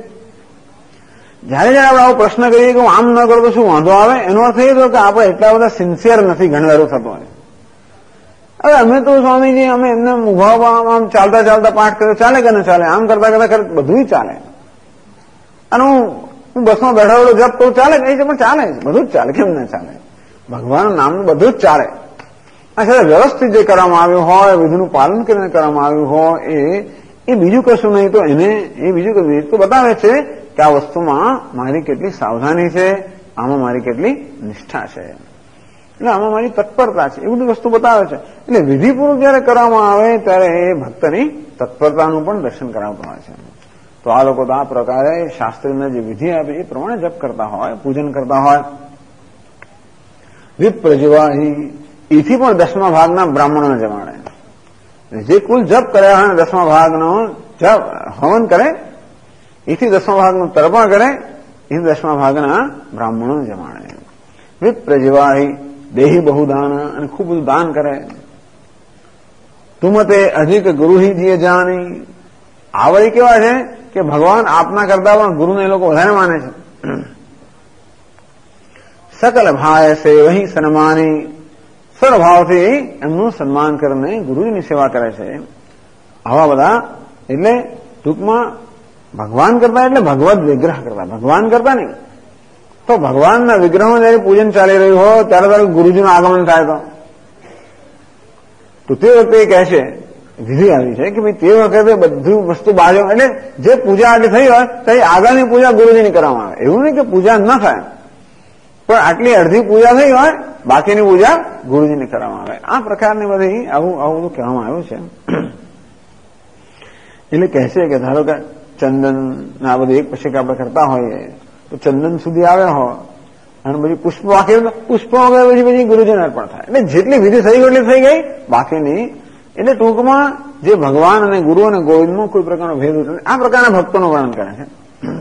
જયારે આપણે આવો પ્રશ્ન કરીએ કે હું આમ ન કરું તો શું વાંધો આવે, એનો અર્થ એ થયો કે આપણે એટલા બધા સિન્સિયર નથી. ઘણી વાર થતો હોય હવે અમે તો સ્વામીજી અમે એમને ઉભા આમ ચાલતા ચાલતા પાઠ કર્યો, ચાલે કે ન ચાલે, આમ કરતા કરતા બધું ચાલે. અને હું બસમાં બેઠા જપ કરું ચાલે કઈ છે, પણ ચાલે છે, બધું જ ચાલે. કેમ ના ચાલે? ભગવાનનું નામનું બધું જ ચાલે. આ વ્યવસ્થિત જે કરવામાં આવ્યું હોય, વિધિનું પાલન કરીને કરવામાં આવ્યું હોય એ બીજું કશું નહીં તો એને એ બીજું કશું તો બતાવે છે કે આ વસ્તુમાં મારી કેટલી સાવધાની છે, આમાં મારી કેટલી નિષ્ઠા છે, એટલે આમાં મારી તત્પરતા છે, એ બધી વસ્તુ બતાવે છે. એટલે વિધિપૂર્વક જયારે કરવામાં આવે ત્યારે એ ભક્તની તત્પરતાનું પણ દર્શન કરાવતું હોય છે. તો આ લોકો તો આ પ્રકારે શાસ્ત્રીને જે વિધિ આપે એ પ્રમાણે જપ કરતા હોય, પૂજન કરતા હોય. વિપ્ર જેવાહી એથી પણ 10મા ભાગના બ્રાહ્મણોને જમાડે. જે કુલ જપ કર્યા હોય 10મા ભાગનો જપ હવન કરે, એથી 10મા ભાગનું તર્પણ કરે, એથી 10મા ભાગના બ્રાહ્મણોને જમાડે. વિપ્ર જેવાહી દેહી બહુદાન, અને ખૂબ બધું દાન કરે. તુમતે અધિક ગુરુહી જીએ જાની, આ વળી કેવા છે કે ભગવાન આપના કરતા પણ ગુરુને એ લોકો વધારે માને છે. સકલ ભાય સે વહી સન્માની, સર્વભાવથી એમનું સન્માન કરીને ગુરુજીની સેવા કરે છે. આવા બધા એટલે ટૂંકમાં ભગવાન કરતા એટલે ભગવદ વિગ્રહ કરતા, ભગવાન કરતા નહીં. તો ભગવાનના વિગ્રહમાં જયારે પૂજન ચાલી રહ્યું હોય ત્યારે ગુરુજીનું આગમન થાય તો તે વખતે કહે છે વિધિ આવી છે કે ભાઈ તે વખતે બધું વસ્તુ બાજુ, એટલે જે પૂજા આટલી થઈ હોય તો આગળની પૂજા ગુરુજીની કરવામાં આવે. એવું નહીં કે પૂજા ન થાય, પણ આટલી અડધી પૂજા થઈ હોય બાકીની પૂજા ગુરુજીને કરવામાં આવે. આ પ્રકારની બધી આવું બધું કહેવામાં આવ્યું છે. એટલે કહેશે કે ધારો કે ચંદન આ બધું એક પછી આપણે કરતા હોઈએ તો ચંદન સુધી આવ્યા હોય અને બધી પુષ્પ બાકી પુષ્પ વગર પછી ગુરુજીને અર્પણ થાય. એટલે જેટલી વિધિ થઈ ગઈ એટલી થઈ ગઈ, બાકીની. એટલે ટૂંકમાં જે ભગવાન અને ગુરુ અને ગોવિંદમાં કોઈ પ્રકારનો ભેદ નથી. આ પ્રકારના ભક્તોનું વર્ણન કરે છે.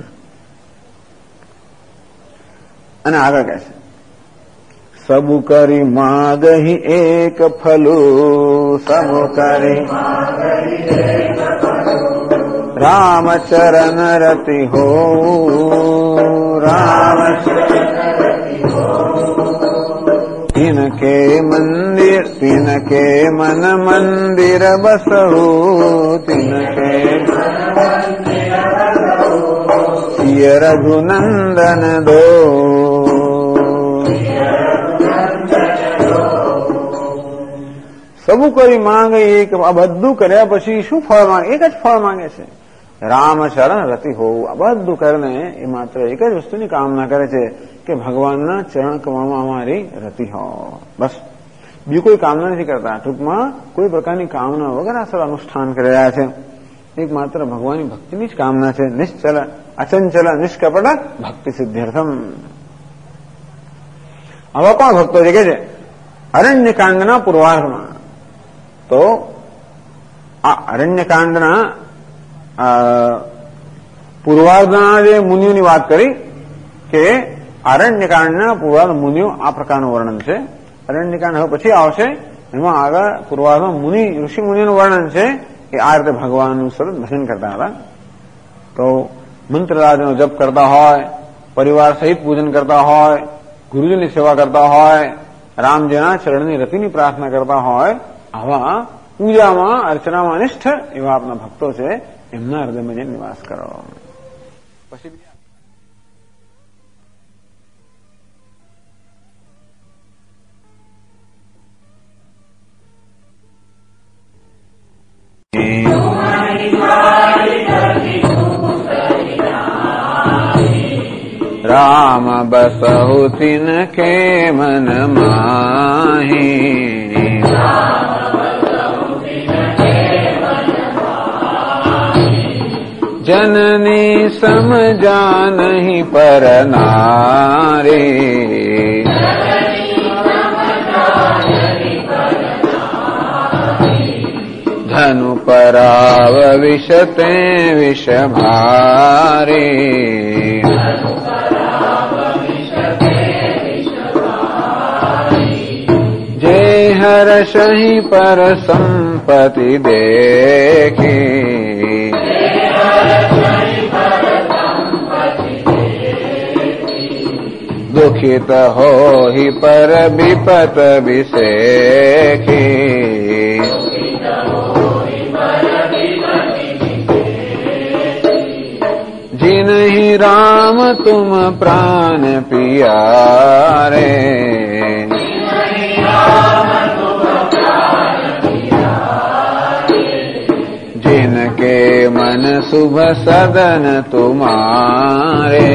અને આગળ કહે છે, સબુ કરી માગહી એક ફલું, સબુ કરી રામ ચરણ રતિ હો, રામ तिनके मंदिर, तिनके मन मंदिर बसहु, तिनके सिय रघुनंदन दो. સબુ કરી માંગે એક, આ બધું કર્યા પછી શું ફળ માંગે? એક જ ફળ માંગે છે, રામ ચરણ રતિ હોવું. આ બધું કરીને એ માત્ર એક જ વસ્તુની કામના કરે છે કે ભગવાનના ચરણ કમળમાં અમારી રતિ હો. બસ બીજું કોઈ કામના નથી કરતા. ટૂંકમાં કોઈ પ્રકારની કામના વગર આ સર્વ અનુષ્ઠાન કરી રહ્યા છે. એક માત્ર ભગવાનની ભક્તિની જ કામના છે. નિશ્ચલ અચંચલ નિષ્કપટ ભક્તિ સિદ્ધ્યર્થમ. આવા કોણ ભક્તો છે કે છે અરણ્યકાંડના પૂર્વાર્ધમાં? તો આ અરણ્યકાંડના પૂર્વાર્ધના જે મુનિઓની વાત કરી કે અરણ્યકાંડના પૂર્વાર્ધ મુનિઓ આ પ્રકારનું વર્ણન છે. અરણ્યકાંડ હવે પછી આવશે, એમાં આગળ પૂર્વાર્ધમાં મુનિ ઋષિ મુનિઓનું વર્ણન છે કે આ રીતે ભગવાનનું સરસ ભજન કરતા હતા. તો મંત્રરાજનો જપ કરતા હોય, પરિવાર સહિત પૂજન કરતા હોય, ગુરુજીની સેવા કરતા હોય, રામજીના ચરણની રતિની પ્રાર્થના કરતા હોય, આવા પૂજામાં અર્ચનામાં નિષ્ઠ એવા આપના ભક્તો છે, એમના હૃદયમાં જઈને નિવાસ કરો. પછી રામ બસહુ તિનકે મન માહી, जननी समझा नहीं पर नारे, धनु पराव विषते विष भारे, जे हर्ष ही पर संपत्ति देखी, दुखित हो ही पर विपत विसेखी, जिन्हि राम तुम प्राण पियारे, जिनके मन शुभ सदन तुम्हारे,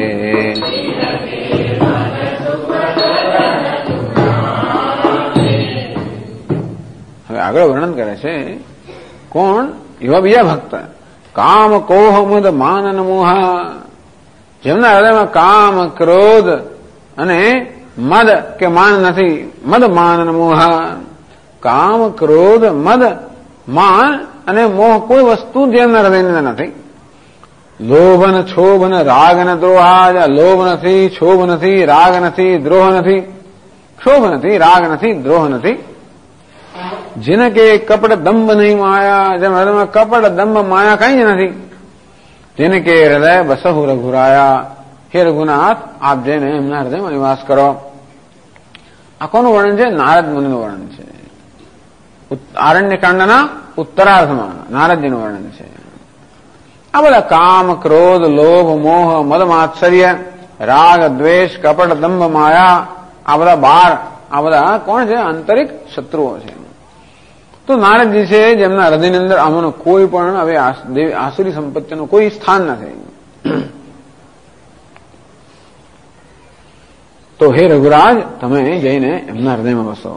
આગળ વર્ણન કરે છે કોણ? એવા બીજા ભક્ત કામ કોહ મદ માન મોહા, જેમના હૃદયમાં કામ ક્રોધ અને મદ કે માન નથી. મદ માન મોહા, કામ ક્રોધ મદ માન અને મોહ કોઈ વસ્તુ જેમના હૃદયની નથી. લોભન છોભન રાગ ન દ્રોહા, લોભ નથી, છોભ નથી, રાગ નથી, દ્રોહ નથી. ક્ષોભ નથી, રાગ નથી, દ્રોહ નથી. जिनके कपट दंभ नहीं माया, जब हृदय में कपट दंभ माया कहीं नहीं. जिनके हृदय बसहु रघुराया, हे रघुनाथ आप जैने एमना हृदय में निवास करो. आ कोનું વર્ણન છે? નારદ મુનિનું વર્ણન છે. આરણ્યકાંડના ઉત્તરાર્ધમાં નારદજીનું વર્ણન છે. આ બધા કામ ક્રોધ લોભ મોહ મદ માત્સર્ય રાગ દ્વેષ કપટ દંભ માયા, આ બધા 12 આ બધા કોણ છે? આંતરિક શત્રુઓ છે. તો નારદજી છે જેમના હૃદયની અંદર આમાંનો કોઈ પણ હવે આસુરી સંપત્તિનું કોઈ સ્થાન નથી. તો હે રઘુરાજ, તમે જઈને એમના હૃદયમાં બસો.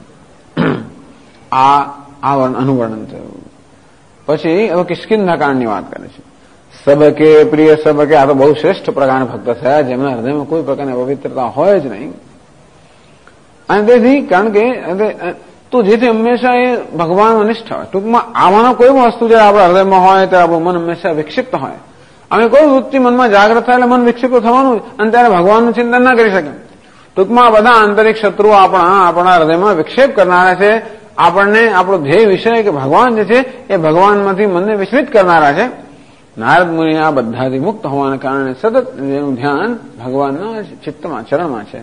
આ અનુવર્ણન થયું. પછી હવે કિષ્કિંધા કાંડની વાત કરે છે. સબકે પ્રિય સબકે, આ તો બહુ શ્રેષ્ઠ પ્રકારના ભક્ત થયા જેમના હૃદયમાં કોઈ પ્રકારની પવિત્રતા હોય જ નહીં. અને તેથી કારણ કે તો જેથી હંમેશા એ ભગવાન અનિષ્ઠ હોય. ટૂંકમાં આવાનો કોઈ વસ્તુ જ્યારે આપણા હૃદયમાં હોય ત્યારે આપણું મન હંમેશા વિક્ષિપ્ત હોય. અમે કોઈ વૃત્તિ મનમાં જાગ્રત થાય એટલે મન વિક્ષિપ્ત થવાનું અને ત્યારે ભગવાનનું ચિંતન ના કરી શકે. ટૂંકમાં બધા આંતરિક શત્રુઓ આપણા હૃદયમાં વિક્ષેપ કરનારા છે. આપણને આપણો ધ્યેય વિષય કે ભગવાન જે છે એ ભગવાનમાંથી મનને વિચલિત કરનારા છે. નારદ મુનિ આ બધાથી મુક્ત હોવાના કારણે સતત એનું ધ્યાન ભગવાનના ચિત્તમાં ચરણમાં છે.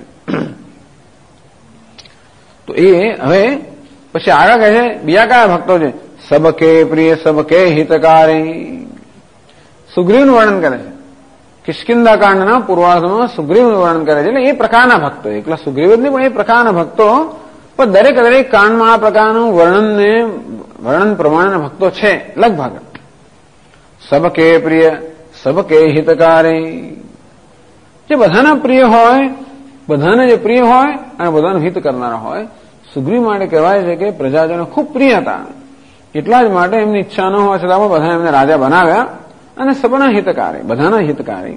તો એ હવે પછી આગળ કહે છે બીજા કયા ભક્તો છે? સબકે પ્રિય સબકે હિતકારી. સુગ્રીવનું વર્ણન કરે છે. કિષ્કિંધા કાંડના પૂર્વાર્ધમાં સુગ્રીવનું વર્ણન કરે છે. એટલે એ પ્રકારના ભક્તો, એકલા સુગ્રીવ જ નહીં પણ એ પ્રકારના ભક્તો, પણ દરેક કાંડમાં આ પ્રકારનું વર્ણન પ્રમાણેના ભક્તો છે લગભગ. સબકે પ્રિય સબકે હિતકારી, જે બધાના પ્રિય હોય, બધાને જે પ્રિય હોય અને બધાનું હિત કરનારા હોય. સુગ્રીવ માટે કહેવાય છે કે પ્રજાજનો ખૂબ પ્રિય હતા. એટલા જ માટે એમની ઈચ્છા ન હોવા છતાં પણ બધા એમને રાજા બનાવ્યા અને સબના હિતકારી, બધાના હિતકારી.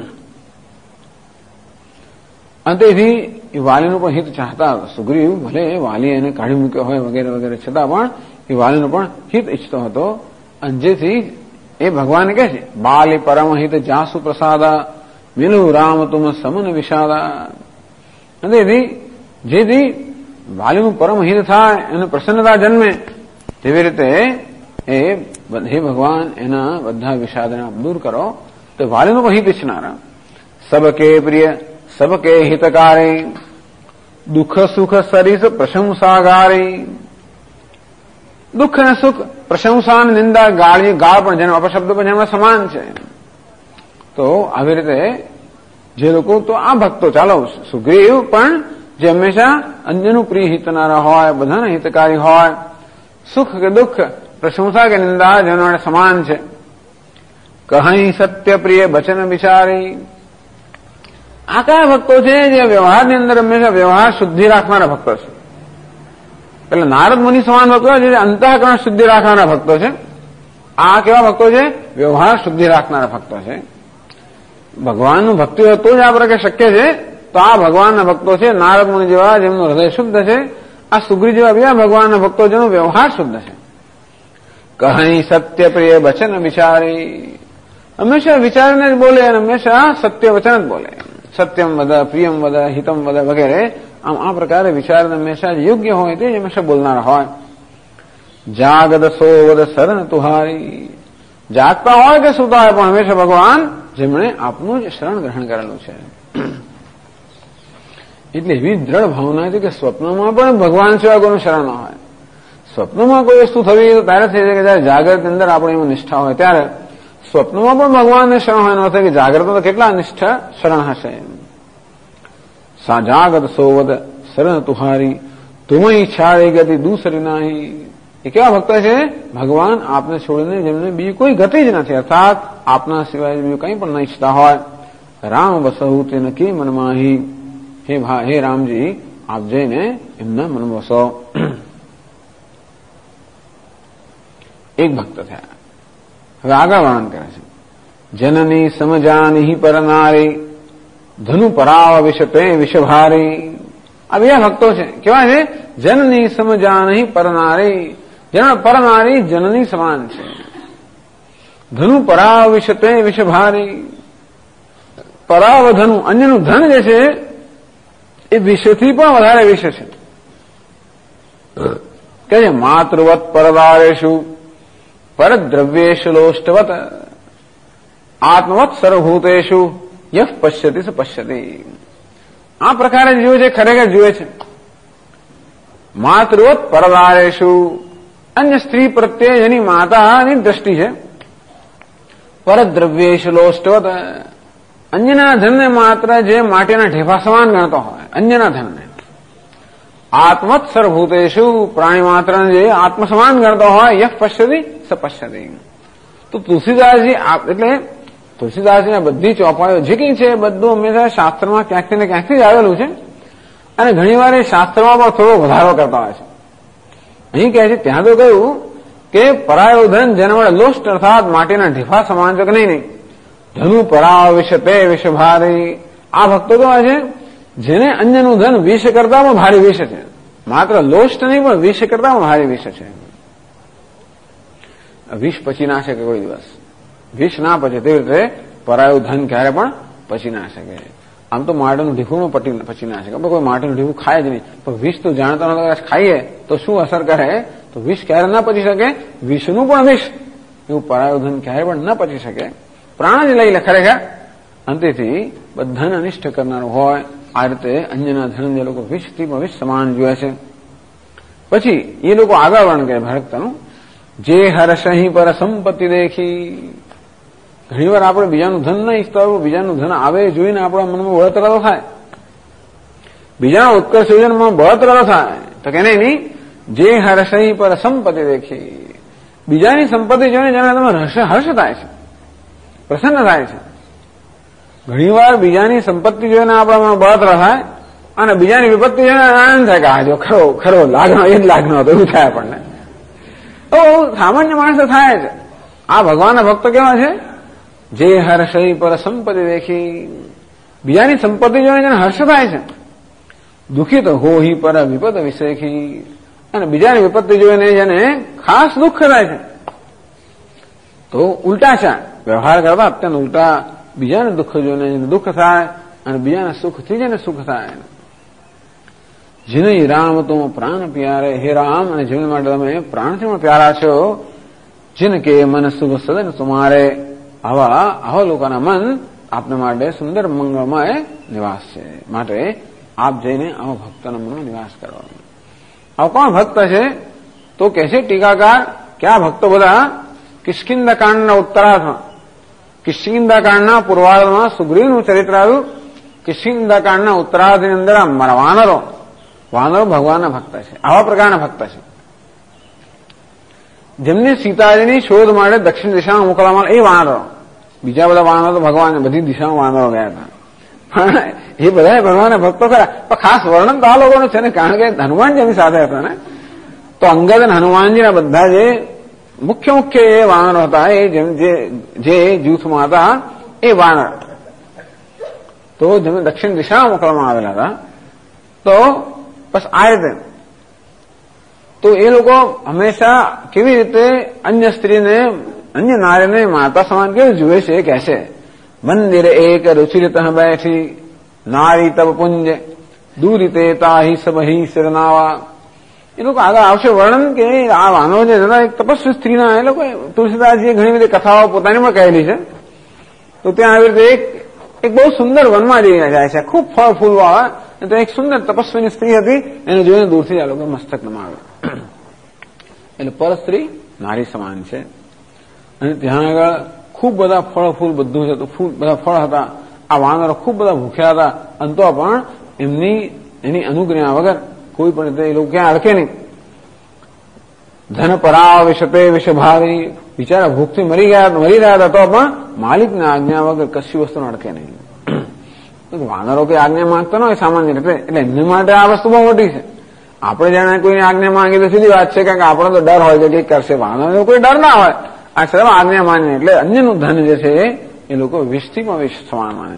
અને તેથી વાલીનું પણ હિત ચાહતા. સુગ્રીવ ભલે વાલી એને કાઢી મૂક્યો હોય વગેરે વગેરે છતાં પણ એ વાલીનું પણ હિત ઈચ્છતો હતો. અને જેથી એ ભગવાન કહે છે બાલી પરમ હિત જાસુ પ્રસાદા મિલુ રામ તુમ સમન વિષાદા. અને જેથી વાલીનું પરમ હિત થાય અને પ્રસન્નતા જન્મે તેવી રીતે હે ભગવાન એના બધા વિષાદને દૂર કરો. તો વાલીનું પણ હિત ઈચ્છનારા. સબકે પ્રિય સબકે હિતકારી, દુઃખ સુખ સરીસ પ્રશંસાગારી. દુઃખ અને સુખ, પ્રશંસા અને નિંદા, ગાળ પણ જેનો અપશબ્દ પણ જેમાં સમાન છે. તો આવી રીતે જે લોકો, તો આ ભક્તો, ચાલો સુગ્રીવ પણ જે હંમેશા અન્યનું પ્રિય હિતનારા હોય, બધાના હિતકારી હોય, સુખ કે દુઃખ, પ્રશંસા કે નિંદા જેનો સમાન છે. કહી સત્ય પ્રિય વચન વિચારી. આ કયા ભક્તો છે? જે વ્યવહારની અંદર હંમેશા વ્યવહાર શુદ્ધિ રાખનારા ભક્તો છે. એટલે નારદ મુનિ સમાન ભક્તો જે અંતઃકરણ શુદ્ધિ રાખનારા ભક્તો છે. આ કેવા ભક્તો છે? વ્યવહાર શુદ્ધિ રાખનારા ભક્તો છે. ભગવાનનું ભક્તિ હોય તો જ આ પ્રકારે શક્ય છે. તો આ ભગવાનના ભક્તો છે નારદ મુનિ જેવા, જેમનું હૃદય શુદ્ધ છે. આ સુગ્રીવ જેવા બીજા ભગવાનના ભક્તો જેનો વ્યવહાર શુદ્ધ છે. કહી સત્ય પ્રિય વચન વિચારી. હંમેશા વિચારીને જ બોલે અને હંમેશા સત્ય વચન જ બોલે. સત્યમ વદ, પ્રિયમ વદ, હિતમ વદ વગેરે. આમ આ પ્રકારે વિચારને હંમેશા યોગ્ય હોય તે હંમેશા બોલનારા હોય. જાગદ સોવદ શરણ તુહારી. જાગતા હોય કે સુતા હોય પણ હંમેશા ભગવાન જેમણે આપનું જ શરણ ગ્રહણ કરેલું છે. એટલે એવી દ્રઢ ભાવના છે કે સ્વપ્નમાં પણ ભગવાન સિવાય કોઈનું શરણ ન હોય. સ્વપ્નમાં કોઈ વસ્તુ થવી તો ત્યારે થઈ જાય કે જયારે જાગૃત અંદર આપણે એમાં નિષ્ઠા હોય ત્યારે. સ્વપ્નમાં પણ ભગવાનને શરણ હોય ન થાય કે જાગૃત તો કેટલા નિષ્ઠા શરણ હશે. સા જાગત સોવદ શરણ તુહારી, તુમય છાડે ગતિ દૂસરી નાહી. એ કેવા ભક્ત છે? ભગવાન આપને છોડીને જેમને બીજી કોઈ ગતિ જ નથી, અર્થાત આપના સિવાય બીજું કંઈ પણ ન ઈચ્છતા હોય. રામ વસહુ તે નકી મનમાહી. હે રામજી, આપ જઈને એમના મનમાં વસો. એક ભક્ત થયા. હવે આગળ વર્ણન કરે છે. જનની સમજાની પર નારી, ધનુ પરાવ વિષપે વિષભારી. આ બીજા ભક્તો છે. કેવા છે? જનની સમજાની પર નારી. જેના પર નારી જનની સમાન છે. ધનુ પરાવ વિષપે વિષભારી. પરાવ ધનુ, અન્યનું ધન જે છે એ વિષથી પણ વધારે વિષ છે. કે છે માતૃવત પરદારેશુ પરદ્રવ્યેશુ લોષ્ટવત આત્મવત સર્વભૂતેશુ યહ પશ્યતિ સ પશ્યતિ. આ પ્રકારે જીવે છે, ખરેખર જીવે છે. માતૃવત પરદારેશુ, અન્ય સ્ત્રી પ્રત્યે જેની માતાની દ્રષ્ટિ છે. પરદ્રવ્યેશુ લોષ્ટવત, અન્યના ધનને માત્ર જે માટીના ઢેફા સમાન ગણતો હોય, અન્યના ધનને. આત્મત સર્વભૂતેષુ પ્રાણી માત્રને જે આત્મ સમાન ગણતો હોય યહ પશ્યતિ સ પશ્યતિ. તો તુલસીદાસજી એટલે તુલસીદાસજીના બધી ચોપાઈઓ જે કંઈ છે બધું હંમેશા શાસ્ત્રમાં ક્યાંકથી ને ક્યાંકથી જ આવેલું છે અને ઘણીવાર એ શાસ્ત્રમાં પણ થોડો વધારો કરતા હોય છે. અહીં કહે છે ત્યાં તો કહ્યું કે પરાયો ધન જેના વડે લોષ્ટ અર્થાત માટીના ઢીફા સમાન છે કે નહીં ધનુ પરાવ વિષ તે વિષ ભારી. આ ભક્તો તો છે જેને અન્યનું ધન વિષ કરતા પણ ભારે વિષ છે. માત્ર લોષ્ટ નહીં પણ વિષ કરતા પણ ભારે વિષ છે. વિષ પચી ના શકે કોઈ દિવસ. વિષ ના પચે તેવી રીતે પરાયું ધન ક્યારે પણ પચી ના શકે. આમ તો માટીનું ઢીફું પચી ના શકે. કોઈ માટીનું ઢીફું ખાય જ નહીં પણ વિષ તો જાણતા નતા ખાઈએ તો શું અસર કરે તો વિષ ક્યારે ના પચી શકે. વિષનું પણ વિષ એવું પરાયું ધન ક્યારે પણ ન પચી શકે. પ્રાણ જ લઈ લે ખરેખર. અંતેથી બધાને અનિષ્ટ કરનારું હોય આ રીતે અન્યના ધન જે લોકો વિષથી પણ વિષ સમાન જોયા છે. પછી એ લોકો આગળ વર્ણન કરે ભક્તનું જે હર્ષહી પર સંપત્તિ દેખી. ઘણીવાર આપણે બીજાનું ધન ન ઈચ્છતા હોય બીજાનું ધન આવે જોઈને આપણા મનમાં બળતરા થાય. બીજાના ઉત્કર્ષ યોજનમાં બળતરા થાય તો કે નહીં જે હર્ષહી પર સંપત્તિ દેખી. બીજાની સંપત્તિ જોઈને જેને તમે હર્ષ થાય છે પ્રસન્ન થાય છે. ઘણીવાર બીજાની સંપત્તિ જોઈને આપણા બળતરા થાય અને બીજાની વિપત્તિ જોઈને આનંદ થાય કે આ જો ખરો ખરો લાગનો એ જ લાગનો હતો એવું થાય આપણને. તો સામાન્ય માણસ થાય છે. આ ભગવાનના ભક્તો કેવા છે જે હર્ષઈ પર સંપત્તિ દેખી. બીજાની સંપત્તિ જોઈને જેને હર્ષ થાય છે. દુઃખિત હોહી પર વિપદ વિશેખી. અને બીજાની વિપત્તિ જોઈને જેને ખાસ દુઃખ થાય છે. તો ઉલટા છે વ્યવહાર કરતા અત્યંત ઉલટા. બીજાને દુઃખ જોઈને જેને દુઃખ થાય અને બીજાના સુખથી જેને સુખ થાય. જેને રામ તો પ્રાણ પ્યારે. હે રામ અને જેને માટે તમે પ્રાણથી પણ પ્યારા છો. જેને કે મન શુભ સદન તમારે. આવા લોકોના મન આપને માટે સુંદર મંગળમય નિવાસ છે. માટે આપ જઈને આવા ભક્તોના મનમાં નિવાસ કરવાનો. આવા કોણ ભક્ત છે તો કે છે ટીકાકાર કે આ ભક્તો બધા કિષ્કિંધકાંડના ઉત્તરાર્ધમાં કિષ્કિંધાકાંડના પૂર્વાર્ધમાં સુગ્રીવનું ચરિત્ર આવ્યું. કિષ્કિંધાકાંડના ઉત્તરાર્ધની અંદર આ વાનરો ભગવાનના ભક્ત છે. આવા પ્રકારના ભક્ત છે જેમને સીતાજીની શોધ માટે દક્ષિણ દિશામાં મોકલવામાં એ વાનરો. બીજા બધા વાનરો તો ભગવાન બધી દિશામાં વાનરો ગયા હતા પણ એ બધા ભગવાનના ભક્તો ખરા. પણ ખાસ વર્ણન તો આ લોકોનું છે ને કારણ કે હનુમાન જેની સાથે હતા ને તો અંગદ અને હનુમાનજીના બધા જે મુખ્ય એ વાનરો હતા એ જે જૂથમાં હતા એ વાનર તો જેમને દક્ષિણ દિશામાં મોકલવામાં આવેલા હતા. તો બસ આ રીતે તો એ લોકો હંમેશા કેવી રીતે અન્ય સ્ત્રીને અન્ય નારીને માતા સમાન કેવું જુએ છે એ કહે છે. મંદિર એક રુચિરિત બેઠી નારી તબ પુંજ દૂરિતે તાહી સબહી શરનાવા. એ લોકો આગળ આવશે વર્ણન કે આ વાનરો જે હતા એક તપસ્વી સ્ત્રીના એ લોકો તુલસીદાસજીએ ઘણી બધી કથાઓ પોતાની પણ કહેલી છે. તો ત્યાં આવી રીતે એક બહુ સુંદર વનમાં જઈને જાય છે ખૂબ ફળ ફૂલવાળા. તો એક સુંદર તપસ્વીની સ્ત્રી હતી એને જોઈને દૂરથી આ લોકો મસ્તક નમાવે. એટલે પર સ્ત્રી નારી સમાન છે. અને ત્યાં આગળ ખૂબ બધા ફળ ફૂલ બધું છે. તો બધા ફળ હતા. આ વાનરો ખૂબ બધા ભૂખ્યા હતા. અંતો પણ એની અનુજ્ઞા વગર કોઈ પણ રીતે એ લોકો ક્યાં અડકે નહીં. ધન પરાવ વિષતે વિષ ભારી. બિચારા ભૂખથી મરી રહ્યા હતા તો પણ માલિકની આજ્ઞા વગર કશી વસ્તુને અડકે નહીં. વાનરો કઈ આજ્ઞા માંગતો ન હોય સામાન્ય રીતે. એટલે એમની માટે આ વસ્તુ બહુ મોટી છે. આપણે જાણે કોઈની આજ્ઞા માંગી તો સીધી વાત છે કારણ કે આપણો તો ડર હોય છે કે કરશે. વાનરો કોઈ ડર ના હોય. આ સર્વ આજ્ઞા માને એટલે અન્યનું ધન જે છે એ લોકો વિષથી પણ વિષ સમાન માને.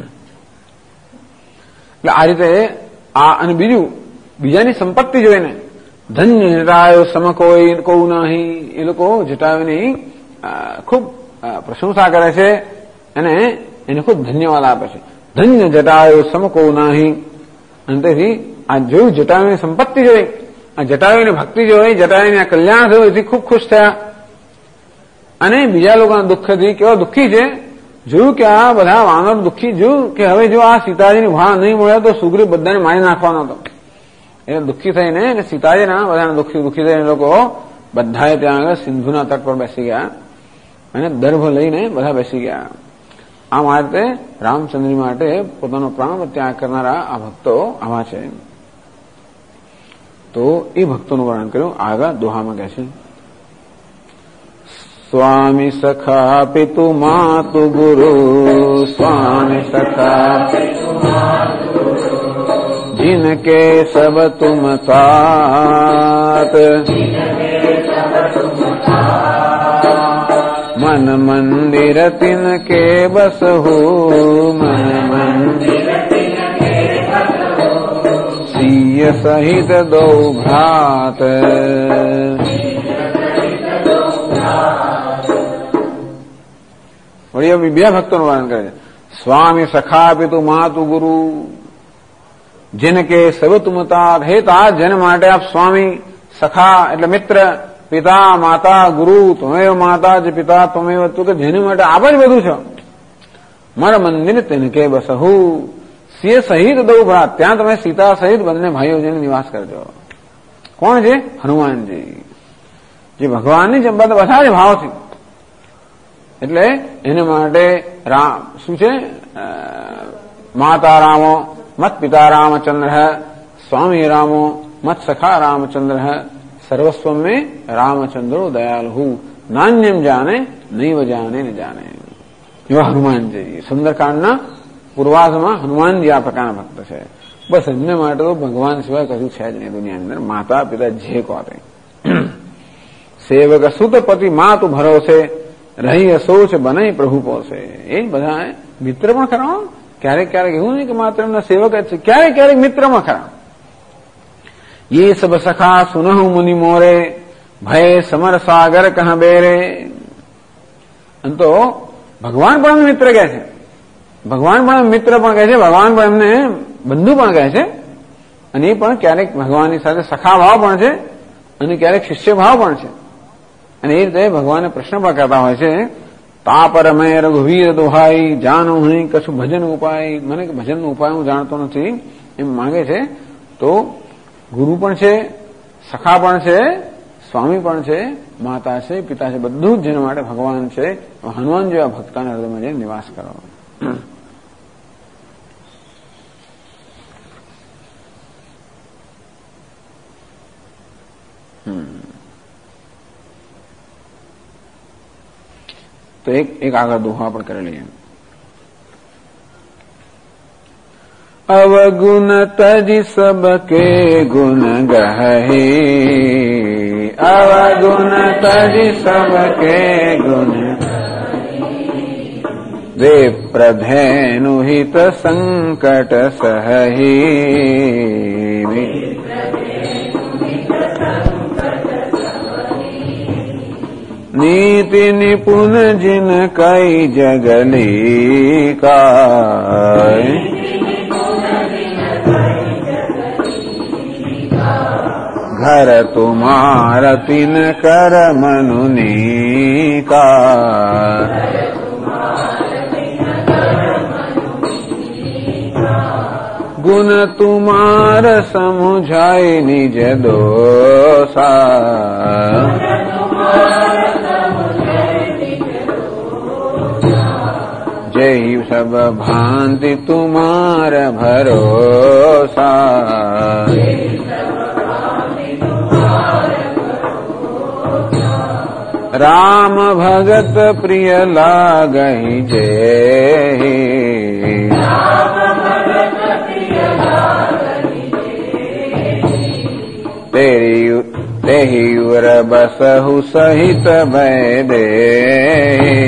એટલે આ રીતે આ અને બીજાની સંપત્તિ જોઈને ધન્ય જટાયો સમ કોઈ નહીં. એ લોકો જટાયુની ખૂબ પ્રશંસા કરે છે અને એને ખૂબ ધન્યવાદ આપે છે. ધન્ય જટાયો સમ કોઈ નહીં. અને તેથી આ જોયું જટાયુની સંપત્તિ જોઈ આ જટાયુની ભક્તિ જોઈ જટાયુની આ કલ્યાણ થયું એથી ખૂબ ખુશ થયા. અને બીજા લોકોના દુઃખથી કેવા દુઃખી છે જોયું કે આ બધા વાનર દુઃખી જોયું કે હવે જો આ સીતાજીની વાહ નહીં મળે તો સુગ્રીવ બધાને મારી નાખવાનો હતો. એટલે દુઃખી થઈને સીતાજીના બધાને દુઃખી થઈને લોકો બધાએ ત્યાં આગળ સિંધુના તટ પર બેસી ગયા અને દર્ભ લઈને બધા બેસી ગયા. આમ આ રીતે રામચંદ્ર માટે પોતાનો પ્રાણ ત્યાગ કરનારા આ ભક્તો આવા છે. તો એ ભક્તોનું વર્ણન કર્યું. આગળ દોહામાં કહે છે, स्वामी सखा पितु मातु गुरु, स्वामी सखा जिनके सब तुम तात, मन मंदिर तिनके बसहु, मन मंदिर सिय सहित दो भ्रात, વળી બે ભક્તોનું વર્ણન કરે છે. સ્વામી સખા પિતુ માતુ ગુરુ, જેને કે સબ તુમ તાત, હે તાત જેને માટે આપ સ્વામી, સખા એટલે મિત્ર, પિતા માતા ગુરુ, ત્વમેવ માતા જ પિતા ત્વમેવ, તું કે જેને માટે આપ જ બધું છો. મર મંદિર તિનકે બસહુ, સિંહ સહિત દો ભ્રાત, ત્યાં તમે સીતા સહિત બંને ભાઈઓ જઈને નિવાસ કરજો. કોણ છે? હનુમાનજી, જે ભગવાનની જે બધા જ ભાવ છે. એટલે એને માટે રામ શું છે? માતા રામો મત પિતા રામચંદ્ર, સ્વામી રામો મત સખા રામચંદ્ર, સર્વસ્વ में રામચંદ્રો દયાલુ, નાન્યમ જાને નૈવ જાને ન જાને. એવા હનુમાનજી સુંદરકાંડના પૂર્વાસમાં હનુમાનજી આ પ્રકારના ભક્ત છે. બસ એમને માટે તો ભગવાન સિવાય કશું છે જ નહીં દુનિયાની અંદર. માતા પિતા જે કહો તે, સેવક સુત પતિ માતુ ભરોસે, રહી અસોચ બને પ્રભુ પોસે. એ બધા મિત્ર પણ ખરા. ક્યારેક ક્યારેક એવું નહીં કે માત્ર એમના સેવક જ છે, ક્યારેક ક્યારેક મિત્રમાં ખરા. ये सब सखा सुनहु मुनि मोरे, भय समर सागर कहां बेरे. એમ તો ભગવાન પણ એમને મિત્ર કહે છે, ભગવાન પણ મિત્ર પણ કહે છે, ભગવાન પણ એમને બંધુ પણ કહે છે. અને એ પણ ક્યારેક ભગવાનની સાથે સખા ભાવ પણ છે અને ક્યારેક શિષ્ય ભાવ પણ છે. અને એ રીતે ભગવાનને પ્રશ્ન પણ કરતા હોય છે, તાપર મેં રઘુવીર દોહાઈ, જાણું હું કશું ભજન ઉપાય. મને કે ભજનનો ઉપાય હું જાણતો નથી એમ માંગે છે. તો ગુરુ પણ છે, સખા પણ છે, સ્વામી પણ છે, માતા છે, પિતા છે, બધું જ જેના માટે ભગવાન છે. હનુમાન જેવા ભક્તના હૃદયમાં જઈને નિવાસ કરો. તો એક આગળ દોહા પણ કરી લઈએ. अवगुण तज सबके गुण गहे, अवगुण तज सबके गुण, वे प्रधेनु हित संकट सही. नीति निपुण जिन कई जगली का, घर तुम्हार तिन कर मनुनी का. गुण तुम्हार समुझाए निज दोषा, जय सब भांति तुम्हार भरोसा. राम भगत प्रिय लागहि जेहि, तेहि उर बसहु सहित बैदेहि.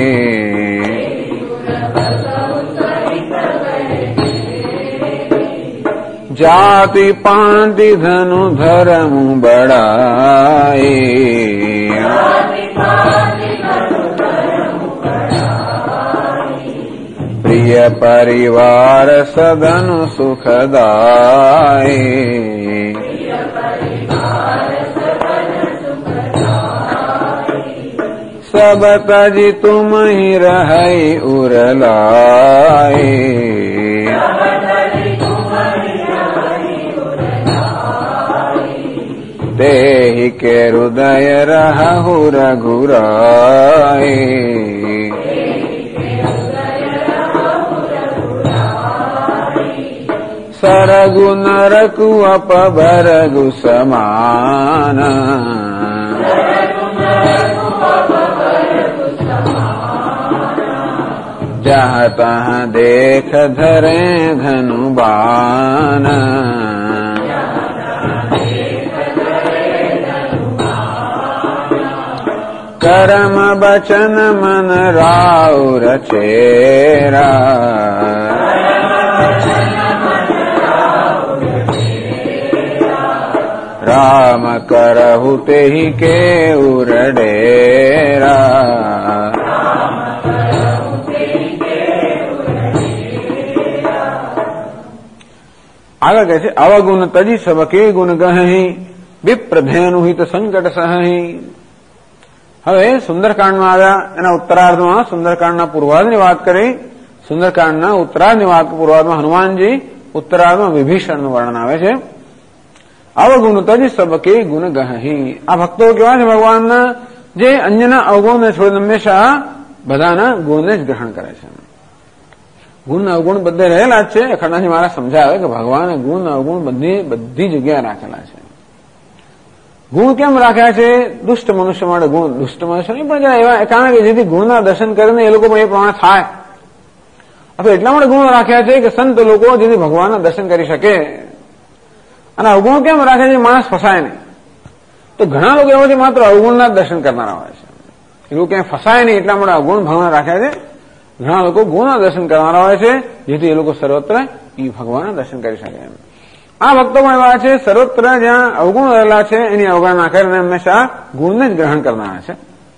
जाति पांति धनु धर्म बढ़ाई, प्रिय परिवार सदन सुखदाई. सब तजी तुम ही रहै उरलाई, तेहि के हृदय रहु रघुराई. સરગુ નરકુ અપભરગુ સમાન જहाँ तहाँ देख धरे धनुबान कर्म बचन मन राव रचेरा राम करहु तेहि के उरडेरा આગળ કહે છે અવગુણ તજી સબકે ગુણ ગહી વિપ્રધેનુ હિત સંકટ સહી. હવે સુંદરકાંડમાં આવ્યા એના ઉત્તરાર્ધમાં સુંદરકાંડના પૂર્વાર્ધની વાત કરી. સુંદરકાંડના ઉત્તરાર્ધની વાત પૂર્વાર્ધમાં હનુમાનજી, ઉત્તરાર્ધમાં વિભીષણનું વર્ણન આવે છે. અવગુણ તજી સબકે ગુણ ગહી. આ ભક્તો કેવા છે ભગવાનના, જે અન્યના અવગુણને છોડીને હંમેશા બધાના ગુણને જ ગ્રહણ કરે છે. ગુણ અવગુણ બધે રહેલા જ છે. અખંડાજી મહારાજ સમજાવે કે ભગવાને ગુણ અવગુણ બધી જગ્યાએ રાખેલા છે. ગુણ કેમ રાખ્યા છે? દુષ્ટ મનુષ્ય માટે ગુણ, દુષ્ટ મનુષ્ય નહીં પણ એવા, કારણ કે જેથી ગુણના દર્શન કરીને એ લોકો એ પ્રમાણે થાય. અથવા એટલા માટે ગુણ રાખ્યા છે કે સંત લોકો જેથી ભગવાનના દર્શન કરી શકે. અને અવગુણ કેમ રાખ્યા છે? માણસ ફસાય નહીં. તો ઘણા લોકો એવા છે માત્ર અવગુણના દર્શન કરનારા હોય છે. એ લોકો ક્યાંય ફસાય નહીં એટલા માટે અવગુણ ભગવાન રાખ્યા છે. ઘણા લોકો ગુણના દર્શન કરવાના હોય છે જેથી એ લોકો સર્વત્ર એ ભગવાનના દર્શન કરી શકે. આ ભક્તો પણ એવા છે સર્વત્ર જ્યાં અવગુણ રહેલા છે એની અવગણના કરીને હંમેશા ગુણને જ ગ્રહણ કરનારા છે.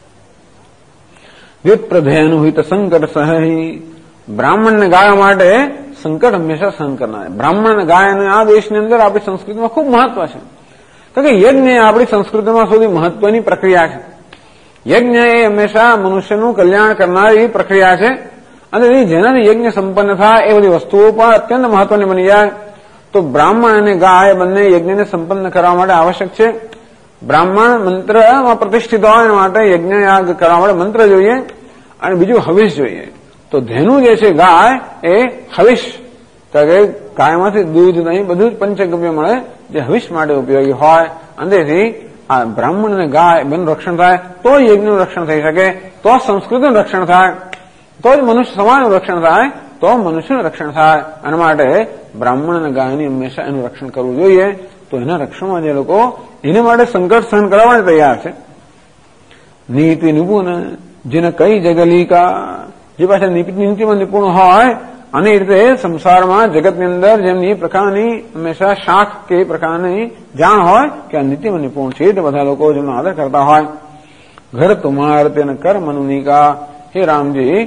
વિપ્રધેનુ હિત સંકટ સહી. બ્રાહ્મણને ગાય માટે સંકટ હંમેશા સહન કરનાર. બ્રાહ્મણ ગાય અને આ દેશની અંદર આપણી સંસ્કૃતિમાં ખૂબ મહત્વ છે. કારણ કે યજ્ઞ આપણી સંસ્કૃતિમાં સૌથી મહત્વની પ્રક્રિયા છે. યજ્ઞ એ હંમેશા મનુષ્યનું કલ્યાણ કરનારી પ્રક્રિયા છે. અને જેનાથી યજ્ઞ સંપન્ન થાય એ બધી વસ્તુઓ પણ અત્યંત મહત્વની બની જાય. તો બ્રાહ્મણ અને ગાય બંને યજ્ઞને સંપન્ન કરવા માટે આવશ્યક છે. બ્રાહ્મણ મંત્રમાં પ્રતિષ્ઠિત હોય એના માટે યજ્ઞ યાગ કરવા માટે મંત્ર જોઈએ અને બીજું હવિષ જોઈએ. તો ધેનુ જે છે ગાય એ હવિષ, કારણ કે ગાયમાંથી દૂધ નહીં બધું જ પંચગવ્ય મળે જે હવિષ માટે ઉપયોગી હોય. અંદરથી આ બ્રાહ્મણ અને ગાય બેનું રક્ષણ થાય તો યજ્ઞનું રક્ષણ થઈ શકે, તો સંસ્કૃતિનું રક્ષણ થાય, તો જ મનુષ્ય સમાજનું રક્ષણ થાય, તો મનુષ્યનું રક્ષણ થાય. આના માટે બ્રાહ્મણ અને ગાયની હંમેશા એનું રક્ષણ કરવું જોઈએ. તો એના રક્ષણમાં જે લોકો એને માટે સંકટ સહન કરવા માટે તૈયાર છે. નીતિ નિપુણ જેને કઈ જગલિકા, જે પાછા નીતિમાં નિપુણ હોય અને એ રીતે સંસારમાં જગતની અંદર જેમની પ્રકારની હંમેશા શાખ કે પ્રકારની જાણ હોય કે આ નીતિમાં નિપુણ છે તે બધા લોકો જેમનો આદર કરતા હોય. ઘર તુમાર તેને કર મનુનિકા. હે રામજી,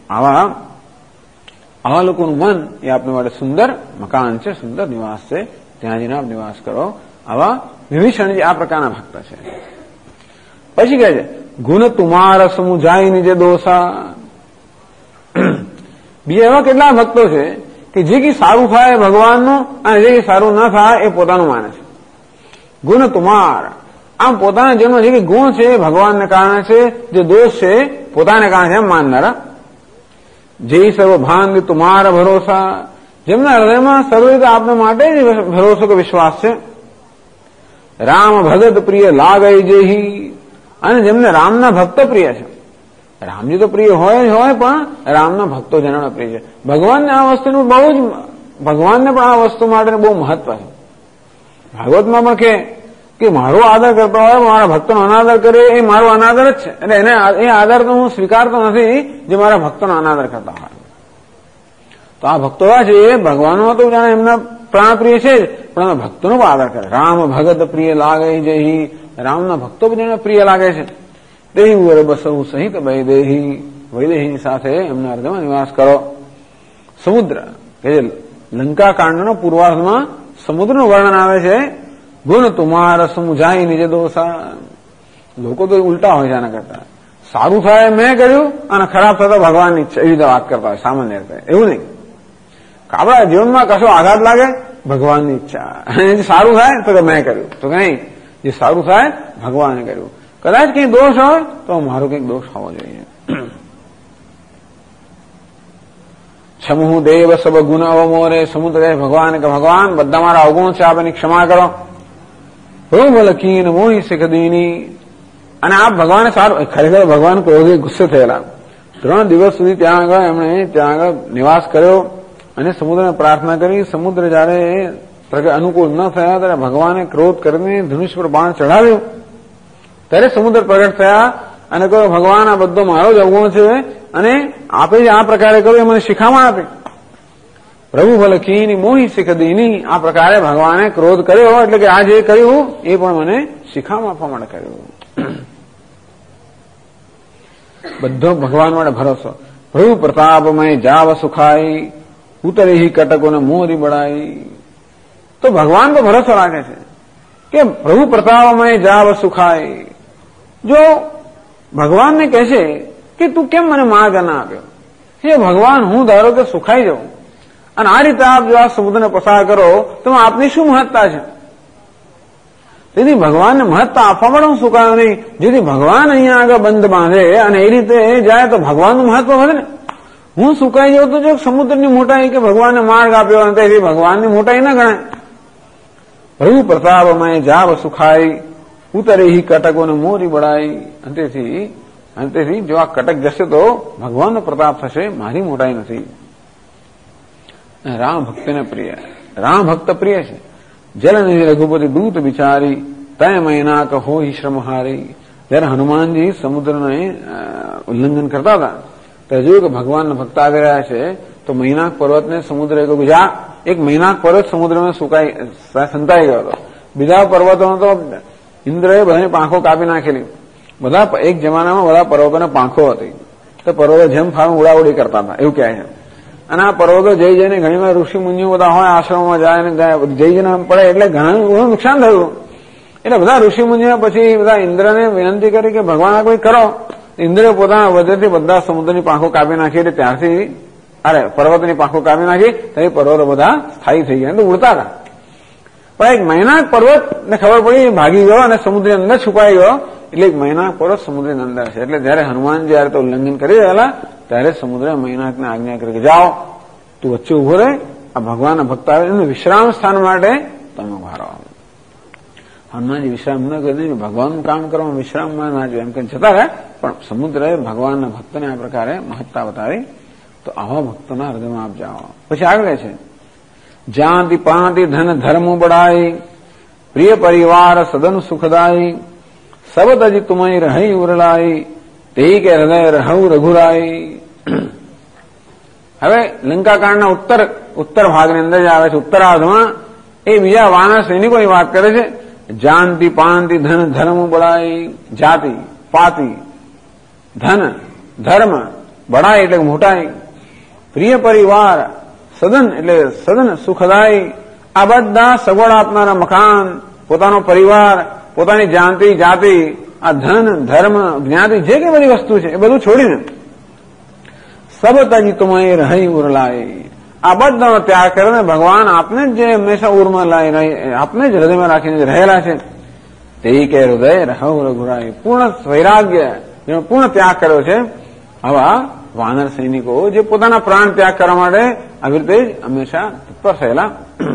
આવા લોકોનું મન એ આપને માટે સુંદર મકાન છે, સુંદર નિવાસ છે, ત્યાં જઈને આપ નિવાસ કરો. આવા વિભીષણજી આ પ્રકારના ભક્ત છે. પછી કહે છે ગુણ તુમાર સમુજાય નિજ દોષા. બીજા એવા કેટલા ભક્તો છે કે જે કઈ સારું થાય ભગવાનનું અને જે કઈ સારું ન થાય એ પોતાનું માને છે. ગુણ તુમાર, આમ પોતાના જેમનો જે કઈ ગુણ છે એ ભગવાનને કારણે છે, જે દોષ છે પોતાને કારણે છે એમ માનનારા. જે સર્વ ભાન તુમારા ભરોસા, જેમના હૃદયમાં સર્વ રીતે આપને માટે જ ભરોસો કે વિશ્વાસ છે. રામ ભગત પ્રિય લાગય જેહી, અને જેમને રામના ભક્ત પ્રિય છે. રામજી તો પ્રિય હોય જ હોય, પણ રામના ભક્તો જેના પ્રિય છે. ભગવાનને આ વસ્તુનું બહુ જ, ભગવાનને પણ આ વસ્તુ માટે બહુ મહત્વ છે. ભાગવતમાં પણ કે મારો આદર કરતો હોય, મારા ભક્તોનો અનાદર કરે એ મારો અનાદર જ છે. એટલે એને એ આદર તો હું સ્વીકારતો નથી જે મારા ભક્તોનો અનાદર કરતા હોય. તો આ ભક્તો છે એ ભગવાનમાં તો જાણે એમના પ્રાણ પ્રિય છે જ, પણ ભક્તોનો પણ આદર કરે. રામ ભગત પ્રિય લાગે જેહી, રામના ભક્તો પણ જેને પ્રિય લાગે છે. દેહી વર બસવું સહિત વૈદેહી, વૈદેહીની સાથે એમના હૃદયમાં નિવાસ કરો. સમુદ્ર કે જે લંકા કાંડનો પૂર્વાર્ધમાં સમુદ્રનું વર્ણન આવે છે. ગુણ તુમાર સમુજાય નિજ દોષા. લોકો તો ઉલટા હોય છે આના કરતા. સારું થાય મેં કર્યું અને ખરાબ થતા ભગવાનની ઈચ્છા, એવી રીતે વાત કરતા હોય સામાન્ય રીતે. એવું નહીં, આપણા જીવનમાં કશો આઘાત લાગે ભગવાનની ઈચ્છા, અને સારું થાય તો મેં કર્યું, તો કઈ જે સારું થાય ભગવાને કર્યું. કદાચ કંઈ દોષ હોય તો મારો કંઈક દોષ હોવો જોઈએ. क्षमु देव सब गुण अवमोरे સમુદ્ર ભગવાન કે ભગવાન બધા મારા અવગુણ છે, આપ એની ક્ષમા કરો. પ્રભુ લકીન મોહી શિખદીની. અને આપ ભગવાન સારું, ખરેખર ભગવાન ક્રોધે ગુસ્સે થયેલા. 3 દિવસ સુધી ત્યાં આગળ એમણે ત્યાં આગળ નિવાસ કર્યો અને સમુદ્રને પ્રાર્થના કરી. સમુદ્ર જયારે અનુકૂળ ન થયા ત્યારે ભગવાને ક્રોધ કરીને ધનુષ પર બાણ ચઢાવ્યું. ત્યારે સમુદ્ર પ્રગટ થયા અને કહ્યું, ભગવાન આ બધો મારો જ અવગુણ છે અને આપે જે આ પ્રકારે કર્યું એ મને શિખામણ આપી. પ્રભુ ભલકીની મોહી શિખદીની. આ પ્રકારે ભગવાને ક્રોધ કર્યો એટલે કે આ જે કર્યું એ પણ મને શિખામણ આપવા માટે કર્યું. બધો ભગવાન માટે ભરોસો. પ્રભુ પ્રતાપમય જાવ સુખાઈ ઉતરી કટકોને મોરી બળાઈ. તો ભગવાન તો ભરોસો રાખે છે કે પ્રભુ પ્રતાપમય જાવ સુખાઈ. જો ભગવાનને કહેશે કે તું કેમ મને માર્ગ ના આપ્યો, હે ભગવાન હું ધારો કે સુખાઈ જાઉં અને આ રીતે આપ જો આ સમુદ્રને પસાર કરો તો આપની શું મહત્તા છે. તેથી ભગવાનને મહત્તા આપવા માટે હું સુકાયો નહીં. જેથી ભગવાન અહીંયા આગળ બંધ બાંધે અને એ રીતે જાય તો ભગવાનનું મહત્વ વધે ને. હું સુકાઈ જાઉં તો જો સમુદ્રની મોટાઈ કે ભગવાનને માર્ગ આપ્યો અને તેથી ભગવાનની મોટાઈ ના ગણાય. પ્રભુ પ્રતાપમય જાવ સુખાઈ ઉતરી કટકોને મોરી બળાઈ. અંતેથી જો આ કટક જશે તો ભગવાનનો પ્રતાપ થશે, મારી મોટાઈ નથી. રામ ભક્તને પ્રિય, રામ ભક્ત પ્રિય છે. જલનિધિ રઘુપતિ દૂત બિચારી તય મૈનાક હોય શ્રમહારી. જયારે હનુમાનજી સમુદ્રને ઉલ્લંઘન કરતા હતા ત્યારે જોયું કે ભગવાનના ભક્ત આવી રહ્યા છે તો મૈનાક પર્વતને સમુદ્ર બીજા એક મૈનાક પર્વત સમુદ્રમાં સંતાઈ ગયો હતો. બીજા પર્વતોનો તો ઇન્દ્રએ બધાની પાંખો કાપી નાખેલી. બધા એક જમાનામાં બધા પર્વતોને પાંખો હતી તો પર્વતો જેમ ફાવે ઉડાઉડી કરતા હતા એવું કહે છે. અને આ પર્વતો જઈ જઈને ઘણી વાર ઋષિ મુનિઓ બધા હોય આશ્રમમાં જાય ને જઈ જઈને પડે એટલે ઘણું નુકસાન થયું. એટલે બધા ઋષિ મુનિઓ પછી બધા ઇન્દ્રને વિનંતી કરી કે ભગવાન આ કોઈ કરો. ઇન્દ્રે પોતાના વજનથી બધા સમુદ્રની પાંખો કાપી નાખી એટલે ત્યારથી પર્વતની પાંખો કાપી નાખી ત્યારે પર્વતો બધા સ્થાયી થઈ ગયા તો ઉડતા હતા. પણ એક મૈનાક પર્વત ને ખબર પડી ભાગી ગયો અને સમુદ્રની અંદર છુપાઈ ગયો. એટલે એક મૈનાક પર્વત સમુદ્રની અંદર છે. એટલે જયારે હનુમાન જયારે તો ઉલ્લંઘન કરી રહેલા ત્યારે સમુદ્ર મૈનાકને આજ્ઞા કરી કે જાઓ તું વચ્ચે ઉભો રહે, આ ભગવાનના ભક્ત આવે એનું વિશ્રામ સ્થાન માટે તમે ઉભા રહો. હનુમાનજી વિશ્રામ ન કરી ભગવાનનું કામ કરવામાં વિશ્રામમાં ના જોઈએ એમ કે જતા રહે. પણ સમુદ્રએ ભગવાનના ભક્તને આ પ્રકારે મહત્તા બતાવી. તો આવા ભક્તોના હૃદયમાં આપ જાઓ. પછી આગળ છે જાતિ પાંતિ ધન ધર્મ બડાઈ પ્રિય પરિવાર સદન સુખદાઈ સબ તજી તુમય રહી ઉરલાઈ તે કે હૃદય રહુ રઘુરાઈ. હવે લંકાકાંડના ઉત્તર ભાગની અંદર જે આવે છે ઉત્તરાર્ધમાં એ બીજા વાનર સૈનિકોની વાત કરે છે. જાતિ પાંતિ ધન ધર્મ બડાઈ. જાતિ પાતિ ધન ધર્મ બડાઈ એટલે મોટાઈ પ્રિય પરિવાર સદન એટલે સદન સુખદાયી. આ બધા સગવડ આપનારા મકાન પોતાનો પરિવાર પોતાની જાતિ આ ધન ધર્મ જ્ઞાતિ જે કઈ બધી વસ્તુ છે એ બધું છોડીને સબ તજી તુમય રહી ઉરલાઈ. આ બધાનો ત્યાગ કરીને ભગવાન આપને જ જે હંમેશા ઉરમાં લાવી આપને જ હૃદયમાં રાખીને રહેલા છે તે કે હૃદય રહુ રઘુરાઈ. પૂર્ણ વૈરાગ્ય જેનો પૂર્ણ ત્યાગ કર્યો છે આવા વાનર સૈનિકો જે પોતાના પ્રાણ ત્યાગ કરવા માટે આવી રીતે જ હંમેશા તત્પર થયેલા.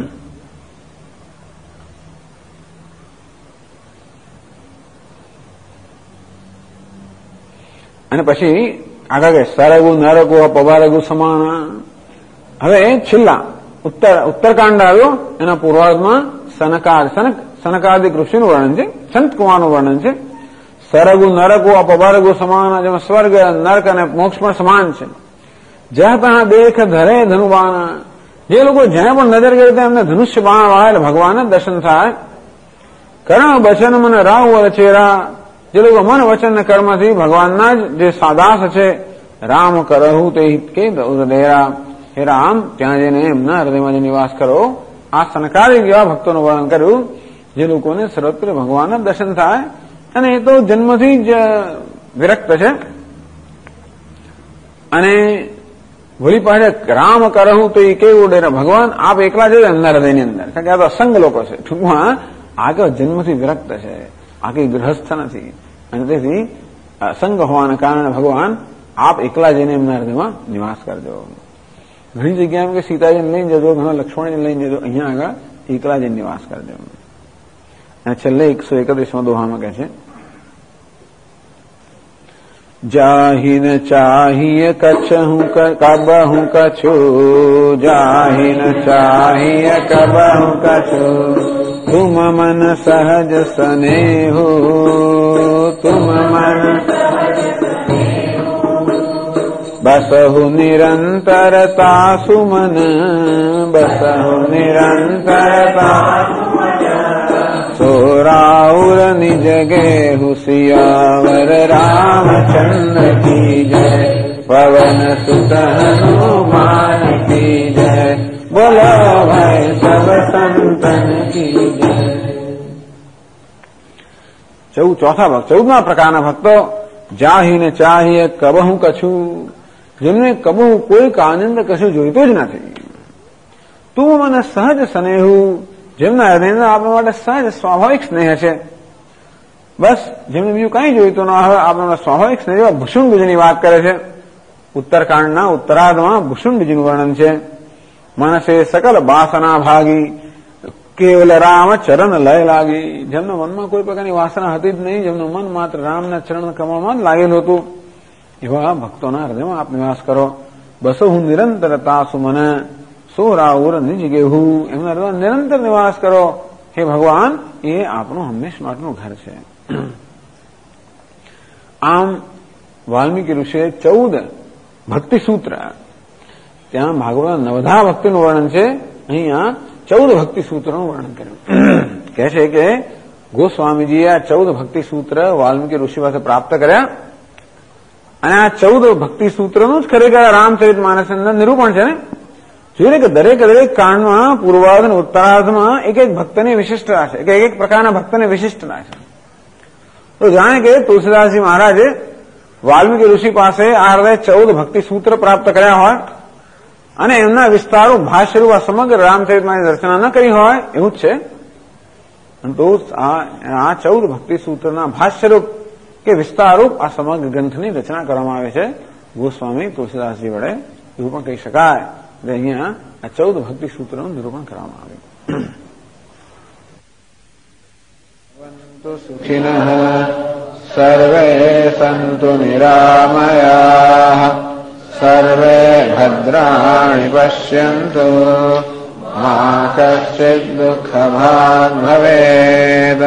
અને પછી આગળ કે સરગુ નરગુ પવારગુ સમાન. હવે છેલ્લા ઉત્તરકાંડ આવ્યો એના પૂર્વાર્ધમાં સનકાદિક ઋષિનું વર્ણન છે, સંત કુમારનું વર્ણન છે. સરગુ નરગુ અપવારગુ સમાન જેમાં સ્વર્ગ નરક અને મોક્ષ પણ સમાન છે. જ્યાં ત્યાં દેખ ધરે ધનુબાણ. જે લોકો જ્યાં પણ નજર કરી ત્યાં એમને ધનુષ્ય બાણ વાળે ભગવાન જ દર્શન થાય. કર્મ વચન મને રાવ ચેરા. જે લોકો મન વચન ને કર્મથી ભગવાનના જ જે સાદાસ છે રામ કરહુ તે કે ડેરા. હે રામ ત્યાં જઈને એમના હૃદયમાં જે નિવાસ કરો. આ સનકાદિક એવા ભક્તોનું વર્ણન કર્યું જે લોકોને સર્વત્ર ભગવાન જ દર્શન થાય અને એ તો જન્મથી જ વિરક્ત છે. અને વળી પાછે રામ કરહું તો એ કેવું ડેરા ભગવાન આપ એકલા જ અંદર હૃદયની અંદર. કારણ કે આ તો અસંગ લોકો છે. ટૂંકમાં આ કે જન્મથી વિરક્ત છે, આ કઈ ગૃહસ્થ નથી અને તેથી અસંગ હોવાના કારણે ભગવાન આપ એકલા જઈને એમના હૃદયમાં નિવાસ કરજો. ઘણી જગ્યાએ એમ કે સીતાજીને લઈને જજો, ઘણા લક્ષ્મણજીને લઈને જજો, અહીંયા આગળ એકલા જઈને નિવાસ કરજો. અને છેલ્લે 131માં દોહામાં કહે છે, જાહિન ચાહિય કચ્છ કબહું કછુ, જાહિન ચાહિય કબહું કછુ, તુમ મન સહજ સ્નેહુ, તુમ મન બસહુ નિરંતરતા સુમન, બસહુ નિરંતરતા સોરાઉર નિજ ગેહુ સિયાવર રામચંદ્ર કી જય, પવન સુત હનુમાન કી જય, બોલો ભાઈ સબ સંતન કી જય. 14મા પ્રકારના ભક્તો જાહીને ચાહીએ કબહું કછું, જેમને કબહું કોઈક આનંદ કશું જોઈતો જ નથી. તું મને સહજ સ્નેહું, જેમના હૃદયના આપણા માટે સહજ સ્વાભાવિક સ્નેહ છે. બસ જેમને બીજું કઈ જોઈતું ન હવે આપણા સ્વાભાવિક સ્નેહ. ભૂષુંડબીજની વાત કરે છે. ઉત્તરકાંડના ઉત્તરાર્ધમાં ભૂષુંડબીજનું વર્ણન છે. મનસે સકલ વાસના ભાગી, કેવલ રામ ચરણ લય લાગી. જેમના મનમાં કોઈ પ્રકારની વાસના હતી જ નહીં, જેમનું મન માત્ર રામના ચરણ કમળમાં જ લાગેલું હતું, એવા ભક્તોના હૃદયમાં આપ નિવાસ કરો. બસો હું નિરંતરતા સુમને સોરાઉર નિજ ગેહુ, એમના હૃદય નિરંતર નિવાસ કરો. હે ભગવાન, એ આપણું હંમેશ માટેનું ઘર છે. આમ વાલ્મીકી ઋષિએ 14 ભક્તિ સૂત્ર, ત્યાં ભાગવત 9 ભક્તિનું વર્ણન છે, અહીંયા 14 ભક્તિ સૂત્રોનું વર્ણન કર્યું. કહે છે કે ગોસ્વામીજીએ આ 14 ભક્તિ સૂત્ર વાલ્મીકી ઋષિ પાસે પ્રાપ્ત કર્યા, અને આ 14 ભક્તિ સૂત્રનું જ ખરેખર રામચરિત માનસના નિરૂપણ છે ને. જોઈએ કે દરેક કાંડમાં પૂર્વાર્ધ અને ઉત્તરાર્ધમાં એક એક ભક્તની વિશિષ્ટતા છે, એક એક પ્રકારના ભક્તની વિશિષ્ટતા છે. તો જાણે કે તુલસીદાસજી મહારાજે વાલ્મીકી ઋષિ પાસે આ હૃદય 14 ભક્તિ સૂત્ર પ્રાપ્ત કર્યા હોય અને એમના વિસ્તારો ભાષ્યરૂપ આ સમગ્ર રામચરિતમાની રચના ન કરી હોય એવું જ છે. તો આ 14 ભક્તિ સૂત્રના ભાષ્યરૂપ કે વિસ્તારરૂપ આ સમગ્ર ગ્રંથની રચના કરવામાં આવે છે ગોસ્વામી તુલસીદાસજી વડે, એવું પણ કહી શકાય. અહીંયા આ 14 ભક્તિ સૂત્રનું નિરૂપણ કરવામાં આવ્યું. સુખિનઃ સર્વે સંતુ નિરામયાઃ, સર્વે ભદ્રાણિ પશ્યન્તુ, મા કશ્ચિદ દુઃખભાગ્ ભવેદ,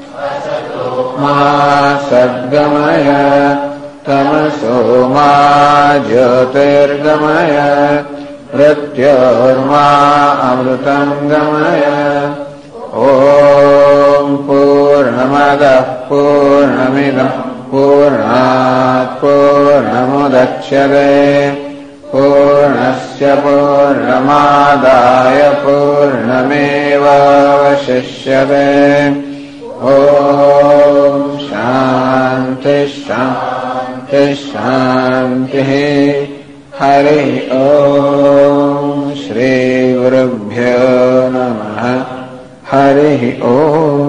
મા સદ્ગમય તમસો મા જ્યોતિર્ગમય, મૃત્યોર્મા અમૃતં ગમય. ઓમ પૂર્ણમદઃ પૂર્ણમિદં પૂર્ણાત પૂર્ણમુદચ્યતે પૂર્ણસ્ય પૂર્ણમાદાય પૂર્ણમેવાવશિષ્યતે. ઓમ શાંતિ શાંતિ શાંતિ. હરિ ઓમ. શ્રી ગુરુભ્યો નમઃ. હરિ ઓમ.